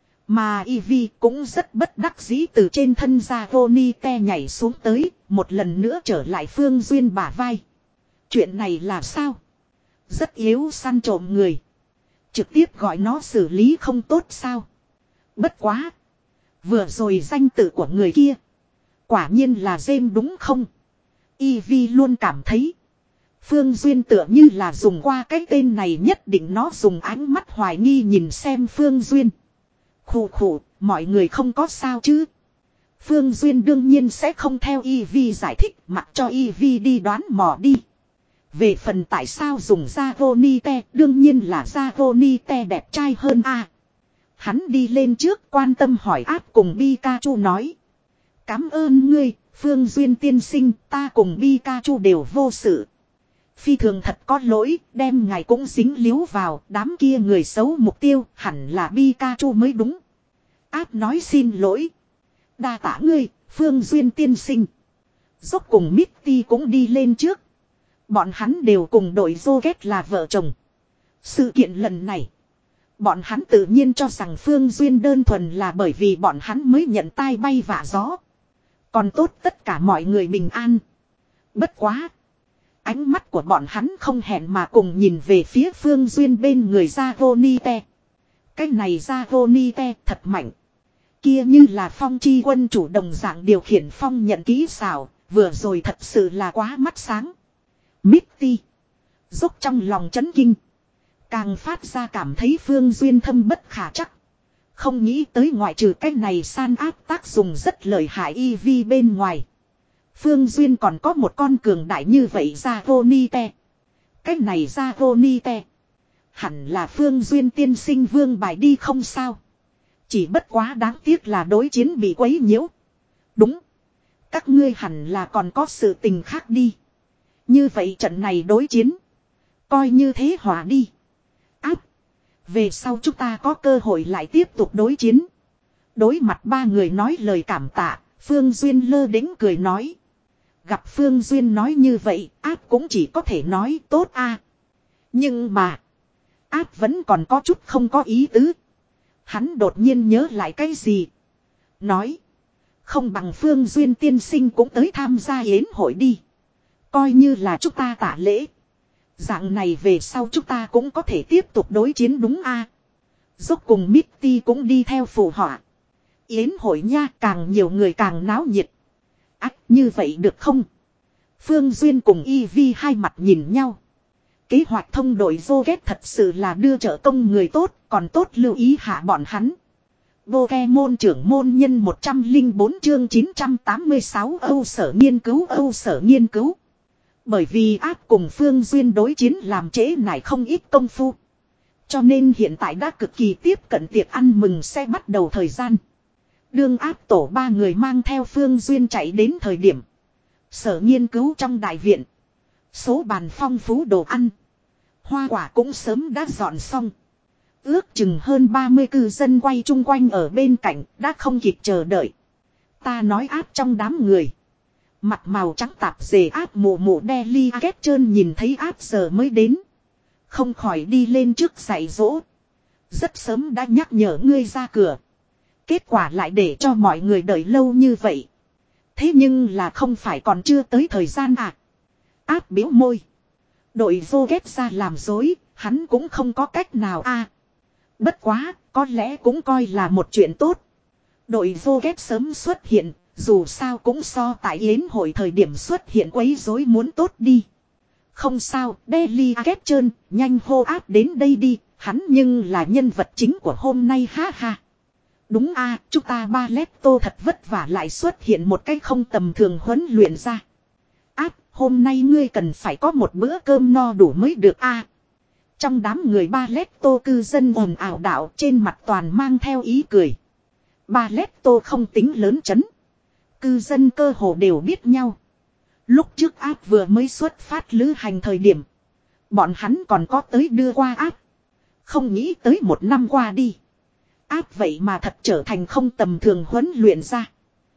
Mà Eevee cũng rất bất đắc dĩ từ trên thân Zagonite nhảy xuống tới, một lần nữa trở lại Phương Duyên bả vai. Chuyện này là sao? Rất yếu săn trộm người. Trực tiếp gọi nó xử lý không tốt sao? Bất quá. Vừa rồi danh tự của người kia. Quả nhiên là James đúng không? Eevee luôn cảm thấy. Phương Duyên tựa như là dùng qua cái tên này nhất định nó dùng ánh mắt hoài nghi nhìn xem Phương Duyên. Khủ khủ, mọi người không có sao chứ? Phương Duyên đương nhiên sẽ không theo Eevee giải thích mặc cho Eevee đi đoán mò đi. Về phần tại sao dùng Zavonite, đương nhiên là Zavonite đẹp trai hơn a. Hắn đi lên trước quan tâm hỏi áp cùng Pikachu nói. Cảm ơn ngươi, Phương Duyên tiên sinh, ta cùng Pikachu đều vô sự. Phi thường thật có lỗi, đem ngài cũng dính líu vào, đám kia người xấu mục tiêu, hẳn là Pikachu mới đúng. Áp nói xin lỗi. Đa tả ngươi, Phương Duyên tiên sinh. Rốt cùng Mitty cũng đi lên trước. Bọn hắn đều cùng đội Rocket là vợ chồng. Sự kiện lần này, bọn hắn tự nhiên cho rằng Phương Duyên đơn thuần là bởi vì bọn hắn mới nhận tai bay vạ gió. Còn tốt tất cả mọi người bình an. Bất quá. Ánh mắt của bọn hắn không hẹn mà cùng nhìn về phía Phương Duyên bên người Zavonite. Cái này Zavonite thật mạnh. Kia như là phong chi quân chủ đồng dạng điều khiển phong nhận kỹ xảo. Vừa rồi thật sự là quá mắt sáng. Mitty. Dốc trong lòng chấn kinh. Càng phát ra cảm thấy Phương Duyên thâm bất khả chắc. Không nghĩ tới ngoại trừ cái này san áp tác dùng rất lợi hại e vê bên ngoài. Phương Duyên còn có một con cường đại như vậy Zavonite. Cái này Zavonite. Hẳn là Phương Duyên tiên sinh vương bài đi không sao. Chỉ bất quá đáng tiếc là đối chiến bị quấy nhiễu. Đúng. Các ngươi hẳn là còn có sự tình khác đi. Như vậy trận này đối chiến. Coi như thế hòa đi. Áp. Về sau chúng ta có cơ hội lại tiếp tục đối chiến. Đối mặt ba người nói lời cảm tạ. Phương Duyên lơ đễnh cười nói. Gặp Phương Duyên nói như vậy. Áp cũng chỉ có thể nói tốt a. Nhưng mà. Áp vẫn còn có chút không có ý tứ. Hắn đột nhiên nhớ lại cái gì. Nói. Không bằng Phương Duyên tiên sinh cũng tới tham gia yến hội đi. Coi như là chúng ta tạ lễ. Dạng này về sau chúng ta cũng có thể tiếp tục đối chiến đúng a. À. Dốc cùng Mitty cũng đi theo phù họa. Yến hội nha, càng nhiều người càng náo nhiệt. Ách, như vậy được không? Phương Duyên cùng Eevee hai mặt nhìn nhau. Kế hoạch thông đội Rocket thật sự là đưa trợ công người tốt, còn tốt lưu ý hạ bọn hắn. Pokemon trưởng môn nhân một trăm lẻ bốn chương chín trăm tám mươi sáu Âu sở nghiên cứu Âu sở nghiên cứu. Bởi vì áp cùng Phương Duyên đối chiến làm trễ nải không ít công phu. Cho nên hiện tại đã cực kỳ tiếp cận tiệc ăn mừng sẽ bắt đầu thời gian. Đương áp tổ ba người mang theo Phương Duyên chạy đến thời điểm. Sở nghiên cứu trong đại viện. Số bàn phong phú đồ ăn. Hoa quả cũng sớm đã dọn xong. Ước chừng hơn ba mươi cư dân quay chung quanh ở bên cạnh đã không kịp chờ đợi. Ta nói áp trong đám người. Mặt màu trắng tạp dề áp mụ mụ Delhi ghét trơn nhìn thấy áp giờ mới đến. Không khỏi đi lên trước dạy dỗ. Rất sớm đã nhắc nhở ngươi ra cửa. Kết quả lại để cho mọi người đợi lâu như vậy. Thế nhưng là không phải còn chưa tới thời gian à. Áp biếu môi. Đội vô ghét ra làm dối, hắn cũng không có cách nào a. À, bất quá, có lẽ cũng coi là một chuyện tốt. Đội vô ghét sớm xuất hiện, dù sao cũng so tại yến hội thời điểm xuất hiện quấy rối muốn tốt đi. Không sao, Delhi ghét trơn, nhanh hô áp đến đây đi, hắn nhưng là nhân vật chính của hôm nay ha ha. Đúng a, à, chúng ta ba lét tô thật vất vả lại xuất hiện một cách không tầm thường huấn luyện ra. Áp, hôm nay ngươi cần phải có một bữa cơm no đủ mới được a. À, trong đám người ba lét tô cư dân ồn ào đạo trên mặt toàn mang theo ý cười. Ba lét tô không tính lớn chấn. Cư dân cơ hồ đều biết nhau. Lúc trước áp vừa mới xuất phát lữ hành thời điểm. Bọn hắn còn có tới đưa qua áp. Không nghĩ tới một năm qua đi. Áp vậy mà thật trở thành không tầm thường huấn luyện ra.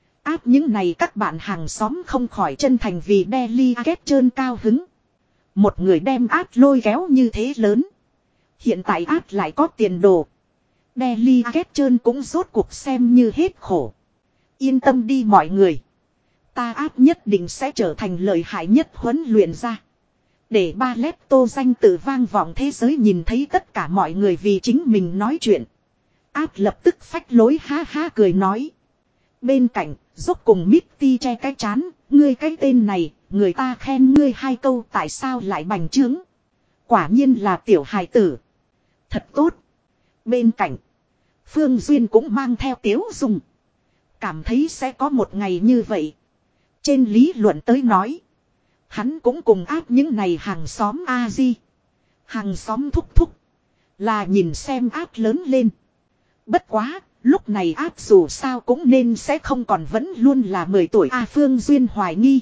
Áp những này các bạn hàng xóm không khỏi chân thành vì Delhi ghét trơn cao hứng. Một người đem áp lôi kéo như thế lớn. Hiện tại áp lại có tiền đồ. Delhi ghét trơn cũng rốt cuộc xem như hết khổ. Yên tâm đi mọi người. Ta áp nhất định sẽ trở thành lợi hại nhất huấn luyện ra. Để ba lét tô danh tự vang vọng thế giới nhìn thấy tất cả mọi người vì chính mình nói chuyện. Áp lập tức phách lối ha ha cười nói. Bên cạnh, dốc cùng Mitty che cái chán, ngươi cái tên này, người ta khen ngươi hai câu tại sao lại bành trướng. Quả nhiên là tiểu hài tử. Thật tốt. Bên cạnh, Phương Duyên cũng mang theo tiếu dung. Cảm thấy sẽ có một ngày như vậy. Trên lý luận tới nói, Hắn cũng cùng áp những này hàng xóm A-di. Hàng xóm thúc thúc. Là nhìn xem áp lớn lên. Bất quá, lúc này áp dù sao cũng nên sẽ không còn vẫn luôn là mười tuổi A Phương Duyên hoài nghi.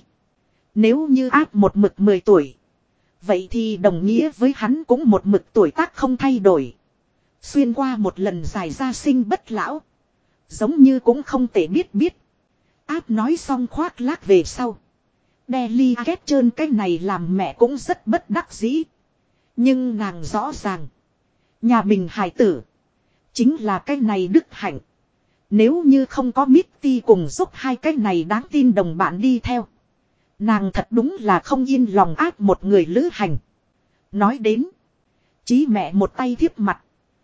Nếu như áp một mực mười tuổi. Vậy thì đồng nghĩa với hắn cũng một mực tuổi tác không thay đổi. Xuyên qua một lần dài ra sinh bất lão. Giống như cũng không thể biết biết. Áp nói xong khoác lác về sau. Delhi ghét trơn cái này làm mẹ cũng rất bất đắc dĩ. Nhưng nàng rõ ràng. Nhà mình hài tử. Chính là cái này đức hạnh. Nếu như không có Mitty cùng giúp hai cái này đáng tin đồng bạn đi theo. Nàng thật đúng là không yên lòng áp một người lữ hành. Nói đến. Chí mẹ một tay thiếp mặt.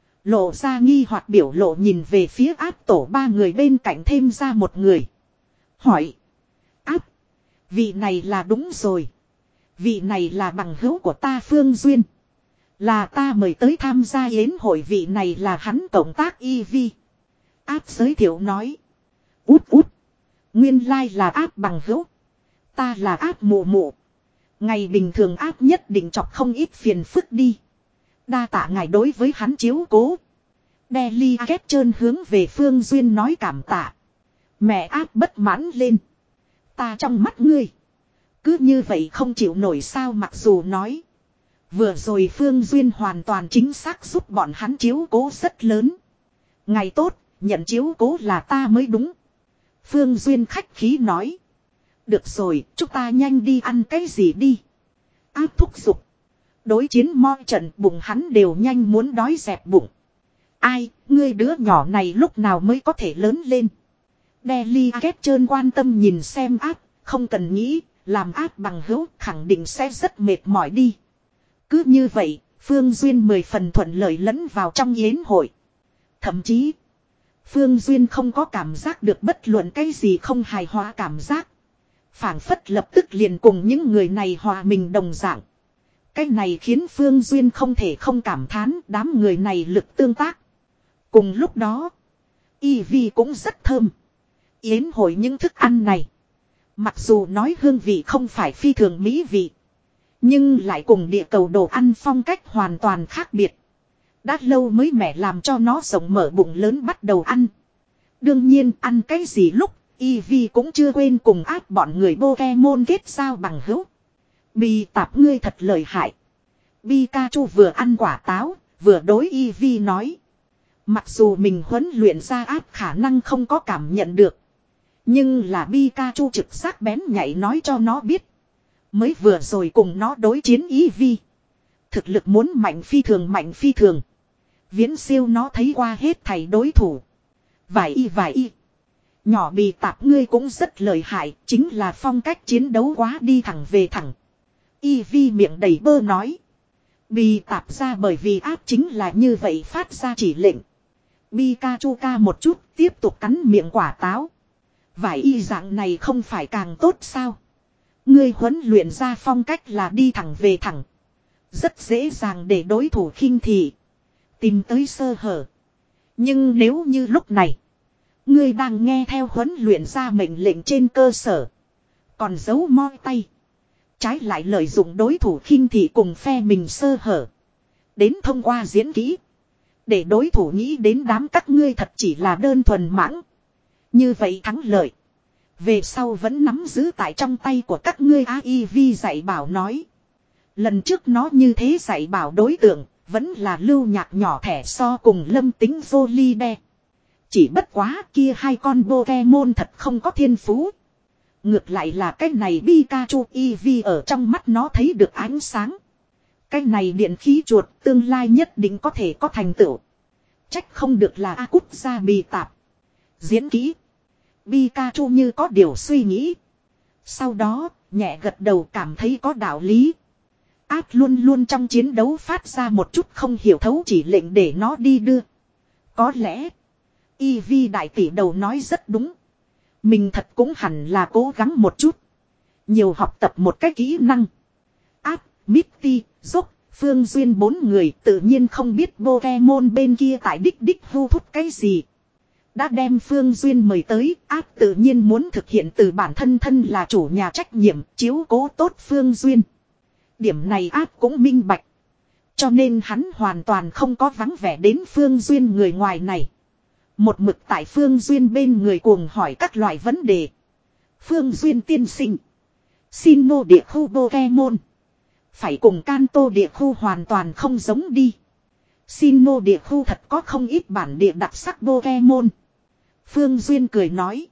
Lộ ra nghi hoặc biểu lộ nhìn về phía áp tổ ba người bên cạnh thêm ra một người. Hỏi. Áp. Vị này là đúng rồi. Vị này là bằng hữu của ta Phương Duyên. Là ta mời tới tham gia yến hội, vị này là hắn cộng tác i vê. Áp giới thiệu nói. Út út. Nguyên lai là áp bằng hữu. Ta là áp mụ mụ. Ngày bình thường áp nhất định chọc không ít phiền phức đi. Đa tạ ngài đối với hắn chiếu cố. Delhi ghét trơn hướng về Phương Duyên nói cảm tạ. Mẹ áp bất mãn lên. Ta trong mắt ngươi. Cứ như vậy không chịu nổi sao, mặc dù nói. Vừa rồi Phương Duyên hoàn toàn chính xác giúp bọn hắn chiếu cố rất lớn. Ngày tốt, nhận chiếu cố là ta mới đúng. Phương Duyên khách khí nói. Được rồi, chúng ta nhanh đi ăn cái gì đi. Áp thúc giục. Đối chiến mo trận bụng hắn đều nhanh muốn đói dẹp bụng. Ai, ngươi đứa nhỏ này lúc nào mới có thể lớn lên. Delhi ghét trơn quan tâm nhìn xem áp, không cần nghĩ, làm áp bằng hữu khẳng định sẽ rất mệt mỏi đi. Cứ như vậy, Phương Duyên mười phần thuận lợi lẫn vào trong yến hội. Thậm chí, Phương Duyên không có cảm giác được bất luận cái gì không hài hòa cảm giác. Phảng phất lập tức liền cùng những người này hòa mình đồng dạng. Cái này khiến Phương Duyên không thể không cảm thán đám người này lực tương tác. Cùng lúc đó, y vê cũng rất thơm. Yến hội những thức ăn này, mặc dù nói hương vị không phải phi thường mỹ vị, nhưng lại cùng địa cầu đồ ăn phong cách hoàn toàn khác biệt. Đã lâu mới mẻ làm cho nó rộng mở bụng lớn bắt đầu ăn. Đương nhiên ăn cái gì lúc, i vê cũng chưa quên cùng áp bọn người Pokemon kết giao bằng hữu. Bì tạp ngươi thật lợi hại. Pikachu vừa ăn quả táo, vừa đối i vê nói. Mặc dù mình huấn luyện ra áp khả năng không có cảm nhận được. Nhưng là Pikachu trực giác bén nhạy nói cho nó biết. Mới vừa rồi cùng nó đối chiến i vê. Thực lực muốn mạnh phi thường mạnh phi thường. Viễn siêu nó thấy qua hết thảy đối thủ. Vài y vài y. Nhỏ bì tạp ngươi cũng rất lợi hại. Chính là phong cách chiến đấu quá đi thẳng về thẳng. i vê miệng đầy bơ nói. Bì tạp ra bởi vì áp chính là như vậy phát ra chỉ lệnh. Pikachu ca một chút tiếp tục cắn miệng quả táo. Vài y dạng này không phải càng tốt sao? Ngươi huấn luyện ra phong cách là đi thẳng về thẳng. Rất dễ dàng để đối thủ khinh thị. Tìm tới sơ hở. Nhưng nếu như lúc này. Ngươi đang nghe theo huấn luyện ra mệnh lệnh trên cơ sở. Còn giấu moi tay. Trái lại lợi dụng đối thủ khinh thị cùng phe mình sơ hở. Đến thông qua diễn kỹ. Để đối thủ nghĩ đến đám các ngươi thật chỉ là đơn thuần mãng. Như vậy thắng lợi. Về sau vẫn nắm giữ tại trong tay của các ngươi a i vê dạy bảo nói. Lần trước nó như thế dạy bảo đối tượng. Vẫn là lưu nhạc nhỏ thẻ so cùng Lâm Tính Jolie. Chỉ bất quá kia hai con Pokemon thật không có thiên phú. Ngược lại là cái này Pikachu i vê ở trong mắt nó thấy được ánh sáng. Cái này điện khí chuột tương lai nhất định có thể có thành tựu. Trách không được là A cút ra bì tạp. Diễn kỹ. Pikachu như có điều suy nghĩ. Sau đó, nhẹ gật đầu cảm thấy có đạo lý. Áp luôn luôn trong chiến đấu phát ra một chút không hiểu thấu chỉ lệnh để nó đi đưa. Có lẽ, i vê đại tỷ đầu nói rất đúng. Mình thật cũng hẳn là cố gắng một chút. Nhiều học tập một cái kỹ năng. Áp, Mitty, Dốc, Phương Duyên bốn người tự nhiên không biết Pokemon bên kia tại đích đích hưu thúc cái gì. Đã đem Phương Duyên mời tới, áp tự nhiên muốn thực hiện từ bản thân thân là chủ nhà trách nhiệm, chiếu cố tốt Phương Duyên. Điểm này áp cũng minh bạch. Cho nên hắn hoàn toàn không có vắng vẻ đến Phương Duyên người ngoài này. Một mực tại Phương Duyên bên người cuồng hỏi các loại vấn đề. Phương Duyên tiên sinh. Xin nô địa khu Pokemon. Phải cùng Kanto địa khu hoàn toàn không giống đi. Xin nô địa khu thật có không ít bản địa đặc sắc Pokemon. Phương Duyên cười nói.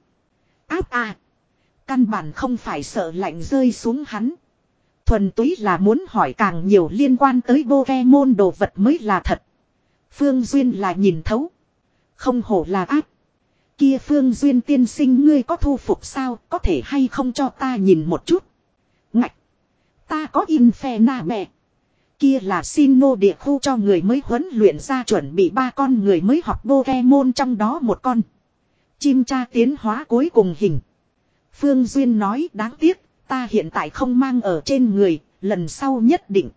Áp à. Căn bản không phải sợ lạnh rơi xuống hắn. Thuần túy là muốn hỏi càng nhiều liên quan tới Pokemon đồ vật mới là thật. Phương Duyên là nhìn thấu. Không hổ là áp. Kia Phương Duyên tiên sinh ngươi có thu phục sao, có thể hay không cho ta nhìn một chút. Ngạch. Ta có Inferna mẹ. Kia là Sinnoh địa khu cho người mới huấn luyện ra chuẩn bị ba con người mới học Pokemon trong đó một con. Chim cha tiến hóa cuối cùng hình. Phương Duyên nói đáng tiếc, ta hiện tại không mang ở trên người, lần sau nhất định.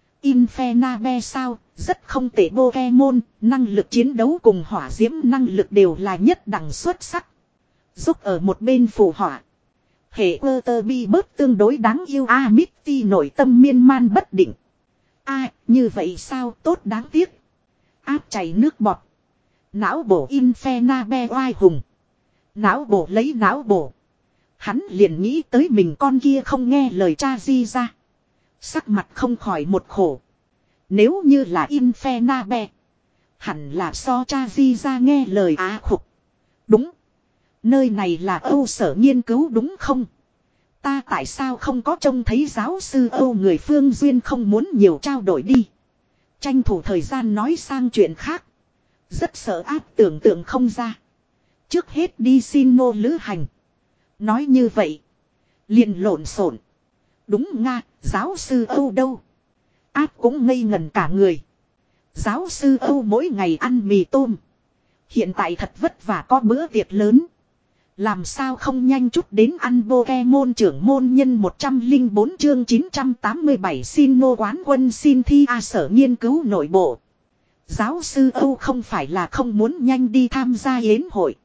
Infernabe sao, rất không tệ Pokemon, năng lực chiến đấu cùng hỏa diễm năng lực đều là nhất đẳng xuất sắc. Giúp ở một bên phù hỏa. Hệ Otterby bớt tương đối đáng yêu Amisty nội tâm miên man bất định. A, à, như vậy sao tốt đáng tiếc. Áp chảy nước bọt. Não bổ Infernabe oai hùng. Não bổ lấy não bổ. Hắn liền nghĩ tới mình con kia không nghe lời cha di ra. Sắc mặt không khỏi một khổ. Nếu như là Infernabe. Hẳn là so cha di ra nghe lời á khục. Đúng. Nơi này là Âu sở nghiên cứu đúng không? Ta tại sao không có trông thấy giáo sư Âu người Phương Duyên không muốn nhiều trao đổi đi. Tranh thủ thời gian nói sang chuyện khác. Rất sợ áp tưởng tượng không ra. Trước hết đi xin nô lữ hành. Nói như vậy. Liền lộn xộn. Đúng nga, giáo sư Âu đâu? Áp cũng ngây ngần cả người. Giáo sư Âu mỗi ngày ăn mì tôm. Hiện tại thật vất vả có bữa tiệc lớn. Làm sao không nhanh chút đến ăn Pokemon trưởng môn nhân một trăm lẻ bốn chương chín trăm tám mươi bảy Sinnoh quán quân xin thi A sở nghiên cứu nội bộ. Giáo sư Âu không phải là không muốn nhanh đi tham gia yến hội.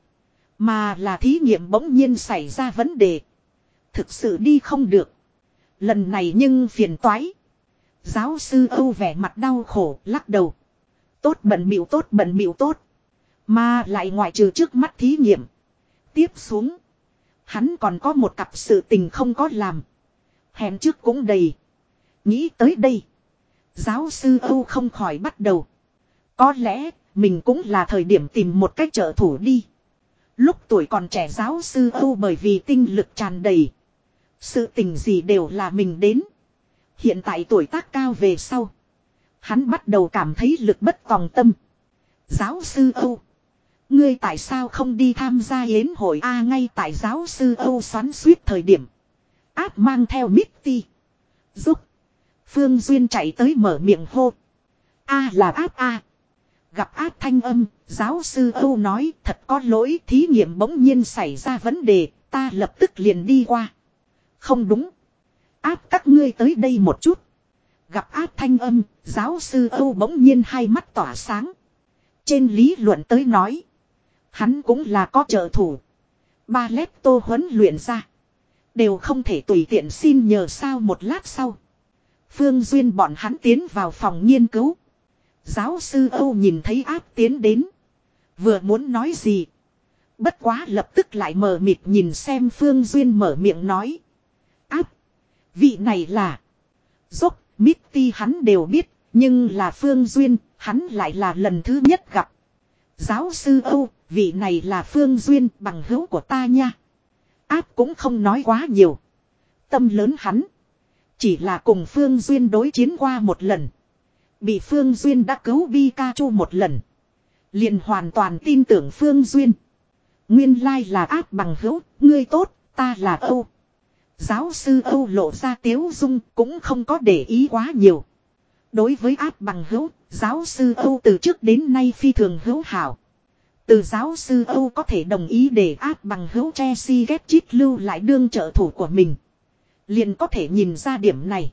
Mà là thí nghiệm bỗng nhiên xảy ra vấn đề. Thực sự đi không được. Lần này nhưng phiền toái. Giáo sư Âu vẻ mặt đau khổ lắc đầu. Tốt bận bịu tốt bận bịu tốt. Mà lại ngoại trừ trước mắt thí nghiệm. Tiếp xuống. Hắn còn có một cặp sự tình không có làm. Hẹn trước cũng đầy. Nghĩ tới đây. Giáo sư Âu không khỏi bắt đầu. Có lẽ mình cũng là thời điểm tìm một cách trợ thủ đi. Lúc tuổi còn trẻ giáo sư Âu bởi vì tinh lực tràn đầy. Sự tình gì đều là mình đến. Hiện tại tuổi tác cao về sau. Hắn bắt đầu cảm thấy lực bất tòng tâm. Giáo sư Âu. Ngươi tại sao không đi tham gia yến hội A ngay tại giáo sư Âu xoắn suýt thời điểm. Áp mang theo Misty. Giúp. Phương Duyên chạy tới mở miệng hô. A là áp A. Gặp áp thanh âm, giáo sư Âu nói thật có lỗi thí nghiệm bỗng nhiên xảy ra vấn đề, ta lập tức liền đi qua. Không đúng. Áp các ngươi tới đây một chút. Gặp áp thanh âm, giáo sư Âu bỗng nhiên hai mắt tỏa sáng. Trên lý luận tới nói. Hắn cũng là có trợ thủ. Ba lép tô huấn luyện ra. Đều không thể tùy tiện xin nhờ sao một lát sau. Phương Duyên bọn hắn tiến vào phòng nghiên cứu. Giáo sư Âu nhìn thấy áp tiến đến. Vừa muốn nói gì. Bất quá lập tức lại mờ mịt nhìn xem Phương Duyên mở miệng nói. Áp. Vị này là. Dốc, Misty hắn đều biết. Nhưng là Phương Duyên, hắn lại là lần thứ nhất gặp. Giáo sư Âu, vị này là Phương Duyên bằng hữu của ta nha. Áp cũng không nói quá nhiều. Tâm lớn hắn. Chỉ là cùng Phương Duyên đối chiến qua một lần. Bị Phương Duyên đã cứu Pikachu một lần. Liền hoàn toàn tin tưởng Phương Duyên. Nguyên lai là áp bằng hữu, ngươi tốt, ta là Âu. Giáo sư Âu lộ ra tiếu dung cũng không có để ý quá nhiều. Đối với áp bằng hữu, giáo sư Âu từ trước đến nay phi thường hữu hảo. Từ giáo sư Âu có thể đồng ý để áp bằng hữu Chelsea Gatchit lưu lại đương trợ thủ của mình. Liền có thể nhìn ra điểm này.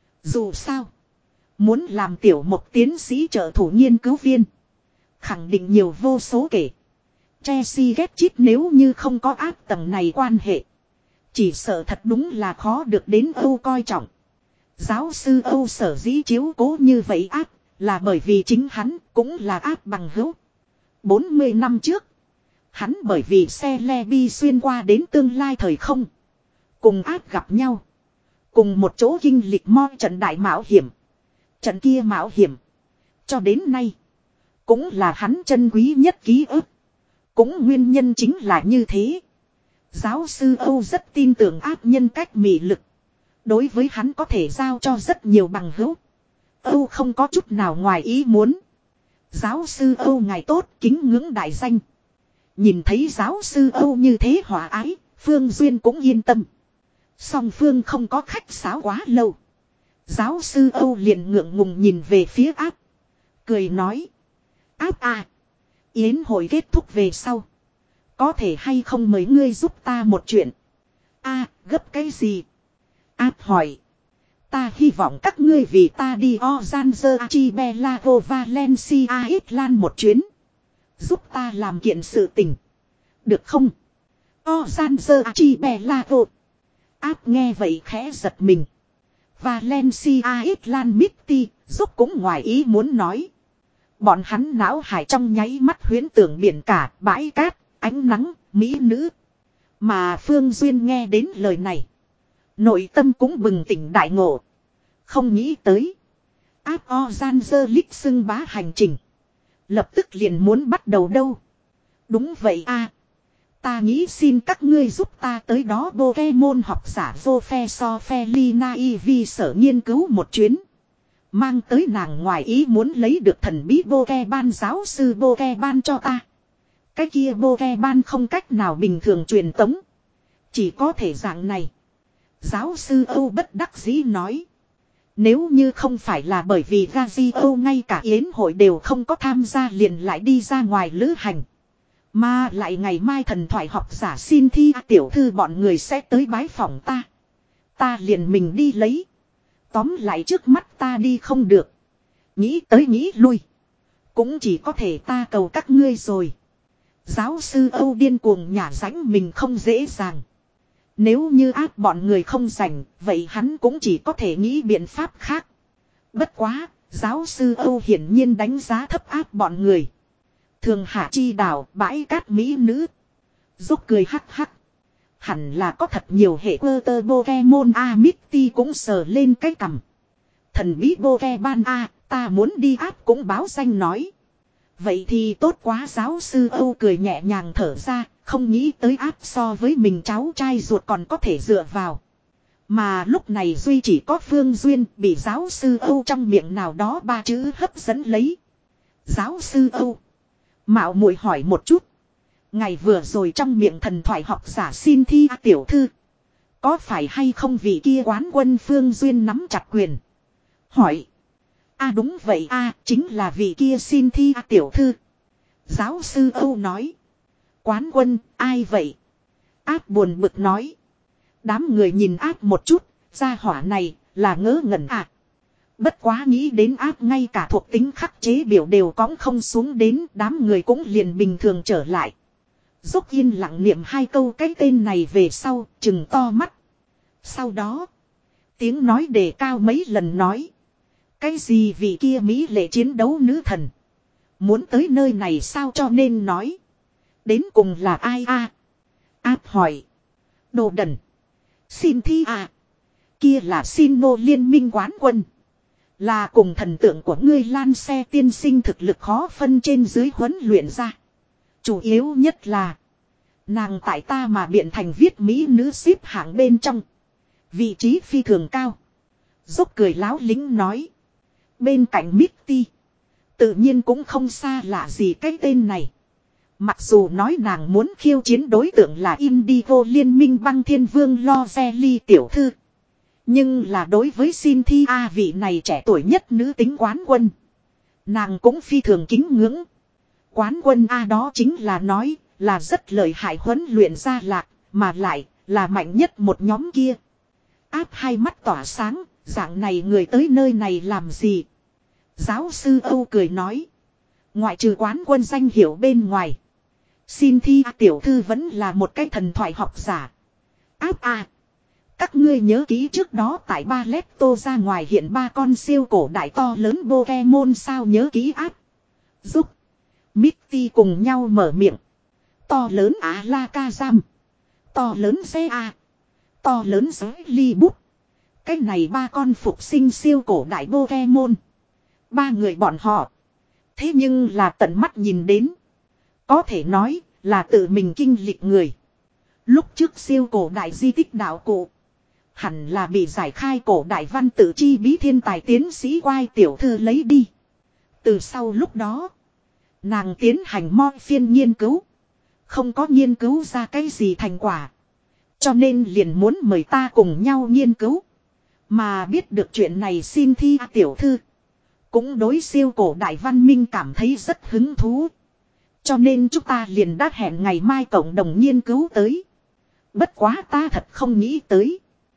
Dù sao, muốn làm tiểu một tiến sĩ trợ thủ nghiên cứu viên. Khẳng định nhiều vô số kể. Chelsea ghét chít nếu như không có áp tầng này quan hệ. Chỉ sợ thật đúng là khó được đến Âu coi trọng. Giáo sư Âu sở dĩ chiếu cố như vậy áp, là bởi vì chính hắn cũng là áp bằng hữu. bốn mươi năm trước, hắn bởi vì xe Levi xuyên qua đến tương lai thời không. Cùng áp gặp nhau. Cùng một chỗ kinh lịch moi trận đại mạo hiểm. Trận kia mạo hiểm. Cho đến nay. Cũng là hắn chân quý nhất ký ức. Cũng nguyên nhân chính là như thế. Giáo sư Âu rất tin tưởng áp nhân cách mị lực. Đối với hắn có thể giao cho rất nhiều bằng hữu. Âu không có chút nào ngoài ý muốn. Giáo sư Âu ngài tốt, kính ngưỡng đại danh. Nhìn thấy giáo sư Âu như thế hòa ái, Phương Duyên cũng yên tâm. Song Phương không có khách sáo quá lâu. Giáo sư Âu liền ngượng ngùng nhìn về phía áp. Cười nói. Áp à. Yến hội kết thúc về sau. Có thể hay không mời ngươi giúp ta một chuyện. A gấp cái gì? Áp hỏi. Ta hy vọng các ngươi vì ta đi Ozanzer Archipelago Valencia Island một chuyến. Giúp ta làm kiện sự tình. Được không? Ozanzer Archipelago. Áp nghe vậy khẽ giật mình. Valencia Island Mitty giúp cũng ngoài ý muốn nói. Bọn hắn não hải trong nháy mắt huyễn tưởng biển cả, bãi cát, ánh nắng, mỹ nữ. Mà Phương Duyên nghe đến lời này. Nội tâm cũng bừng tỉnh đại ngộ. Không nghĩ tới. Áp Ozanzer League xưng bá hành trình. Lập tức liền muốn bắt đầu đâu. Đúng vậy a. Ta nghĩ xin các ngươi giúp ta tới đó Pokemon học giả Professor Felina Ivy sở nghiên cứu một chuyến. Mang tới nàng ngoài ý muốn lấy được thần bí Pokemon giáo sư Pokemon cho ta. Cái kia Pokemon không cách nào bình thường truyền tống. Chỉ có thể dạng này. Giáo sư Âu bất đắc dĩ nói. Nếu như không phải là bởi vì Gazi Âu ngay cả yến hội đều không có tham gia liền lại đi ra ngoài lữ hành. Mà lại ngày mai thần thoại học giả xin thi tiểu thư bọn người sẽ tới bái phòng ta. Ta liền mình đi lấy. Tóm lại trước mắt ta đi không được. Nghĩ tới nghĩ lui. Cũng chỉ có thể ta cầu các ngươi rồi. Giáo sư Âu điên cuồng nhả rãnh mình không dễ dàng. Nếu như áp bọn người không rảnh, vậy hắn cũng chỉ có thể nghĩ biện pháp khác. Bất quá, giáo sư Âu hiển nhiên đánh giá thấp áp bọn người. Thường hạ chi đảo, bãi cát mỹ nữ. Giúp cười hắc hắc. Hẳn là có thật nhiều hệ cơ tơ Pokemon A Mitty cũng sờ lên cái cằm. Thần bí Pokemon A, ta muốn đi áp cũng báo danh nói. Vậy thì tốt quá, giáo sư Âu cười nhẹ nhàng thở ra, không nghĩ tới áp so với mình cháu trai ruột còn có thể dựa vào. Mà lúc này duy chỉ có Phương Duyên bị giáo sư Âu trong miệng nào đó ba chữ hấp dẫn lấy. Giáo sư Âu. Mạo muội hỏi một chút. Ngày vừa rồi trong miệng thần thoại học giả xin thi tiểu thư. Có phải hay không vị kia quán quân Phương Duyên nắm chặt quyền. Hỏi. A à đúng vậy a à, chính là vị kia xin thi tiểu thư. Giáo sư Âu nói. Quán quân, ai vậy? Áp buồn bực nói. Đám người nhìn áp một chút, gia hỏa này, là ngớ ngẩn à. Bất quá nghĩ đến áp ngay cả thuộc tính khắc chế biểu đều cõng không xuống đến, đám người cũng liền bình thường trở lại. Dốc yên lặng niệm hai câu cái tên này về sau, chừng to mắt. Sau đó, tiếng nói đề cao mấy lần nói. Cái gì vì kia Mỹ lệ chiến đấu nữ thần. Muốn tới nơi này sao cho nên nói. Đến cùng là ai a? À? Áp hỏi. Đồ đần. Xin thi à. Kia là xin nô liên minh quán quân. Là cùng thần tượng của ngươi Lan Xe tiên sinh thực lực khó phân trên dưới huấn luyện ra. Chủ yếu nhất là. Nàng tại ta mà biện thành viết Mỹ nữ xếp hạng bên trong. Vị trí phi thường cao. Dốc cười láo lính nói. Bên cạnh Mitty. Tự nhiên cũng không xa lạ gì cái tên này. Mặc dù nói nàng muốn khiêu chiến đối tượng là Indigo liên minh băng thiên vương Lozeli tiểu thư. Nhưng là đối với Cynthia vị này trẻ tuổi nhất nữ tính quán quân. Nàng cũng phi thường kính ngưỡng. Quán quân A đó chính là nói là rất lợi hại huấn luyện ra lạc, mà lại là mạnh nhất một nhóm kia. Áp hai mắt tỏa sáng, dạng này người tới nơi này làm gì? Giáo sư Âu cười nói. Ngoại trừ quán quân danh hiệu bên ngoài. Xin thi tiểu thư vẫn là một cái thần thoại học giả. Áp à. Các ngươi nhớ kỹ trước đó tại ba Lepto ra ngoài hiện ba con siêu cổ đại to lớn Pokemon sao nhớ kỹ áp. Giúp. Mitty cùng nhau mở miệng. To lớn Alakazam. To lớn xê a. To lớn giới ly bút. Cái này ba con phục sinh siêu cổ đại Pokemon. Ba người bọn họ. Thế nhưng là tận mắt nhìn đến. Có thể nói là tự mình kinh lịch người. Lúc trước siêu cổ đại di tích đạo cụ. Hẳn là bị giải khai cổ đại văn tự chi bí thiên tài tiến sĩ Quai tiểu thư lấy đi. Từ sau lúc đó. Nàng tiến hành moi phiên nghiên cứu. Không có nghiên cứu ra cái gì thành quả. Cho nên liền muốn mời ta cùng nhau nghiên cứu. Mà biết được chuyện này xin thi tiểu thư. Cũng đối siêu cổ đại văn minh cảm thấy rất hứng thú. Cho nên chúng ta liền đã hẹn ngày mai cộng đồng nghiên cứu tới. Bất quá ta thật không nghĩ tới.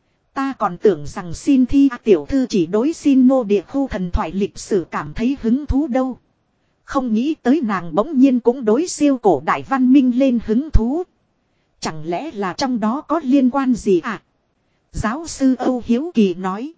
Ta còn tưởng rằng xin thi tiểu thư chỉ đối xin nô địa khu thần thoại lịch sử cảm thấy hứng thú đâu. Không nghĩ tới nàng bỗng nhiên cũng đối siêu cổ đại văn minh lên hứng thú. Chẳng lẽ là trong đó có liên quan gì à? Giáo sư Âu hiếu kỳ nói.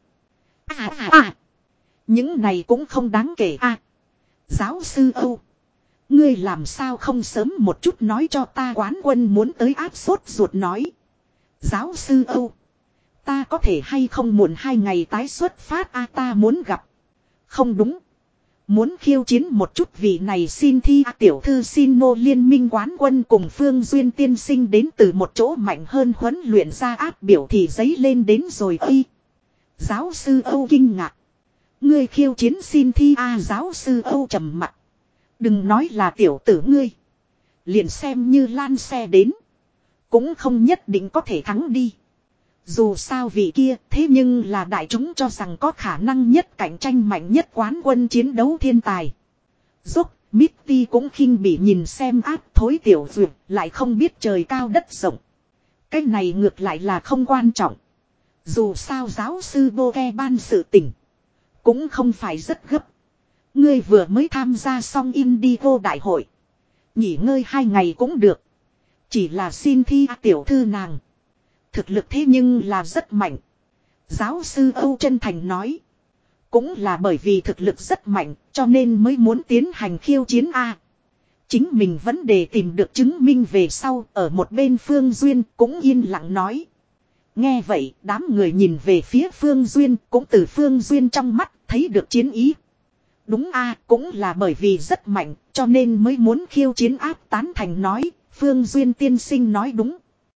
À à à. Những này cũng không đáng kể à. Giáo sư Âu. Ngươi làm sao không sớm một chút nói cho ta quán quân muốn tới áp sốt ruột nói. Giáo sư Âu. Ta có thể hay không muộn hai ngày tái xuất phát a à, ta muốn gặp. Không đúng. Muốn khiêu chiến một chút vị này xin thi à, tiểu thư xin nô liên minh quán quân cùng Phương Duyên tiên sinh đến từ một chỗ mạnh hơn huấn luyện ra áp biểu thì giấy lên đến rồi ơi. Giáo sư Âu kinh ngạc. Ngươi khiêu chiến xin thi a à, giáo sư Âu trầm mặt. Đừng nói là tiểu tử ngươi. Liền xem như lan xe đến. Cũng không nhất định có thể thắng đi. Dù sao vị kia thế nhưng là đại chúng cho rằng có khả năng nhất cạnh tranh mạnh nhất quán quân chiến đấu thiên tài. Giúp Mitty cũng khinh bị nhìn xem áp thối tiểu duyệt lại không biết trời cao đất rộng. Cái này ngược lại là không quan trọng. Dù sao giáo sư Boke ban sự tình. Cũng không phải rất gấp. Ngươi vừa mới tham gia xong Indigo đại hội. Nghỉ ngơi hai ngày cũng được. Chỉ là xin thi tiểu thư nàng. Thực lực thế nhưng là rất mạnh. Giáo sư Âu chân thành nói. Cũng là bởi vì thực lực rất mạnh cho nên mới muốn tiến hành khiêu chiến A. Chính mình vấn đề tìm được chứng minh về sau ở một bên Phương Duyên cũng yên lặng nói. Nghe vậy đám người nhìn về phía Phương Duyên cũng từ Phương Duyên trong mắt thấy được chiến ý. Đúng A cũng là bởi vì rất mạnh cho nên mới muốn khiêu chiến áp tán thành nói. Phương Duyên tiên sinh nói đúng.